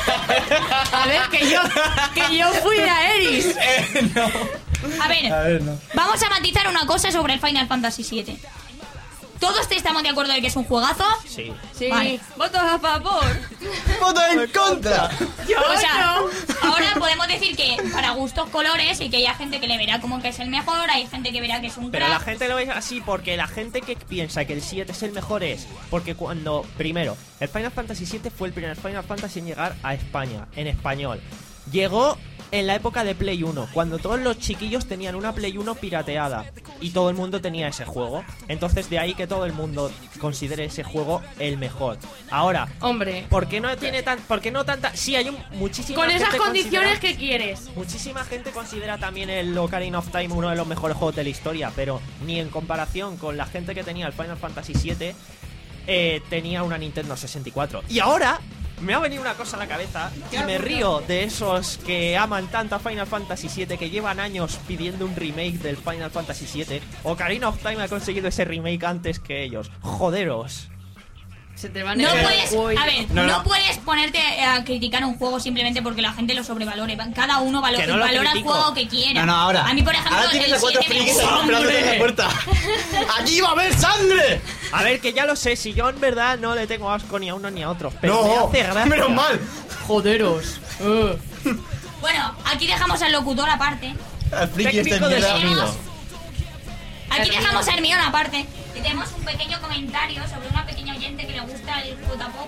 A ver, que yo, que yo fui a Eris. Eh, no. a ver, A ver, no. vamos a matizar una cosa sobre el Final Fantasy siete. ¿Todos estamos de acuerdo de que es un juegazo? Sí. Sí. Vale. Votos a favor. ¡Voto en contra! Yo O sea, no. ahora podemos decir que para gustos colores y que hay gente que le verá como que es el mejor, hay gente que verá que es un Pero crack. la gente lo ve así porque la gente que piensa que el siete es el mejor es porque cuando, primero, el Final Fantasy siete fue el primer Final Fantasy en llegar a España, en español. Llegó en la época de Play uno, cuando todos los chiquillos tenían una Play uno pirateada y todo el mundo tenía ese juego. Entonces de ahí que todo el mundo considere ese juego el mejor. Ahora, Hombre, ¿por qué no tiene tan, por qué no tanta? Sí, hay un, muchísima con esas gente condiciones considera- que quieres. Muchísima gente considera también el Ocarina of Time uno de los mejores juegos de la historia, pero ni en comparación con la gente que tenía el Final Fantasy siete, eh, tenía una Nintendo sesenta y cuatro. Y ahora me ha venido una cosa a la cabeza y me río de esos que aman tanto a Final Fantasy siete, que llevan años pidiendo un remake del Final Fantasy siete. Ocarina of Time ha conseguido ese remake antes que ellos. Joderos. Se te van No a puedes, Uy. a ver, No, no, no. puedes ponerte a criticar un juego simplemente porque la gente lo sobrevalore. Cada uno valo- Que no lo valora el critico. juego que quiera. No, no, ahora. A mí, por ejemplo, Ahora tienes el a cuatro siete me frikis gusta. hablando de la puerta. ¡Allí va a haber sangre! A ver, que ya lo sé, si yo en verdad no le tengo asco ni a uno ni a otro, pero me No, hace gracia. menos mal. Joderos. Uh. Bueno, aquí dejamos al locutor aparte. El friki este Técnico de mierda. sonido. Aquí Hermione. dejamos a Hermione aparte. Y tenemos un pequeño comentario sobre una pequeña oyente que le gusta el J-Pop.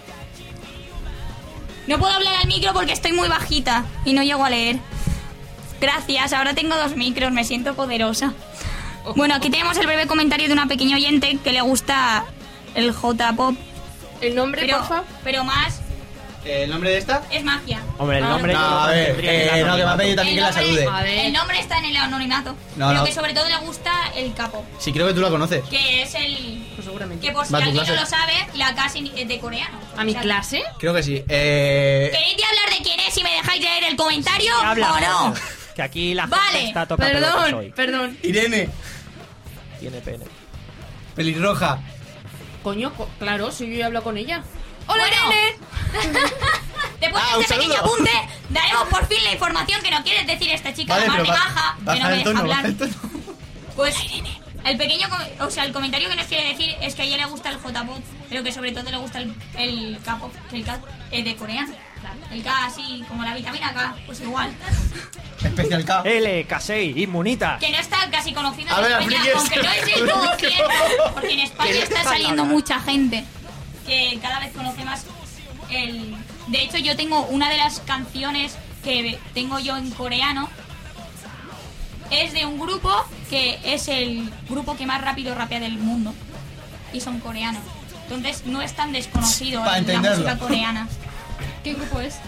No puedo hablar al micro porque estoy muy bajita y no llego a leer. Gracias, ahora tengo dos micros, me siento poderosa. Bueno, aquí tenemos el breve comentario de una pequeña oyente que le gusta el J-Pop. El nombre, Pero, porfa. pero más ¿El nombre de esta? es magia. Hombre, el Ah, nombre No, yo a ver, tendría que eh, darlo no, que me ha mi pedido dato. también que la salude. A ver. El nombre está en el anonimato. No, pero no. que sobre todo le gusta el K-pop. Sí, creo que tú la conoces. Que es el... Pues seguramente. Que por si Va a tu alguien no clase. lo sabe, la clase es de coreano. ¿A mi O sea, clase? Creo que sí. Eh... ¿Queréis de hablar de quién es y me dejáis leer el comentario Habla, o no? joder, que aquí la Vale, gente está tocando Perdón, hoy. perdón. Irene, Tiene pene. pelirroja. Coño, co- claro, si yo he hablado con ella. ¡Hola, Bueno. Irene! Ah, Después de un este pequeño saludo. apunte, daremos por fin la información que nos quiere decir esta chica, Vale, además pero de ba- baja, que baja no me el deja tono, hablar. baja el tono. Pues el pequeño, com- o sea, el comentario que nos quiere decir es que a ella le gusta el J-Pop, pero que sobre todo le gusta el, el K-pop, que el K es de Corea. Claro, el K así como la vitamina K, pues igual. Especial K. L, K seis, inmunita. Que no está casi conocido A en ver, España, friki, aunque no es del todo cierto, porque en España Que no está dejan saliendo hablar. mucha gente que cada vez conoce más el... De hecho, yo tengo una de las canciones que tengo yo en coreano, es de un grupo que es el grupo que más rápido rapea del mundo, y son coreanos. Entonces no es tan desconocido Pa' en la entenderlo. música coreana. ¿Qué grupo es?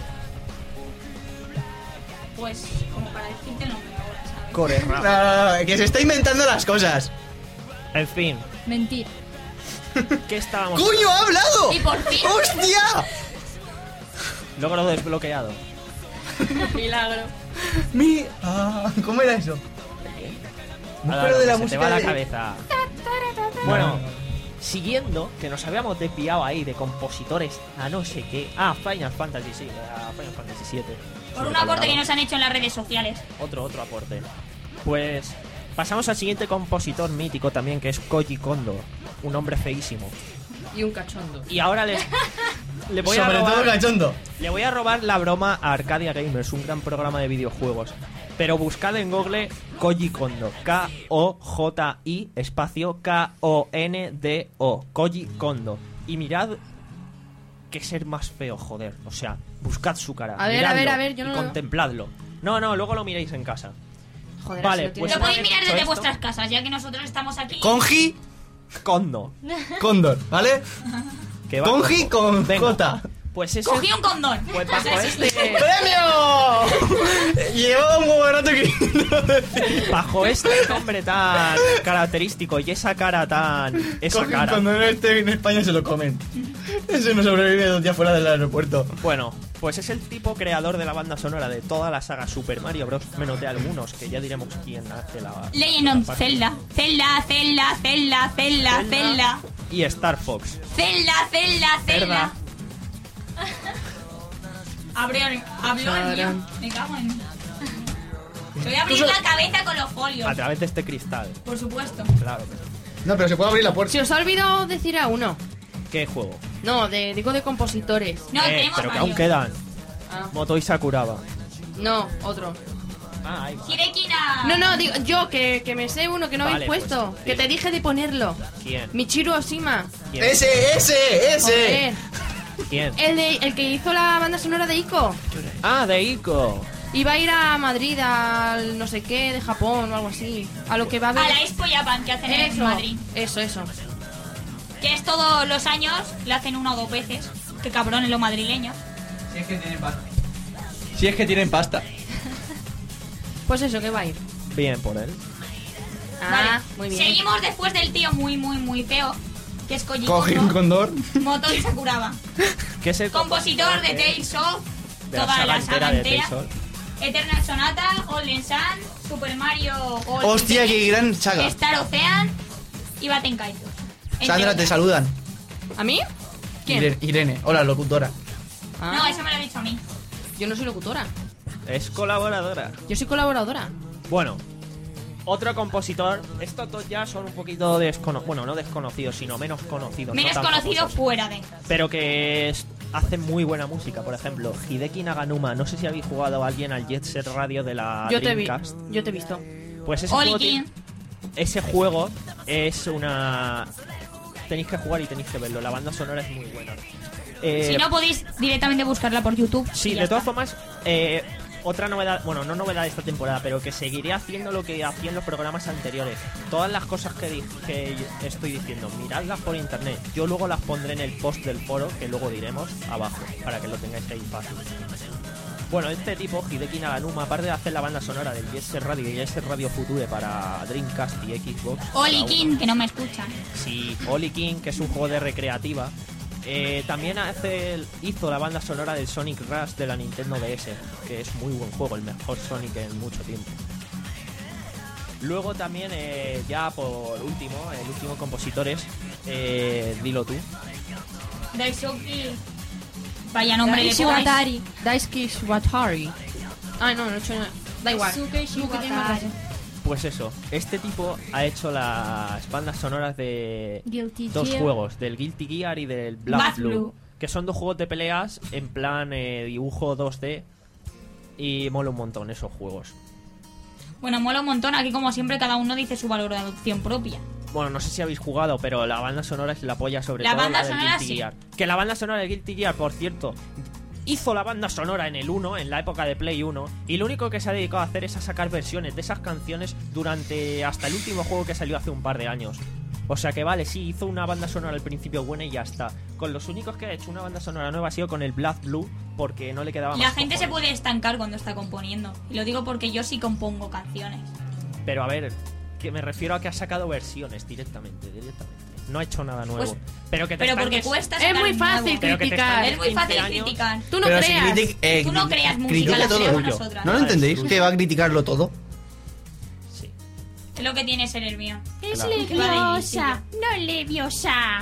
Pues como para decirte el nombre ahora, ¿sabes? Core No, rap. no, no, que se está inventando las cosas. En fin, Mentir. ¿qué estábamos? ¡Coño, ha hablado! Y por fin... ¡Hostia! Logro desbloqueado. Milagro. Mi... Ah, ¿cómo era eso? Me Ahora, acuerdo de la se te música va la de- cabeza. Bueno, siguiendo, que nos habíamos desviado ahí de compositores a no sé qué. Ah, Final Fantasy, sí, a Final Fantasy siete. Por un aporte que nos han hecho en las redes sociales. Otro, otro aporte. Pues pasamos al siguiente compositor mítico también, que es Koji Kondo. Un hombre feísimo. Y un cachondo. Y ahora le, le voy a Sobre todo robar, cachondo. le voy a robar la broma a Arcadia Gamers, un gran programa de videojuegos. Pero buscad en Google Koji Kondo. K O J I espacio K O N D O. Koji Kondo. Y mirad qué ser más feo, joder. O sea, buscad su cara. A ver, miradlo a ver, a ver, yo y no- contempladlo. No, no, luego lo miréis en casa. Joder, Vale, así lo pues Lo tienes. podéis mirar dicho desde esto- vuestras casas, ya que nosotros estamos aquí. Conji, Kondo. Cóndor, ¿vale? Que va Conji cojo. con Venga, J. Pues eso. Cogí un condón. Pues bajo No sé si- este, ¡Premio! Llevaba un buen rato que... bajo este nombre tan característico y esa cara tan. Esa Cogen cara. Cuando no esté en España se lo comen. Eso no sobrevive dos días fuera del aeropuerto. Bueno, pues es el tipo creador de la banda sonora de toda la saga Super Mario Bros. Menos de algunos, que ya diremos quién hace la. Legend la of parte. Zelda. Zelda, Zelda, Zelda, Zelda, Zelda. Y Star Fox. Zelda, Zelda, Zelda. Zelda. Abrió, habló el mío. Me cago en. Te voy a abrir la cabeza con los folios. A través de este cristal. Por supuesto. Claro. No, pero se puede abrir la puerta. Se os ha olvidado decir a uno. ¿Qué juego? No, de, digo de compositores. No, Eh, tenemos pero que varios. aún quedan. Ah. Motoi Sakuraba. No, otro. Ah, ahí va. Hirekina. No, no, digo, yo que, que me sé uno que no Vale, habéis puesto. pues, que digo. te dije de ponerlo. ¿Quién? Michiru Oshima. ¿Quién? ¡Ese, ese, ese! Joder. ¿Quién? El, de, el que hizo la banda sonora de Ico. Ah, de Ico. Iba a ir a Madrid al no sé qué de Japón o algo así. A lo que va a A haber. la Expo Japan que hacen en Eso, Madrid. eso, eso. Que es todos los años, le hacen una o dos veces. Qué cabrones los madrileños. Si es que tienen pasta. Si es que tienen pasta. Pues eso, que va a ir. Bien por él. Ah, Vale. muy bien. Seguimos después del tío muy, muy, muy feo, que es Koji Coge un Kondo, condor. Motoi Sakuraba. ¿Qué es el Compositor de Tales of, de la toda saga la saga entera de entera. Tales of? Eternal Sonata, Golden Sun, Super Mario All Hostia, Returns, qué gran saga. Star Ocean y Baten Kaitos. Entre Sandra, te otras. saludan. ¿A mí? ¿Quién? Irene, Irene. Hola, locutora. Ah, No, eso me lo ha dicho a mí. yo no soy locutora. Es colaboradora. Yo soy colaboradora. Bueno, otro compositor. Estos dos ya son un poquito desconocidos. Bueno, no desconocidos, sino menos conocidos. no Menos tan conocido famosos. fuera de. Pero que es- hacen muy buena música. Por ejemplo, Hideki Naganuma. No sé si habéis jugado a alguien al Jet Set Radio de la Yo te vi. Dreamcast. Yo te he visto. Pues ese Oli juego, King. ti- ese juego es una... Tenéis que jugar y tenéis que verlo. La banda sonora es muy buena. Eh, Si no podéis directamente buscarla por YouTube. Sí, y ya de todas está. formas, eh, otra novedad, bueno, no novedad de esta temporada, pero que seguiré haciendo lo que hacía en los programas anteriores. Todas las cosas que, di- que estoy diciendo, miradlas por internet. Yo luego las pondré en el post del foro, que luego diremos abajo, para que lo tengáis ahí fácil. Bueno, este tipo, Hideki Naganuma, aparte de hacer la banda sonora del Jet Set Radio y Jet Set Radio Future para Dreamcast y Xbox. Oli cada uno. King, que no me escuchan. Sí, Oli King, que es un juego de recreativa. Eh, también hace, el- hizo la banda sonora del Sonic Rush de la Nintendo D S, que es muy buen juego, el mejor Sonic en mucho tiempo. Luego también, eh, ya por último, el último compositor es, eh, dilo tú. Daisuke. Vaya nombre le ponéis. Shiwatari. Daisuke Shiwatari. Ah, no, no he hecho nada. Da igual. Daisuke Tú que tienes más Shiwatari. gracia. Pues eso, este tipo ha hecho las bandas sonoras de Guilty dos Gear. juegos, del Guilty Gear y del Black, Black Blue, Blue. que son dos juegos de peleas en plan eh, dibujo dos D y mola un montón esos juegos. Bueno, mola un montón. Aquí, como siempre, cada uno dice su valoración propia. Bueno, no sé si habéis jugado, pero la banda sonora es la polla sobre La todo banda la del sonora Guilty sí. Gear. Que la banda sonora del Guilty Gear, por cierto, hizo la banda sonora en el uno, en la época de Play uno, y lo único que se ha dedicado a hacer es a sacar versiones de esas canciones durante hasta el último juego que salió hace un par de años. O sea que vale, sí, hizo una banda sonora al principio buena y ya está. Con los únicos que ha hecho una banda sonora nueva ha sido con el Black Blue, porque no le quedaba La más gente se cojones. puede estancar cuando está componiendo. Y lo digo porque yo sí compongo canciones. Pero a ver, que me refiero a que ha sacado versiones directamente, directamente. No ha hecho nada nuevo. Pues- pero que te Pero porque estanques- cuesta Es sacar muy un fácil nuevo. Pero que te criticar. estanques Es muy fácil quince años. criticar. Tú no Pero si creas. critic- eh, Tú no cri- creas música, critica la todo. creamos Tuyo. nosotras. ¿No lo Vale, entendéis? tuyo. Que va a criticarlo todo. Sí. Es lo que tiene ser el mío. Es Claro. leviosa, no leviosa.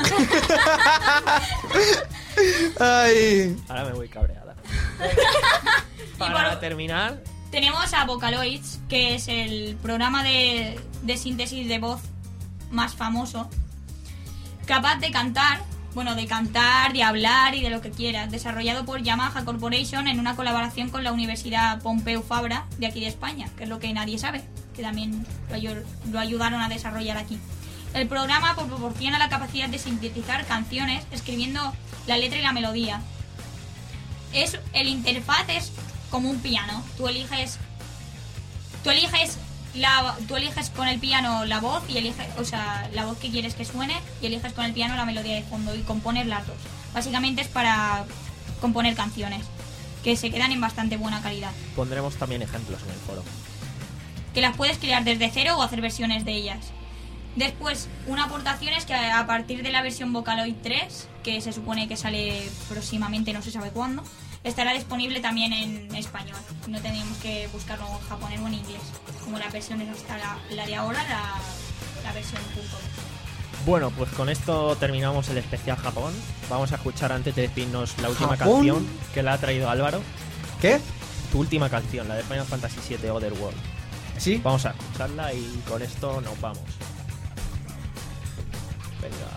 Ay. Ahora me voy cabreada. Para por- terminar, Tenemos a Vocaloids, que es el programa de, de síntesis de voz más famoso. Capaz de cantar, bueno, de cantar, de hablar y de lo que quieras. Desarrollado por Yamaha Corporation en una colaboración con la Universidad Pompeu Fabra de aquí de España, que es lo que nadie sabe, que también lo, ayu- lo ayudaron a desarrollar aquí. El programa proporciona la capacidad de sintetizar canciones escribiendo la letra y la melodía. Es, el interfaz es como un piano. Tú eliges, tú eliges la, tú eliges con el piano la voz y eliges, o sea, la voz que quieres que suene y eliges con el piano la melodía de fondo y componer las dos. Básicamente es para componer canciones que se quedan en bastante buena calidad. pondremos también ejemplos en el foro. Que las puedes crear desde cero o hacer versiones de ellas. Después, una aportación es que a partir de la versión Vocaloid tres, que se supone que sale próximamente, no se sabe cuándo, estará disponible también en español. No tendríamos que buscarlo en japonés o en inglés. Como las versiones hasta la, la de ahora, la, la versión punto. Bueno, pues con esto terminamos el especial Japón. Vamos a escuchar antes de despedirnos la última ¿Japón? canción que la ha traído Álvaro. ¿Qué? Tu última canción, la de Final Fantasy siete Otherworld. ¿Sí? Vamos a escucharla y con esto nos vamos. Venga.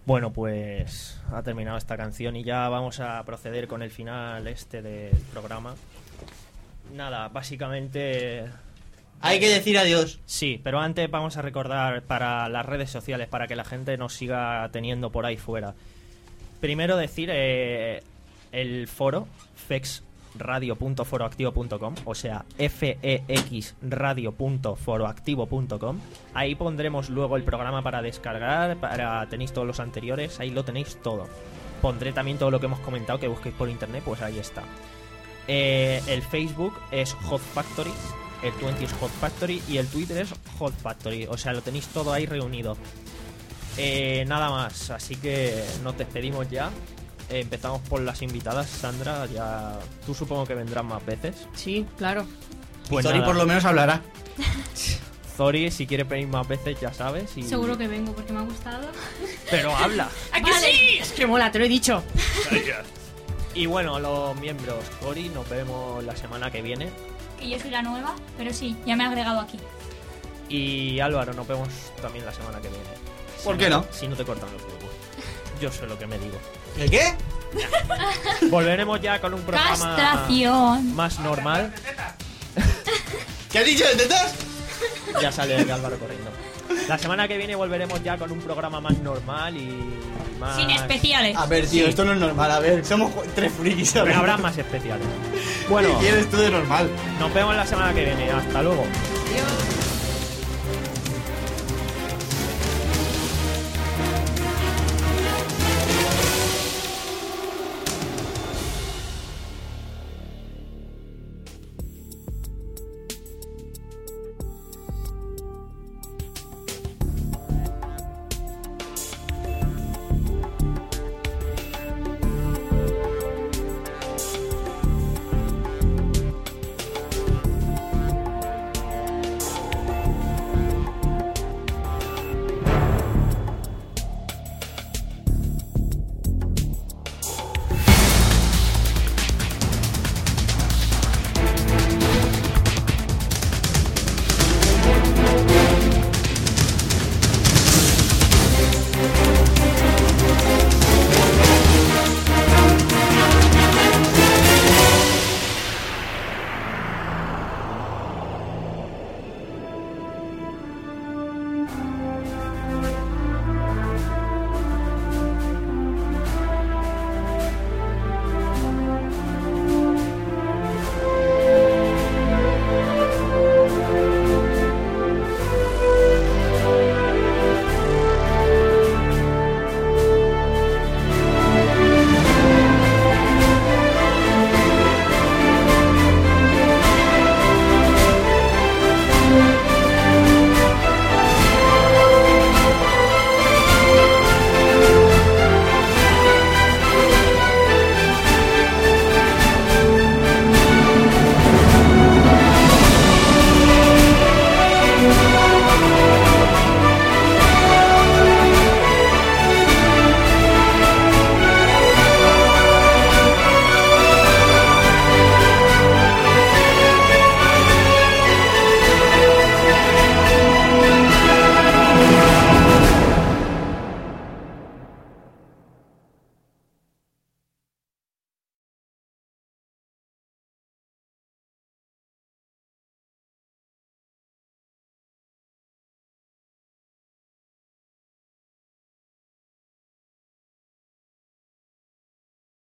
Bueno, pues ha terminado esta canción y ya vamos a proceder con el final este del programa. Nada, básicamente... Hay que decir adiós. Sí, pero antes vamos a recordar para las redes sociales, para que la gente nos siga teniendo por ahí fuera. Primero decir eh, el foro, fex radio punto foroactivo punto com, o sea, fex radio punto foroactivo punto com. Ahí pondremos luego el programa para descargar, para tenéis todos los anteriores, ahí lo tenéis todo. Pondré también todo lo que hemos comentado, que busquéis por internet, pues ahí está. Eh, el Facebook es Hot Factory, el veinte es Hot Factory y el Twitter es Hot Factory, o sea, lo tenéis todo ahí reunido. Eh, nada más, así que nos despedimos ya. Eh, empezamos por las invitadas. Sandra, ya tú supongo que vendrás más veces. Sí, claro. Pues Zori nada. por lo menos hablará. Zori, si quieres venir más veces, ya sabes. Y... Seguro que vengo porque me ha gustado. Pero habla. ¿A que sí? Es que mola, te lo he dicho. Y bueno, los miembros, Zori, nos vemos la semana que viene. Que yo soy la nueva, pero sí, ya me he agregado aquí. Y Álvaro, nos vemos también la semana que viene. ¿Por Si qué no? Si no te cortan los huevos. Yo sé lo que me digo. ¿El qué? Volveremos ya con un programa Castración. más normal. ¿Qué has dicho de tetas? Ya sale el Álvaro corriendo. La semana que viene volveremos ya con un programa más normal y más... Sin especiales. A ver, tío, Sí. esto no es normal. A ver, somos ju- tres frikis. Pero habrá más especiales. Bueno, ¿Qué quieres tú de normal? nos vemos la semana que viene. Hasta luego. Adiós.